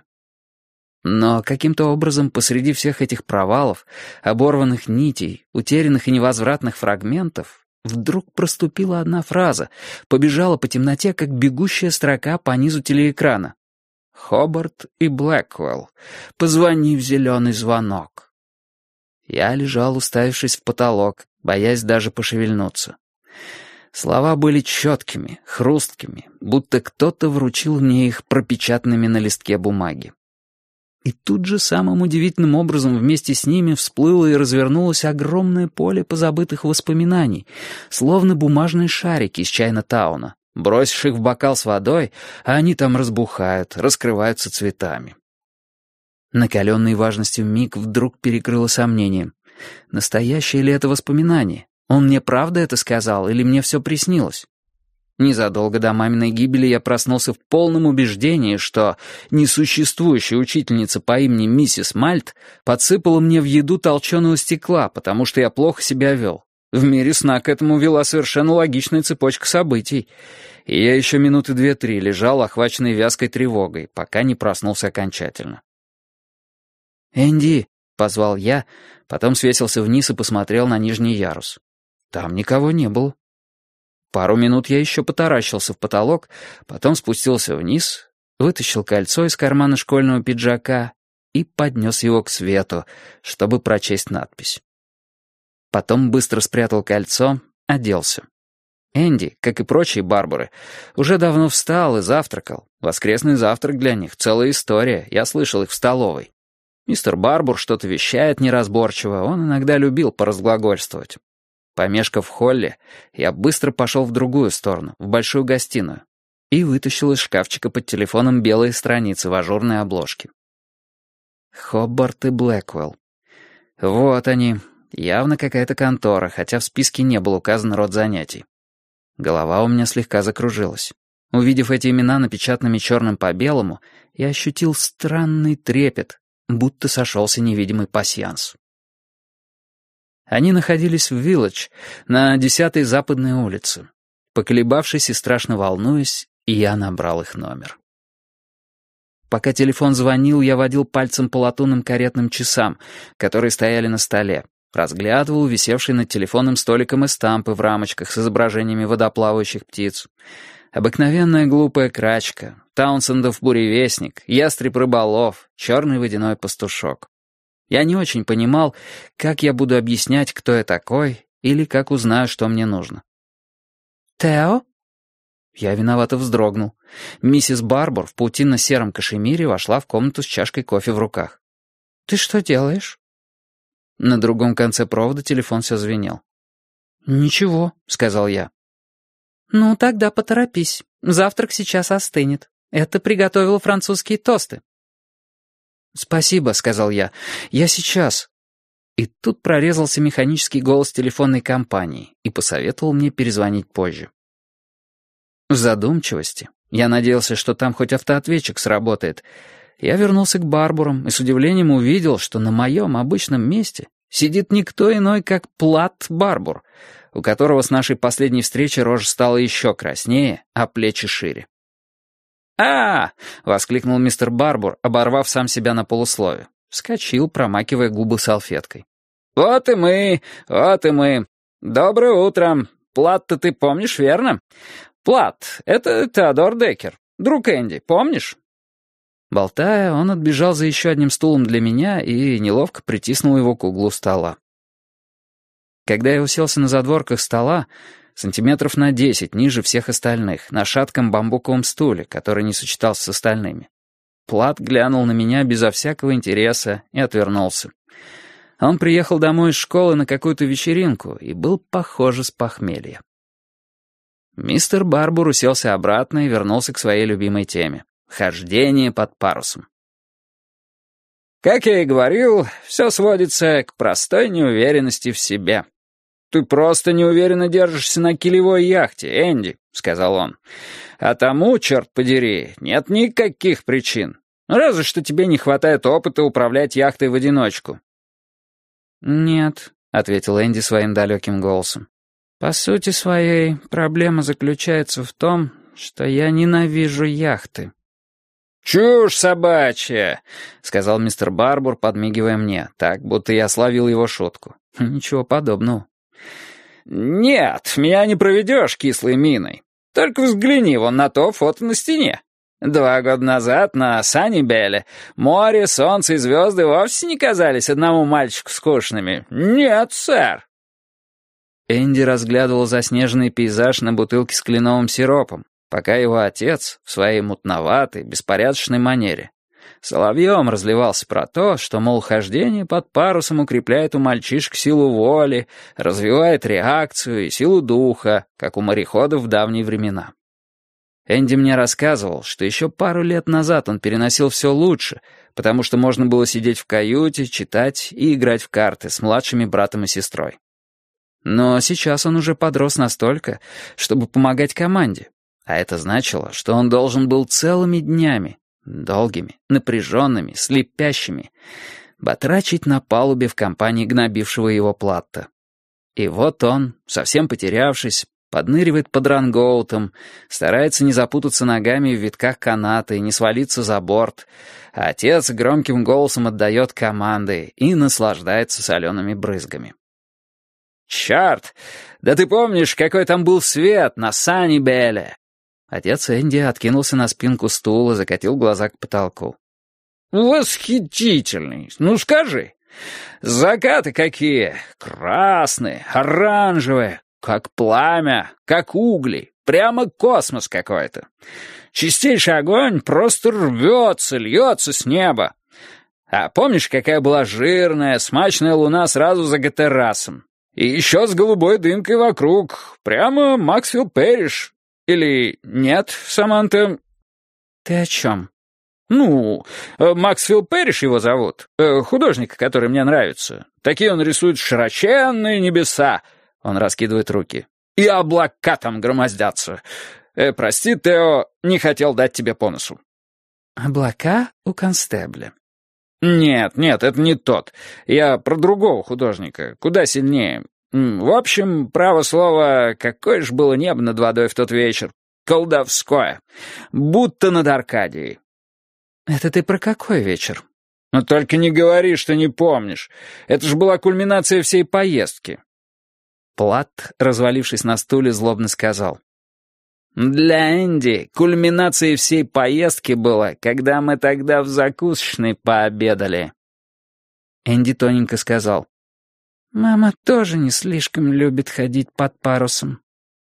Но каким-то образом посреди всех этих провалов, оборванных нитей, утерянных и невозвратных фрагментов, вдруг проступила одна фраза, побежала по темноте, как бегущая строка по низу телеэкрана. «Хобарт и Блэквелл, позвони в зеленый звонок». Я лежал, уставившись в потолок, боясь даже пошевельнуться. Слова были четкими, хрусткими, будто кто-то вручил мне их пропечатанными на листке бумаги. И тут же самым удивительным образом вместе с ними всплыло и развернулось огромное поле позабытых воспоминаний, словно бумажные шарики из Чайна-тауна. Бросишь их в бокал с водой, а они там разбухают, раскрываются цветами. Накаленный важностью миг вдруг перекрыло сомнением. Настоящее ли это воспоминание? Он мне правда это сказал или мне все приснилось? Незадолго до маминой гибели я проснулся в полном убеждении, что несуществующая учительница по имени миссис Мальт подсыпала мне в еду толченого стекла, потому что я плохо себя вел. В мире сна к этому вела совершенно логичная цепочка событий, и я еще минуты 2-3 лежал, охваченный вязкой тревогой, пока не проснулся окончательно. «Энди», — позвал я, потом свесился вниз и посмотрел на нижний ярус. Там никого не было. Пару минут я еще потаращился в потолок, потом спустился вниз, вытащил кольцо из кармана школьного пиджака и поднес его к свету, чтобы прочесть надпись. Потом быстро спрятал кольцо, оделся. Энди, как и прочие Барбары, уже давно встал и завтракал. Воскресный завтрак для них — целая история, я слышал их в столовой. Мистер Барбур что-то вещает неразборчиво, он иногда любил поразглагольствовать. Помешкав в холле, я быстро пошел в другую сторону, в большую гостиную, и вытащил из шкафчика под телефоном белые страницы в ажурной обложке. Хобарт и Блэквелл. Вот они. Явно какая-то контора, хотя в списке не был указан род занятий. Голова у меня слегка закружилась. Увидев эти имена напечатанными черным по белому, я ощутил странный трепет, будто сошелся невидимый пасьянс. Они находились в Вилледж, на 10-й Западной улице. Поколебавшись и страшно волнуясь, я набрал их номер. Пока телефон звонил, я водил пальцем по латунным каретным часам, которые стояли на столе, разглядывал висевшие над телефонным столиком эстампы в рамочках с изображениями водоплавающих птиц. Обыкновенная глупая крачка, Таунсендов буревестник, ястреб-рыболов, черный водяной пастушок. Я не очень понимал, как я буду объяснять, кто я такой, или как узнаю, что мне нужно. «Тео?» Я виновато вздрогнул. Миссис Барбур в паутинно-сером кашемире вошла в комнату с чашкой кофе в руках. «Ты что делаешь?» На другом конце провода телефон все звенел. «Ничего», — сказал я. «Ну, тогда поторопись. Завтрак сейчас остынет. Это приготовила французские тосты». «Спасибо», — сказал я. «Я сейчас». И тут прорезался механический голос телефонной компании и посоветовал мне перезвонить позже. В задумчивости, я надеялся, что там хоть автоответчик сработает, я вернулся к Барбурам и с удивлением увидел, что на моем обычном месте сидит никто иной, как Плат Барбур, у которого с нашей последней встречи рожа стала еще краснее, а плечи шире. Воскликнул мистер Барбур, оборвав сам себя на полуслове. Вскочил, промакивая губы салфеткой. «Вот и мы, вот и мы. Доброе утро. Плат-то ты помнишь, верно? Плат, это Теодор Деккер, друг Энди, помнишь?» Болтая, он отбежал за еще одним стулом для меня и неловко притиснул его к углу стола. Когда я уселся на задворках стола, сантиметров на 10 ниже всех остальных, на шатком бамбуковом стуле, который не сочетался с остальными, Плат глянул на меня безо всякого интереса и отвернулся. Он приехал домой из школы на какую-то вечеринку и был, похоже, с похмелья. Мистер Барбур уселся обратно и вернулся к своей любимой теме — хождение под парусом. «Как я и говорил, все сводится к простой неуверенности в себе. Ты просто неуверенно держишься на килевой яхте, Энди», — сказал он. «А тому, черт подери, нет никаких причин. Разве что тебе не хватает опыта управлять яхтой в одиночку». «Нет», — ответил Энди своим далеким голосом. «По сути своей, проблема заключается в том, что я ненавижу яхты». «Чушь собачья», — сказал мистер Барбур, подмигивая мне, так, будто я словил его шутку. «Ничего подобного». «Нет, меня не проведешь кислой миной. Только взгляни вон на то фото на стене. 2 года назад на Саннибеле море, солнце и звезды вовсе не казались одному мальчику скучными. Нет, сэр». Энди разглядывал заснеженный пейзаж на бутылке с кленовым сиропом, пока его отец, в своей мутноватой, беспорядочной манере, соловьем разливался про то, что, мол, хождение под парусом укрепляет у мальчишек силу воли, развивает реакцию и силу духа, как у мореходов в давние времена. Энди мне рассказывал, что еще пару лет назад он переносил все лучше, потому что можно было сидеть в каюте, читать и играть в карты с младшими братом и сестрой. Но сейчас он уже подрос настолько, чтобы помогать команде, а это значило, что он должен был целыми днями, долгими, напряженными, слепящими, батрачить на палубе в компании гнобившего его Платта. И вот он, совсем потерявшись, подныривает под рангоутом, старается не запутаться ногами в витках каната и не свалиться за борт, а отец громким голосом отдает команды и наслаждается солеными брызгами. «Черт! Да ты помнишь, какой там был свет на Саннибеле?» Отец Энди откинулся на спинку стула, закатил глаза к потолку. «Восхитительный! Ну скажи! Закаты какие! Красные, оранжевые, как пламя, как угли, прямо космос какой-то. Чистейший огонь просто рвется, льется с неба. А помнишь, какая была жирная, смачная луна сразу за Гатерасом? И еще с голубой дымкой вокруг, прямо Максвелл Пэриш. Или нет, Саманта?» «Ты о чем?» «Ну, Максвелл Пэриш его зовут, художник, который мне нравится. Такие он рисует широченные небеса». Он раскидывает руки. «И облака там громоздятся. Прости, Тео, не хотел дать тебе по носу». «Облака у констебля». «Нет, это не тот. Я про другого художника, куда сильнее. В общем, право слово, какое ж было небо над водой в тот вечер. Колдовское. Будто над Аркадией». «Это ты про какой вечер?» «Ну только не говори, что не помнишь. Это же была кульминация всей поездки». Платт, развалившись на стуле, злобно сказал. «Для Энди кульминацией всей поездки было, когда мы тогда в закусочной пообедали». Энди тоненько сказал. «Мама тоже не слишком любит ходить под парусом.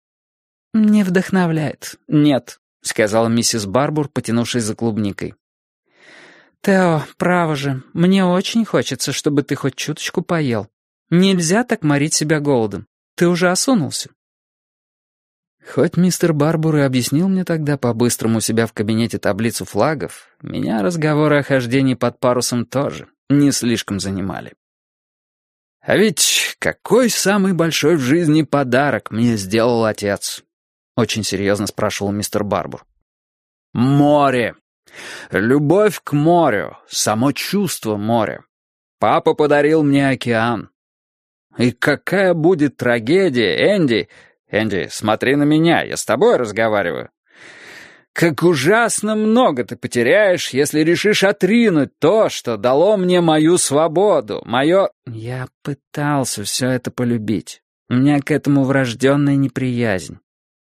Не вдохновляет». «Нет», — сказала миссис Барбур, потянувшись за клубникой. «Тео, право же, мне очень хочется, чтобы ты хоть чуточку поел. Нельзя так морить себя голодом. Ты уже осунулся». Хоть мистер Барбур и объяснил мне тогда по-быстрому у себя в кабинете таблицу флагов, меня разговоры о хождении под парусом тоже не слишком занимали. «А ведь какой самый большой в жизни подарок мне сделал отец?» — очень серьезно спрашивал мистер Барбур. «Море. Любовь к морю, само чувство моря. Папа подарил мне океан. И какая будет трагедия, Энди... Энди, смотри на меня, я с тобой разговариваю. Как ужасно много ты потеряешь, если решишь отринуть то, что дало мне мою свободу, мое...» «Я пытался все это полюбить. У меня к этому врожденная неприязнь».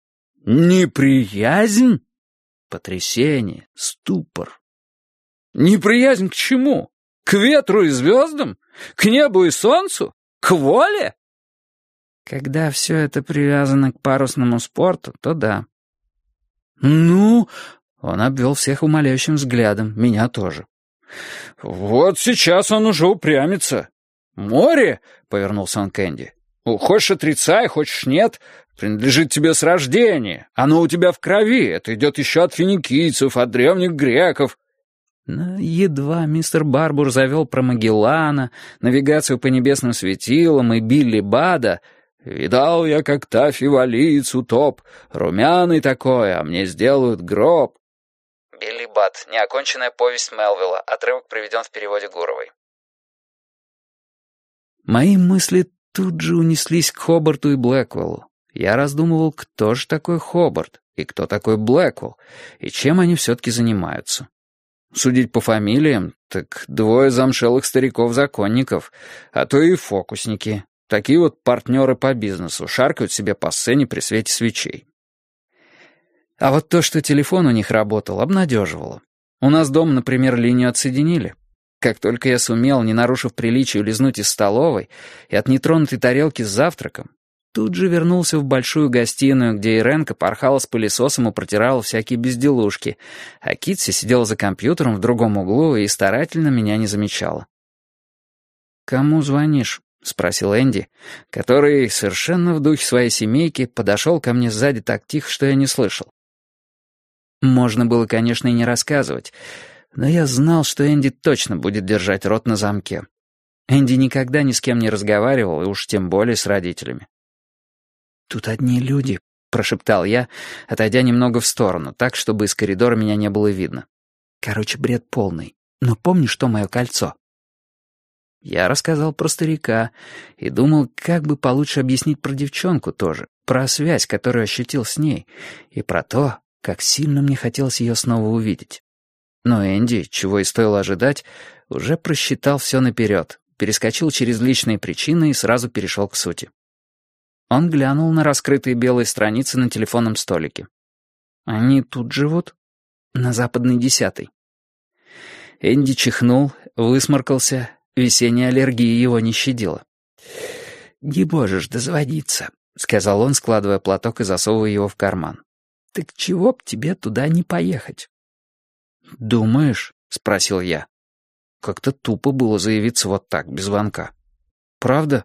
«Неприязнь?» Потрясение, ступор. «Неприязнь к чему? К ветру и звездам? К небу и солнцу? К воле?» «Когда все это привязано к парусному спорту, то да». «Ну...» — он обвел всех умоляющим взглядом, меня тоже. «Вот сейчас он уже упрямится. Море?» — повернулся он к Энди. «Хочешь отрицай, хочешь нет, принадлежит тебе с рождения. Оно у тебя в крови, это идет еще от финикийцев, от древних греков». Но едва мистер Барбур завел про Магеллана, навигацию по небесным светилам и Билли Бада. «Видал я, как Тафи валиец утоп, румяный такой, а мне сделают гроб». Билли Бат. Неоконченная повесть Мелвилла. Отрывок приведен в переводе Гуровой. Мои мысли тут же унеслись к Хобарту и Блэквеллу. Я раздумывал, кто же такой Хобарт и кто такой Блэквелл, и чем они все-таки занимаются. Судить по фамилиям, так двое замшелых стариков-законников, а то и фокусники. Такие вот партнеры по бизнесу, шаркают себе по сцене при свете свечей. А вот то, что телефон у них работал, обнадеживало. У нас дома, например, линию отсоединили. Как только я сумел, не нарушив приличие, улизнуть из столовой и от нетронутой тарелки с завтраком, тут же вернулся в большую гостиную, где Иренка порхала с пылесосом и протирала всякие безделушки, а Китси сидела за компьютером в другом углу и старательно меня не замечала. «Кому звонишь?» — спросил Энди, который, совершенно в духе своей семейки, подошел ко мне сзади так тихо, что я не слышал. Можно было, конечно, и не рассказывать, но я знал, что Энди точно будет держать рот на замке. Энди никогда ни с кем не разговаривал, и уж тем более с родителями. «Тут одни люди», — прошептал я, отойдя немного в сторону, так, чтобы из коридора меня не было видно. «Короче, бред полный. Но помнишь, что мое кольцо?» Я рассказал про старика и думал, как бы получше объяснить про девчонку тоже, про связь, которую ощутил с ней, и про то, как сильно мне хотелось ее снова увидеть. Но Энди, чего и стоило ожидать, уже просчитал все наперед, перескочил через личные причины и сразу перешел к сути. Он глянул на раскрытые белые страницы на телефонном столике. «Они тут живут?» «На Западной 10-й». Энди чихнул, высморкался, весенняя аллергия его не щадила. «Не можешь дозвониться», — сказал он, складывая платок и засовывая его в карман. «Так чего б тебе туда не поехать?» «Думаешь?» — спросил я. Как-то тупо было заявиться вот так, без звонка. «Правда?»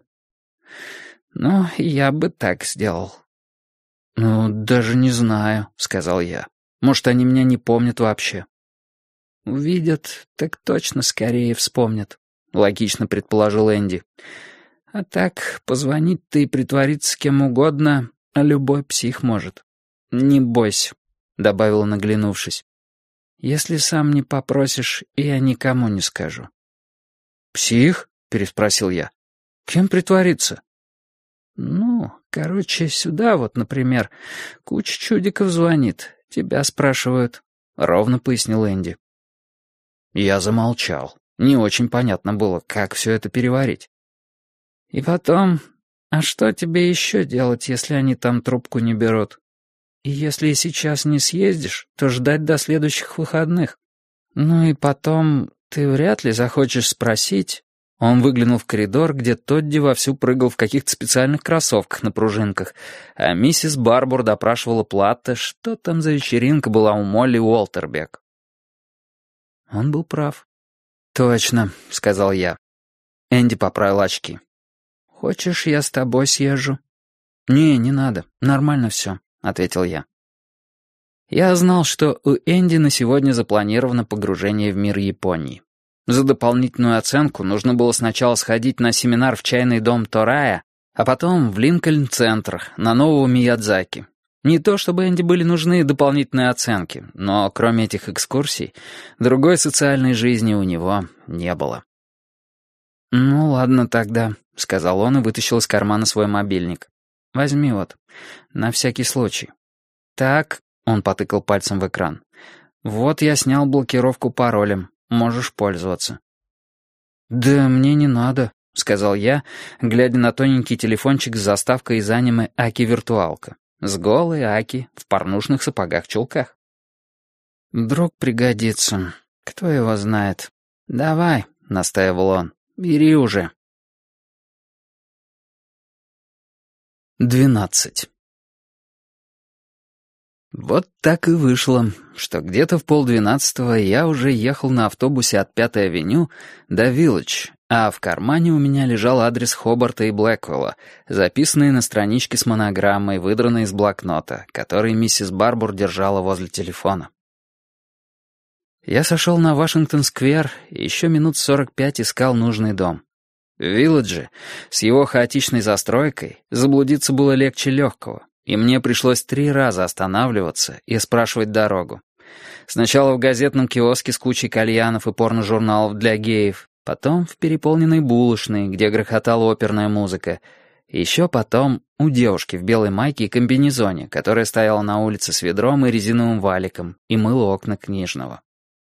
«Ну, я бы так сделал». «Ну, даже не знаю», — сказал я. «Может, они меня не помнят вообще?» «Увидят, так точно скорее вспомнят», — логично предположил Энди. «А так, позвонить-то и притвориться кем угодно, а любой псих может. Не бойся», — добавила, наглянувшись. «Если сам не попросишь, я никому не скажу». «Псих?» — переспросил я. «Кем притвориться?» «Ну, короче, сюда вот, например, куча чудиков звонит, тебя спрашивают», — ровно пояснил Энди. Я замолчал. Не очень понятно было, как все это переварить. «И потом, а что тебе еще делать, если они там трубку не берут? И если сейчас не съездишь, то ждать до следующих выходных. Ну и потом, ты вряд ли захочешь спросить...» Он выглянул в коридор, где Тодди вовсю прыгал в каких-то специальных кроссовках на пружинках, а миссис Барбур допрашивала Платта, что там за вечеринка была у Молли Уолтербек. Он был прав. «Точно», — сказал я. Энди поправил очки. «Хочешь, я с тобой съезжу?» Не надо, нормально все», — ответил я. Я знал, что у Энди на сегодня запланировано погружение в мир Японии. За дополнительную оценку нужно было сначала сходить на семинар в чайный дом Торая, а потом в Линкольн-центр, на нового Миядзаки. Не то чтобы Энди были нужны дополнительные оценки, но кроме этих экскурсий, другой социальной жизни у него не было. «Ну ладно тогда», — сказал он и вытащил из кармана свой мобильник. «Возьми вот, на всякий случай». «Так», — он потыкал пальцем в экран, — «вот я снял блокировку паролем. Можешь пользоваться». «Да мне не надо», — сказал я, глядя на тоненький телефончик с заставкой из аниме «Аки-виртуалка». С голой Аки в порнушных сапогах-чулках. «Вдруг пригодится. Кто его знает. Давай», — настаивал он, — «бери уже». 12. Вот так и вышло, что где-то в 11:30 я уже ехал на автобусе от 5-й авеню до Виллидж, а в кармане у меня лежал адрес Хобарта и Блэквелла, записанный на страничке с монограммой, выдранной из блокнота, который миссис Барбур держала возле телефона. Я сошел на Вашингтон-сквер и еще минут 45 искал нужный дом. В Виллидже, с его хаотичной застройкой, заблудиться было легче легкого. И мне пришлось 3 раза останавливаться и спрашивать дорогу. Сначала в газетном киоске с кучей кальянов и порно-журналов для геев, потом в переполненной булочной, где грохотала оперная музыка, и еще потом у девушки в белой майке и комбинезоне, которая стояла на улице с ведром и резиновым валиком и мыла окна книжного.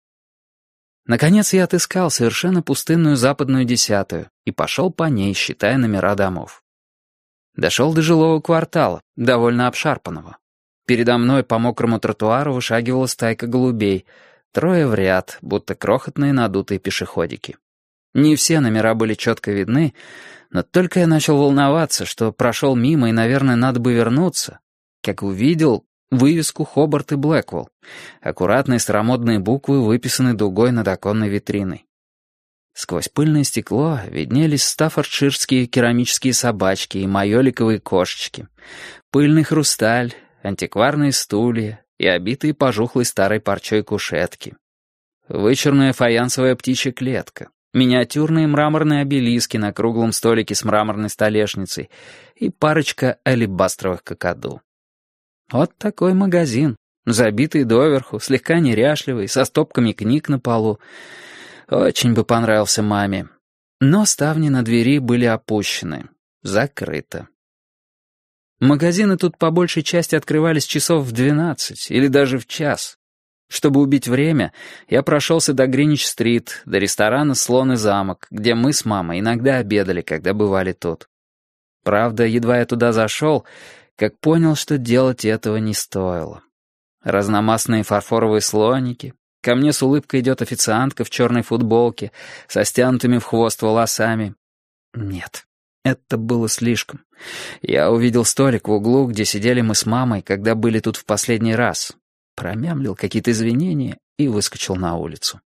Наконец я отыскал совершенно пустынную западную 10-ю и пошел по ней, считая номера домов. Дошел до жилого квартала, довольно обшарпанного. Передо мной по мокрому тротуару вышагивала стайка голубей, 3 в ряд, будто крохотные надутые пешеходики. Не все номера были четко видны, но только я начал волноваться, что прошел мимо и, наверное, надо бы вернуться, как увидел вывеску «Хобарт и Блэквелл». Аккуратные старомодные буквы выписаны дугой над оконной витриной. Сквозь пыльное стекло виднелись стаффордширские керамические собачки и майоликовые кошечки, пыльный хрусталь, антикварные стулья и обитые пожухлой старой парчой кушетки. Вычурная фаянсовая птичья клетка, миниатюрные мраморные обелиски на круглом столике с мраморной столешницей и парочка алебастровых какаду. Вот такой магазин, забитый доверху, слегка неряшливый, со стопками книг на полу. Очень бы понравился маме. Но ставни на двери были опущены. Закрыто. Магазины тут по большей части открывались часов в 12 или даже в час. Чтобы убить время, я прошелся до Гринвич-стрит, до ресторана «Слон и замок», где мы с мамой иногда обедали, когда бывали тут. Правда, едва я туда зашел, как понял, что делать этого не стоило. Разномастные фарфоровые слоники. Ко мне с улыбкой идет официантка в черной футболке, со стянутыми в хвост волосами. Нет, это было слишком. Я увидел столик в углу, где сидели мы с мамой, когда были тут в последний раз. Промямлил какие-то извинения и выскочил на улицу.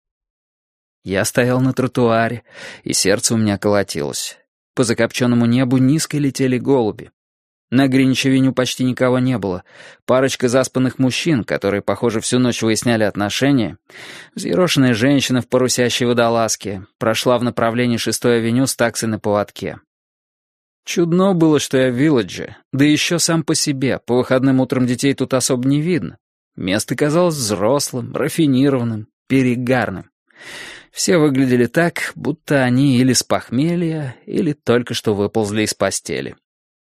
Я стоял на тротуаре, и сердце у меня колотилось. По закопченному небу низко летели голуби. На Гринвич-авеню почти никого не было. Парочка заспанных мужчин, которые, похоже, всю ночь выясняли отношения. Взъерошенная женщина в парусящей водолазке прошла в направлении 6-й авеню с таксой на поводке. Чудно было, что я в Вилледже, да еще сам по себе. По выходным утром детей тут особо не видно. Место казалось взрослым, рафинированным, перегарным. Все выглядели так, будто они или с похмелья, или только что выползли из постели.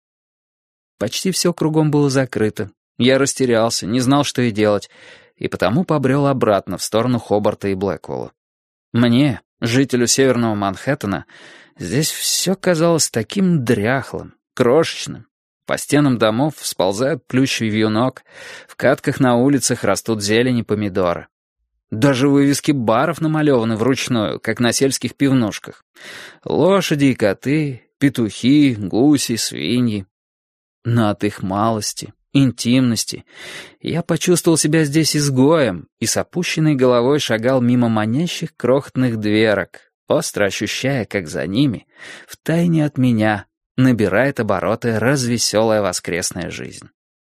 Почти все кругом было закрыто. Я растерялся, не знал, что и делать, и потому побрел обратно в сторону Хобарта и Блэквелла. Мне, жителю северного Манхэттена, здесь все казалось таким дряхлым, крошечным. По стенам домов сползают плющ и вьюнок, в катках на улицах растут зелень и помидоры. Даже вывески баров намалеваны вручную, как на сельских пивнушках. Лошади и коты, петухи, гуси, свиньи. Но от их малости, интимности я почувствовал себя здесь изгоем и с опущенной головой шагал мимо манящих крохотных дверок, остро ощущая, как за ними, втайне от меня, набирает обороты развеселая воскресная жизнь.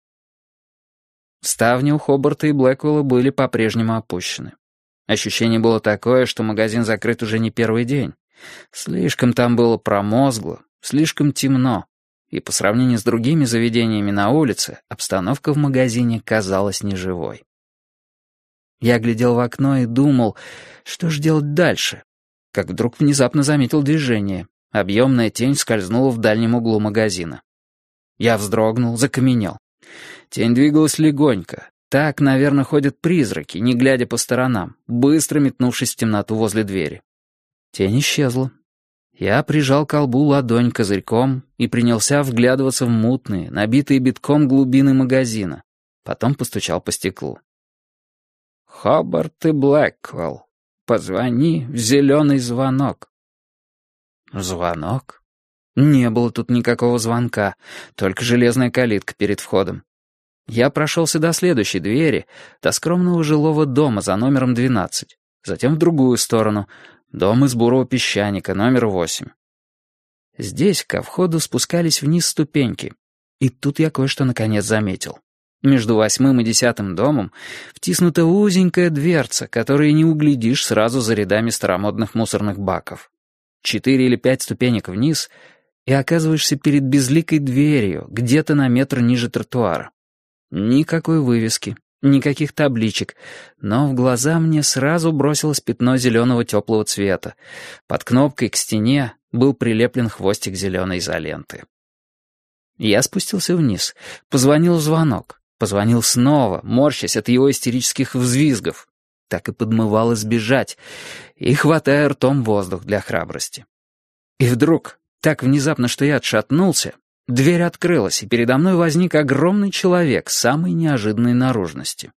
Ставни у Хобарта и Блэквелла были по-прежнему опущены. Ощущение было такое, что магазин закрыт уже не первый день. Слишком там было промозгло, слишком темно. И по сравнению с другими заведениями на улице, обстановка в магазине казалась неживой. Я глядел в окно и думал, что же делать дальше, как вдруг внезапно заметил движение. Объемная тень скользнула в дальнем углу магазина. Я вздрогнул, закаменел. Тень двигалась легонько. Так, наверное, ходят призраки, не глядя по сторонам, быстро метнувшись в темноту возле двери. Тень исчезла. Я прижал к колбу ладонь козырьком и принялся вглядываться в мутные, набитые битком глубины магазина. Потом постучал по стеклу. «Хобарт и Блэквелл, позвони в зеленый звонок». Звонок? Не было тут никакого звонка, только железная калитка перед входом. Я прошелся до следующей двери, до скромного жилого дома за номером 12, затем в другую сторону — дом из бурого песчаника, номер 8. Здесь ко входу спускались вниз ступеньки. И тут я кое-что наконец заметил. Между 8-м и 10-м домом втиснута узенькая дверца, которую не углядишь сразу за рядами старомодных мусорных баков. 4 или 5 ступенек вниз, и оказываешься перед безликой дверью, где-то на метр ниже тротуара. Никакой вывески, никаких табличек, но в глаза мне сразу бросилось пятно зеленого теплого цвета. Под кнопкой к стене был прилеплен хвостик зеленой изоленты. Я спустился вниз, позвонил в звонок, позвонил снова, морщась от его истерических взвизгов. Так и подмывало сбежать, и хватая ртом воздух для храбрости. И вдруг, так внезапно, что я отшатнулся, дверь открылась, и передо мной возник огромный человек самой неожиданной наружности.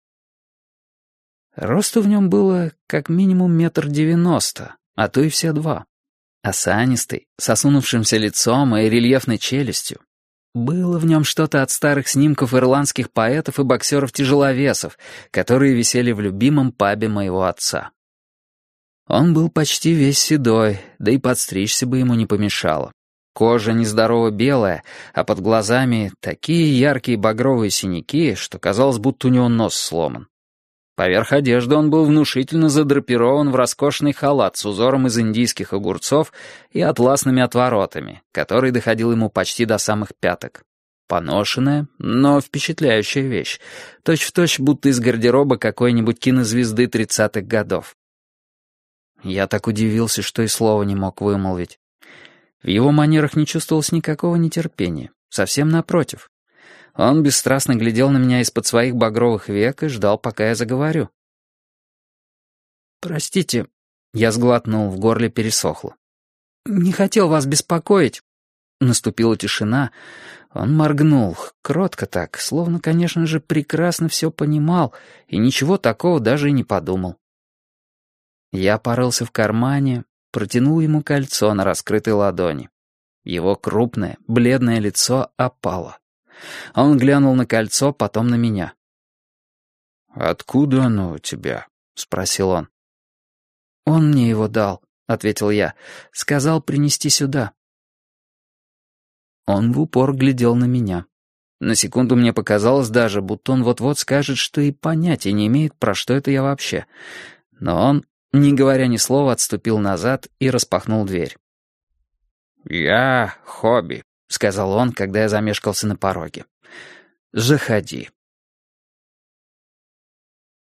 Росту в нем было как минимум 1,90 м, а то и все 2. Осанистый, с осунувшимся лицом и рельефной челюстью. Было в нем что-то от старых снимков ирландских поэтов и боксеров-тяжеловесов, которые висели в любимом пабе моего отца. Он был почти весь седой, да и подстричься бы ему не помешало. Кожа нездорово белая, а под глазами такие яркие багровые синяки, что казалось, будто у него нос сломан. Поверх одежды он был внушительно задрапирован в роскошный халат с узором из индийских огурцов и атласными отворотами, который доходил ему почти до самых пяток. Поношенная, но впечатляющая вещь, точь-в-точь, будто из гардероба какой-нибудь кинозвезды 30-х годов. Я так удивился, что и слова не мог вымолвить. В его манерах не чувствовалось никакого нетерпения, совсем напротив. Он бесстрастно глядел на меня из-под своих багровых век и ждал, пока я заговорю. «Простите», — я сглотнул, в горле пересохло. «Не хотел вас беспокоить». Наступила тишина. Он моргнул, кротко так, словно, конечно же, прекрасно все понимал и ничего такого даже и не подумал. Я порылся в кармане, протянул ему кольцо на раскрытой ладони. Его крупное, бледное лицо опало. Он глянул на кольцо, потом на меня. «Откуда оно у тебя?» — спросил он. «Он мне его дал», — ответил я. «Сказал принести сюда». Он в упор глядел на меня. На секунду мне показалось даже, будто он вот-вот скажет, что и понятия не имеет, про что это я вообще. Но он, не говоря ни слова, отступил назад и распахнул дверь. «Я Хобби», — сказал он, когда я замешкался на пороге. «Заходи».